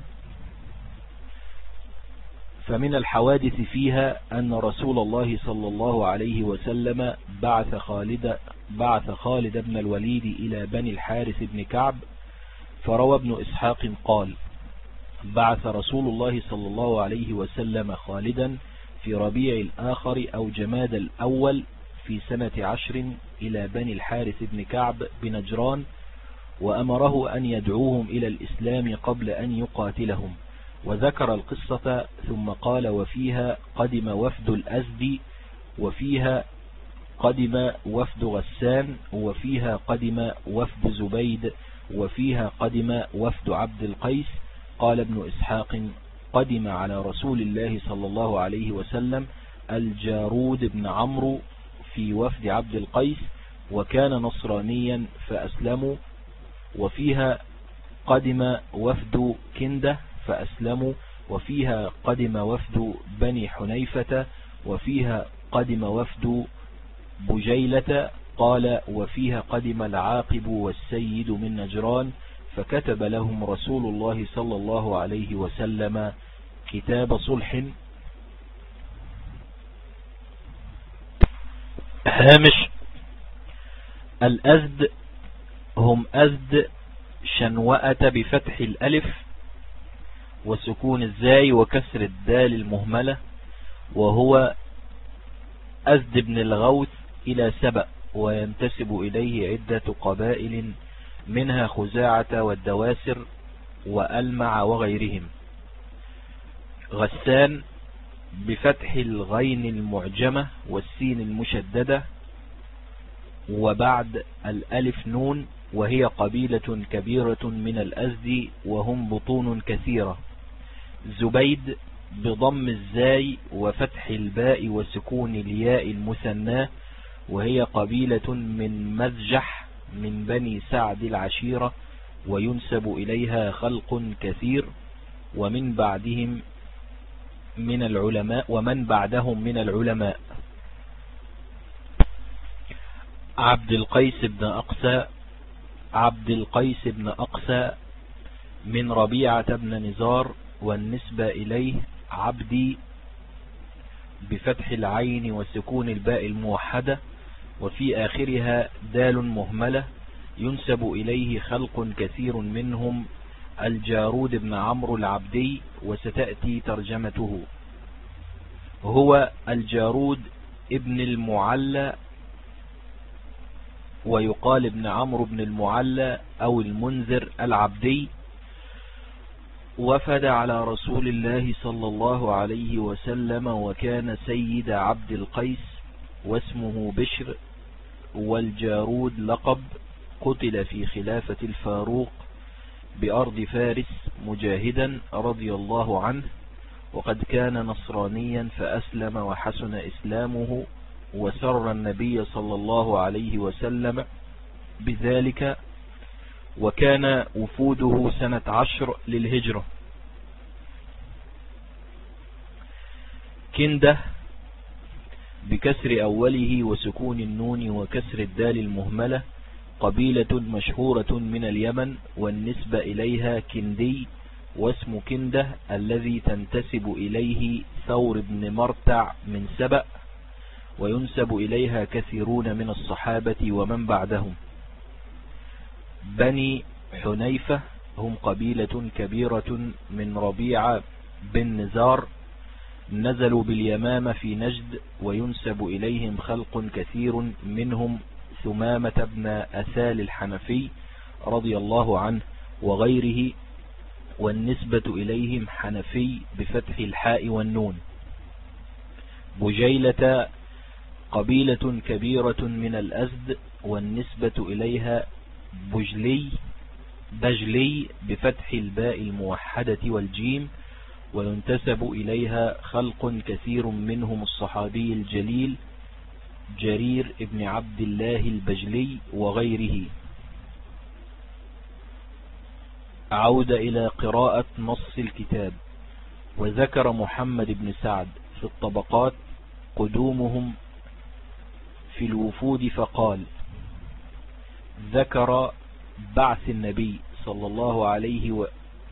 S1: فمن الحوادث فيها أن رسول الله صلى الله عليه وسلم بعث خالد بن الوليد إلى بني الحارث بن كعب، فروى ابن إسحاق قال: بعث رسول الله صلى الله عليه وسلم خالدا في ربيع الآخر أو جماد الأول في سنة 10 إلى بني الحارث بن كعب بنجران، وأمره أن يدعوهم إلى الإسلام قبل أن يقاتلهم، وذكر القصة ثم قال: وفيها قدم وفد الأزدي، وفيها قدم وفد غسان، وفيها قدم وفد زبيد، وفيها قدم وفد عبد القيس. قال ابن إسحاق: قدم على رسول الله صلى الله عليه وسلم الجارود بن عمرو في وفد عبد القيس، وكان نصرانيا فأسلموا. وفيها قدم وفد كندة فأسلموا، وفيها قدم وفد بني حنيفة، وفيها قدم وفد بجيلة. قال: وفيها قدم العاقب والسيد من نجران، فكتب لهم رسول الله صلى الله عليه وسلم كتاب صلح. هامش: الأزد هم أزد شنوءة بفتح الألف وسكون الزاي وكسر الدال المهملة، وهو أزد بن الغوث إلى سبأ، وينتسب إليه عدة قبائل منها خزاعة والدواسر وألمع وغيرهم. غسان بفتح الغين المعجمة والسين المشددة وبعد الألف نون، وهي قبيلة كبيرة من الأزدي وهم بطون كثيرة. زبيد بضم الزاي وفتح الباء وسكون الياء المثنى، وهي قبيلة من مذجح من بني سعد العشيرة، وينسب إليها خلق كثير. ومن بعدهم من العلماء ومن بعدهم من العلماء. عبد القيس بن أقسى من ربيعة بن نزار، والنسبة إليه عبدي بفتح العين وسكون الباء الموحدة وفي آخرها دال مهملة، ينسب إليه خلق كثير منهم الجارود بن عمرو العبدي، وستأتي ترجمته. هو الجارود ابن المعلى، ويقال ابن عمرو بن المعلى أو المنذر العبدي، وفد على رسول الله صلى الله عليه وسلم، وكان سيد عبد القيس واسمه بشر، والجارود لقب، قتل في خلافة الفاروق بأرض فارس مجاهدا رضي الله عنه، وقد كان نصرانيا فأسلم وحسن إسلامه، وسر النبي صلى الله عليه وسلم بذلك، وكان وفوده سنة 10 للهجرة. كندة بكسر أوله وسكون النون وكسر الدال المهملة، قبيلة مشهورة من اليمن، والنسبة إليها كندي، واسم كندة الذي تنتسب إليه ثور بن مرتع من سبأ، وينسب إليها كثيرون من الصحابة ومن بعدهم. بني حنيفة هم قبيلة كبيرة من ربيعة بن نزار، نزلوا باليمامة في نجد، وينسب إليهم خلق كثير منهم ثمامة بن أسال الحنفي رضي الله عنه وغيره، والنسبة إليهم حنفي بفتح الحاء والنون. بجيلة قبيلة كبيرة من الأزد، والنسبة إليها بجلي بفتح الباء الموحدة والجيم، وينتسب إليها خلق كثير منهم الصحابي الجليل جرير ابن عبد الله البجلي وغيره. عود إلى قراءة نص الكتاب. وذكر محمد بن سعد في الطبقات قدومهم في الوفود، فقال: ذكر بعث النبي صلى الله عليه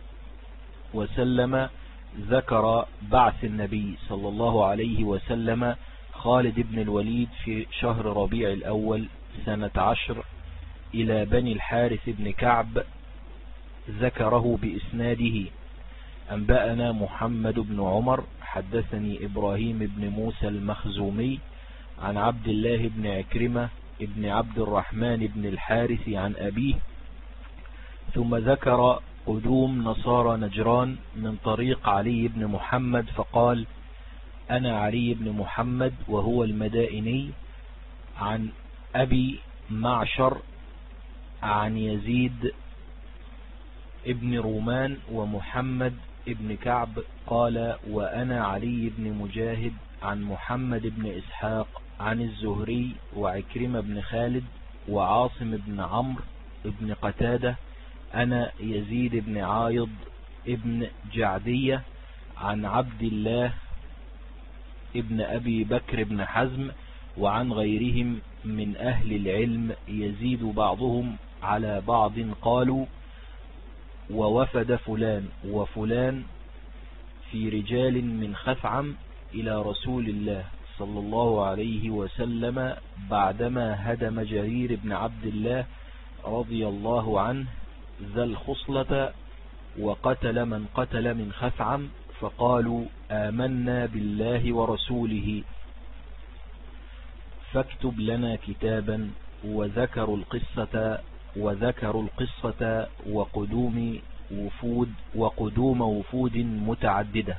S1: وسلم ذكر بعث النبي صلى الله عليه وسلم خالد بن الوليد في شهر ربيع الأول سنة 10 إلى بني الحارث بن كعب، ذكره بإسناده: أنبأنا محمد بن عمر حدثني إبراهيم بن موسى المخزومي عن عبد الله بن عكرمة ابن عبد الرحمن بن الحارث عن أبيه. ثم ذكر قدوم نصارى نجران من طريق علي بن محمد، فقال: أنا علي بن محمد وهو المدائني، عن أبي معشر عن يزيد ابن رومان ومحمد ابن كعب قال: وأنا علي بن مجاهد عن محمد بن إسحاق عن الزهري وعكرمة بن خالد وعاصم بن عمرو بن قتادة، أنا يزيد بن عايض ابن جعدية عن عبد الله ابن أبي بكر بن حزم، وعن غيرهم من أهل العلم يزيد بعضهم على بعض، قالوا: ووفد فلان وفلان في رجال من خثعم إلى رسول الله صلى الله عليه وسلم بعدما هدم جرير بن عبد الله رضي الله عنه ذا الخصلة، وقتل من قتل من خثعم، فقالوا: آمنا بالله ورسوله فاكتب لنا كتابا. وذكروا القصة وقدوم وفود متعددة.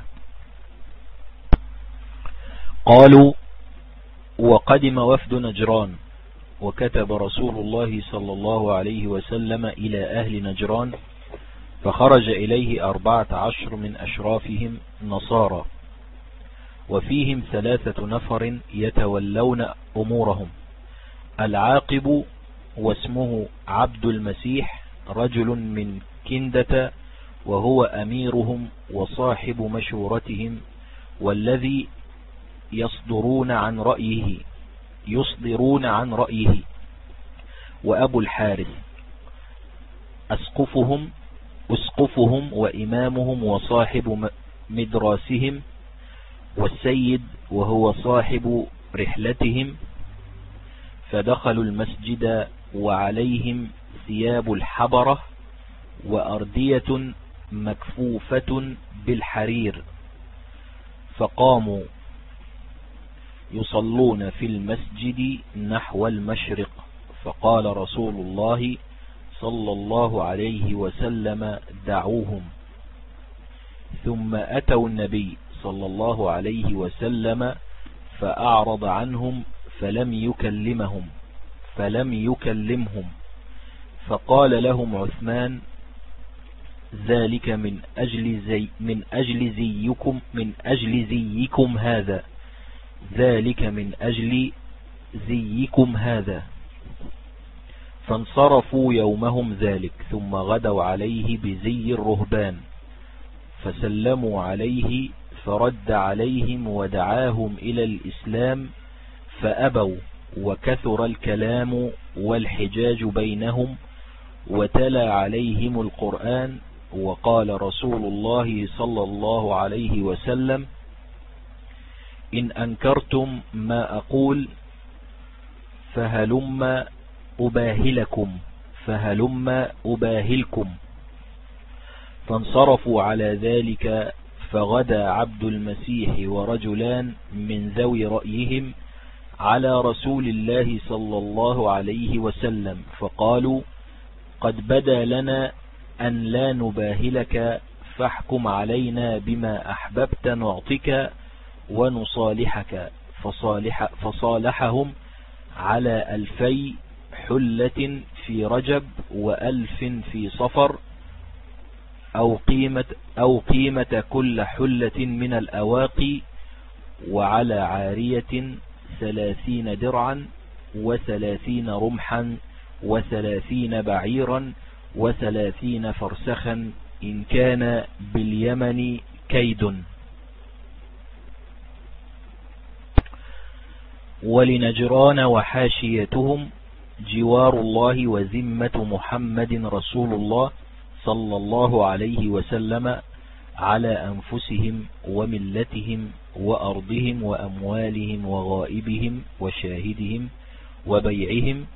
S1: قالوا: وقدم وفد نجران، وكتب رسول الله صلى الله عليه وسلم إلى أهل نجران، فخرج إليه 14 من أشرافهم نصارى، وفيهم 3 نفر يتولون أمورهم: العاقب واسمه عبد المسيح، رجل من كندة، وهو أميرهم وصاحب مشورتهم، والذي يصدرون عن رأيه وأبو الحارث أسقفهم وإمامهم وصاحب مدراسهم، والسيد وهو صاحب رحلتهم. فدخلوا المسجد وعليهم ثياب الحبرة وأردية مكفوفة بالحرير، فقاموا يصلون في المسجد نحو المشرق، فقال رسول الله صلى الله عليه وسلم: دعوهم. ثم أتوا النبي صلى الله عليه وسلم فأعرض عنهم فلم يكلمهم، فقال لهم عثمان: ذلك من أجل زيكم هذا. فانصرفوا يومهم ذلك، ثم غدوا عليه بزي الرهبان، فسلموا عليه، فرد عليهم ودعاهم إلى الإسلام فأبوا، وكثر الكلام والحجاج بينهم، وتلا عليهم القرآن. وقال رسول الله صلى الله عليه وسلم: إن أنكرتم ما أقول فهلم أباهلكم. فانصرفوا على ذلك، فغدا عبد المسيح ورجلان من ذوي رأيهم على رسول الله صلى الله عليه وسلم، فقالوا: قد بدا لنا أن لا نباهلك، فاحكم علينا بما أحببت نعطك ونصالحك. فصالحهم على 2000 حلة في رجب و1000 في صفر، أو قيمة كل حلة من الأواقي، وعلى عارية 30 درعا و30 رمحا و30 بعيرا و30 فرسخا، إن كان باليمن كيد. ولنجران وحاشيتهم جوار الله وذمة محمد رسول الله صلى الله عليه وسلم على أنفسهم وملتهم وأرضهم وأموالهم وغائبهم وشاهدهم وبيعهم،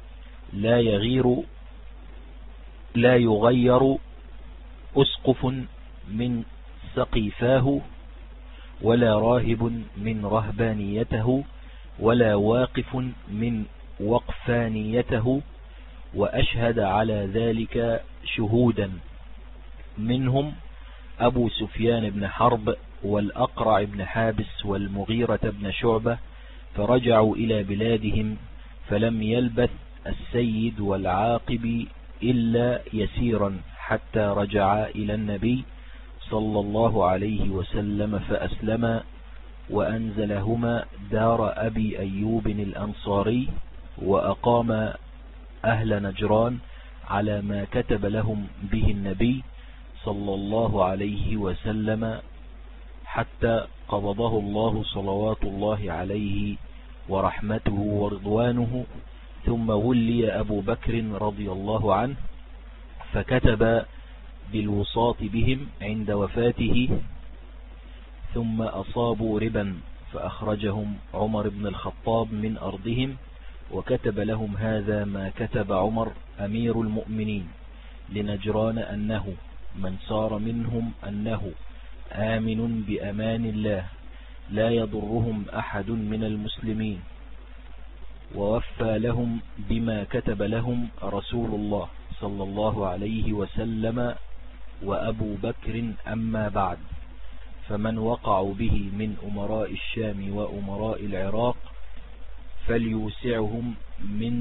S1: لا يغير أسقف من سقيفاه، ولا راهب من رهبانيته، ولا واقف من وقفانيته. وأشهد على ذلك شهودا، منهم أبو سفيان بن حرب والأقرع بن حابس والمغيرة بن شعبة، فرجعوا إلى بلادهم. فلم يلبث السيد والعاقب إلا يسيرا حتى رجع إلى النبي صلى الله عليه وسلم فأسلم، وأنزلهما دار أبي أيوب الأنصاري، وأقام أهل نجران على ما كتب لهم به النبي صلى الله عليه وسلم، حتى قبضه الله صلوات الله عليه ورحمته ورضوانه. ثم ولي أبو بكر رضي الله عنه، فكتب بالوصاة بهم عند وفاته. ثم أصابوا ربا، فأخرجهم عمر بن الخطاب من أرضهم، وكتب لهم هذا ما كتب عمر أمير المؤمنين لنجران، أنه من صار منهم أنه آمن بأمان الله، لا يضرهم أحد من المسلمين. ووفى لهم بما كتب لهم رسول الله صلى الله عليه وسلم وأبو بكر. أما بعد، فمن وقعوا به من أمراء الشام وأمراء العراق فليوسعهم من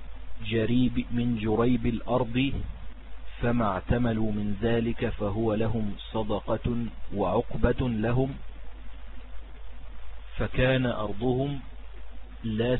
S1: جريب الأرض، فما اعتملوا من ذلك فهو لهم صدقة وعقبة لهم. فكان أرضهم لا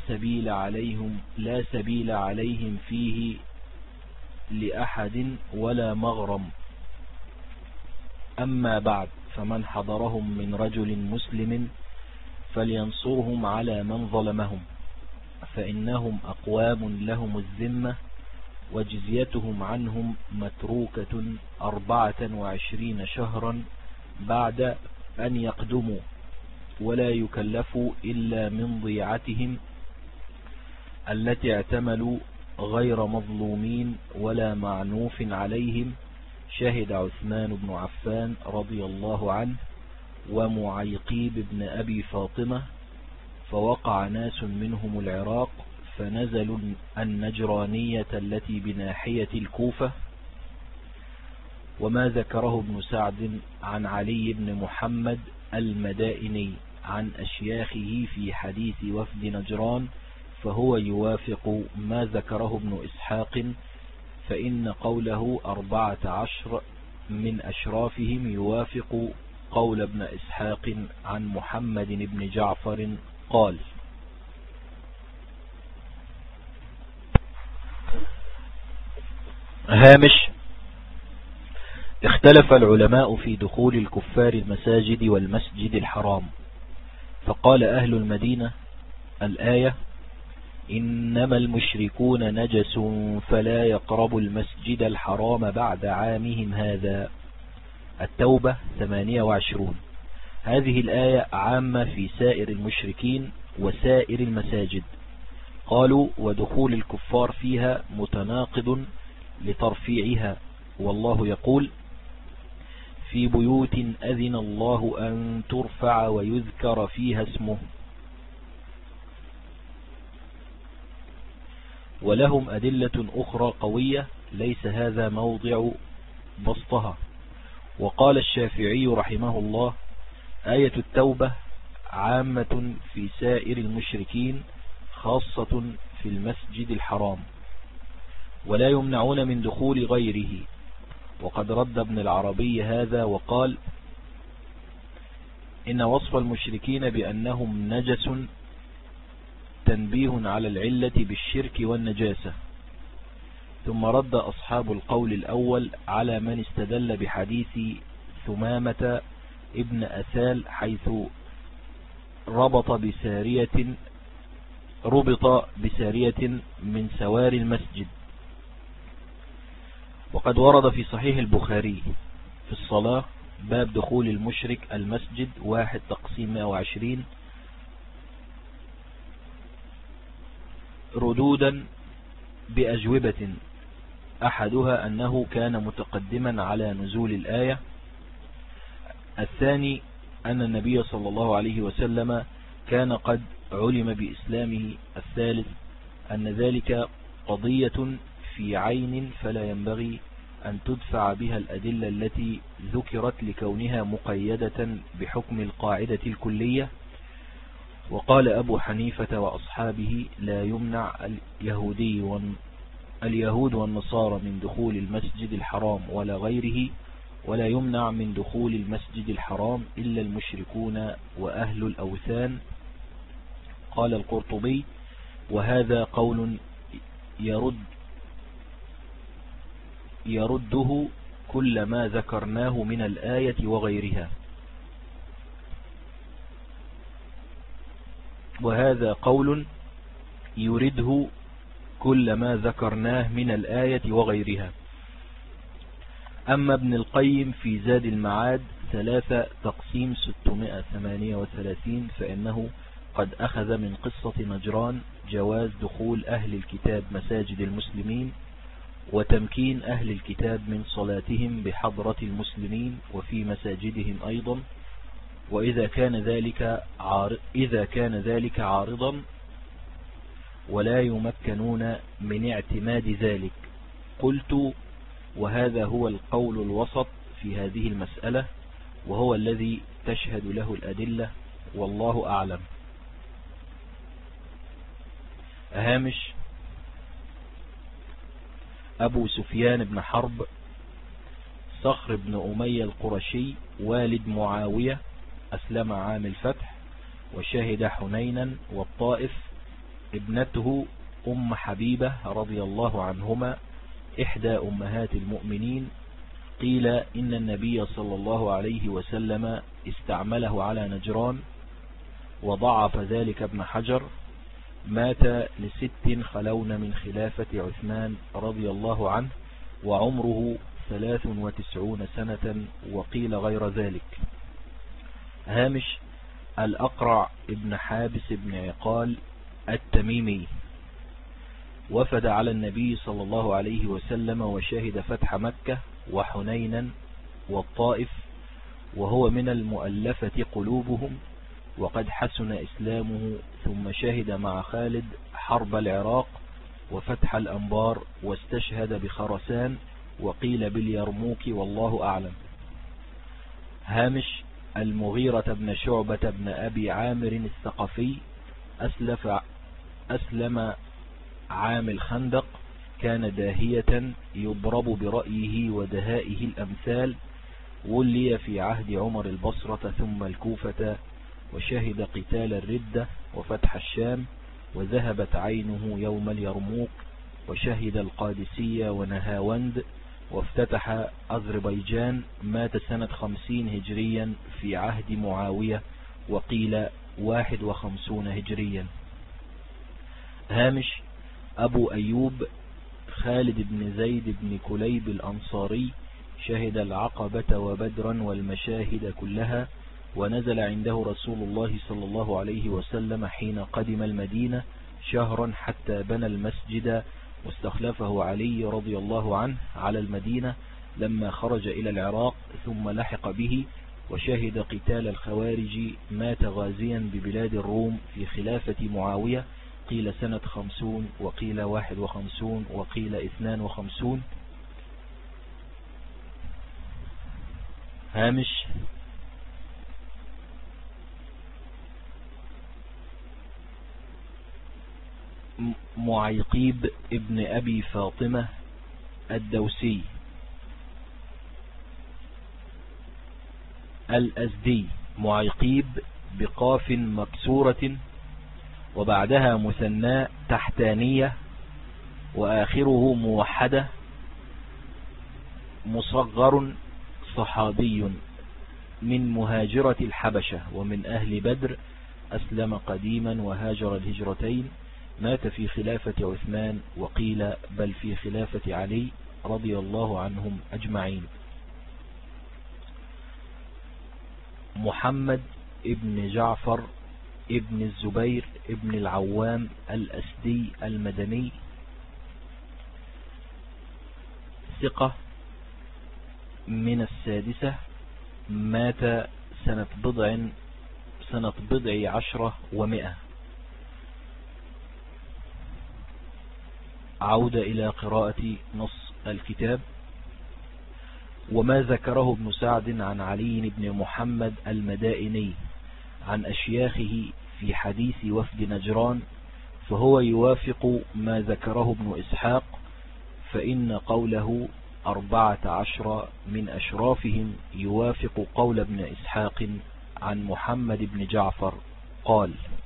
S1: سبيل عليهم فيه لأحد ولا مغرم. أما بعد، فمن حضرهم من رجل مسلم فلينصرهم على من ظلمهم، فإنهم أقوام لهم الذمة، وجزيتهم عنهم متروكة 24 شهرا بعد أن يقدموا، ولا يكلفوا إلا من ضيعتهم التي اعتملوا غير مظلومين ولا معنوف عليهم. شهد عثمان بن عفان رضي الله عنه ومعيقيب بن أبي فاطمة، فوقع ناس منهم العراق، فنزلوا النجرانية التي بناحية الكوفة. وما ذكره ابن سعد عن علي بن محمد المدائني عن أشياخه في حديث وفد نجران فهو يوافق ما ذكره ابن إسحاق، فإن قوله 14 من أشرافهم يوافق قول ابن إسحاق عن محمد بن جعفر قال: هامش: اختلف العلماء في دخول الكفار المساجد والمسجد الحرام، فقال أهل المدينة: الآية إنما المشركون نجس فلا يقربوا المسجد الحرام بعد عامهم هذا، التوبة 28. هذه الآية عامة في سائر المشركين وسائر المساجد. قالوا: ودخول الكفار فيها متناقض لترفيعها، والله يقول: في بيوت أذن الله أن ترفع ويذكر فيها اسمه، ولهم أدلة أخرى قوية ليس هذا موضع بسطها. وقال الشافعي رحمه الله: آية التوبة عامة في سائر المشركين خاصة في المسجد الحرام، ولا يمنعون من دخول غيره. وقد رد ابن العربي هذا وقال: إن وصف المشركين بأنهم نجس تنبيه على العلة بالشرك والنجاسة. ثم رد أصحاب القول الأول على من استدل بحديث ثمامة ابن أثال حيث ربط بسارية من سوار المسجد. وقد ورد في صحيح البخاري في الصلاة باب دخول المشرك المسجد 1/120 ردودا بأجوبة، أحدها أنه كان متقدما على نزول الآية، الثاني أن النبي صلى الله عليه وسلم كان قد علم بإسلامه، الثالث أن ذلك قضية في عين فلا ينبغي أن تدفع بها الأدلة التي ذكرت لكونها مقيدة بحكم القاعدة الكلية. وقال أبو حنيفة وأصحابه: لا يمنع اليهود والنصارى من دخول المسجد الحرام ولا غيره، ولا يمنع من دخول المسجد الحرام إلا المشركون وأهل الأوثان. قال القرطبي: وهذا قول يرده كل ما ذكرناه من الآية وغيرها. وهذا قول يرده كل ما ذكرناه من الآية وغيرها. أما ابن القيم في زاد المعاد 3/638 فإنه قد أخذ من قصة نجران جواز دخول أهل الكتاب مساجد المسلمين، وتمكين أهل الكتاب من صلاتهم بحضرة المسلمين وفي مساجدهم أيضا، وإذا كان ذلك عارضا ولا يمكنون من اعتماد ذلك. قلت: وهذا هو القول الوسط في هذه المسألة، وهو الذي تشهد له الأدلة، والله أعلم. هامش: أبو سفيان بن حرب صخر بن أمية القرشي والد معاوية أسلم عام الفتح وشهد حنينا والطائف. ابنته أم حبيبة رضي الله عنهما إحدى أمهات المؤمنين، وقيل إن النبي صلى الله عليه وسلم استعمله على نجران، وضعف ذلك ابن حجر. مات ل6 خلون من خلافة عثمان رضي الله عنه، وعمره 93 سنة، وقيل غير ذلك. هامش: الأقرع ابن حابس ابن عقال التميمي وفد على النبي صلى الله عليه وسلم وشهد فتح مكة وحنينا والطائف، وهو من المؤلفة قلوبهم، وقد حسن إسلامه، ثم شهد مع خالد حرب العراق وفتح الأنبار، واستشهد بخرسان، وقيل باليرموك، والله أعلم. هامش: المغيرة بن شعبة بن أبي عامر الثقفي أسلم عام الخندق، كان داهية يضرب برأيه ودهائه الأمثال، ولي في عهد عمر البصرة ثم الكوفة، وشهد قتال الردة وفتح الشام، وذهبت عينه يوم اليرموك، وشهد القادسية ونهاوند، وافتتح أذربيجان. مات سنة 50 هجريا في عهد معاوية، وقيل 51 هجريا. هامش: أبو أيوب خالد بن زيد بن كليب الأنصاري، شهد العقبة وبدرا والمشاهد كلها، ونزل عنده رسول الله صلى الله عليه وسلم حين قدم المدينة شهرا حتى بنى المسجد، واستخلفه علي رضي الله عنه على المدينة لما خرج إلى العراق، ثم لحق به وشهد قتال الخوارج. مات غازيا ببلاد الروم في خلافة معاوية، قيل سنة 50، وقيل 51، وقيل 52. هامش: معيقيب ابن أبي فاطمة الدوسي الأزدي، معيقيب بقاف مكسورة وبعدها مثنى تحتانية وآخره موحدة، مصغر، صحابي من مهاجرة الحبشة ومن أهل بدر، أسلم قديما وهاجر الهجرتين. مات في خلافة عثمان، وقيل بل في خلافة علي رضي الله عنهم أجمعين. محمد ابن جعفر ابن الزبير ابن العوام الأسدي المدني، ثقة، من 6. مات سنة 10 و100. عودة إلى قراءة نص الكتاب. وما ذكره ابن سعد عن علي بن محمد المدائني عن أشياخه في حديث وفد نجران، فهو يوافق ما ذكره ابن إسحاق، فإن قوله 14 من أشرافهم يوافق قول ابن إسحاق عن محمد بن جعفر قال: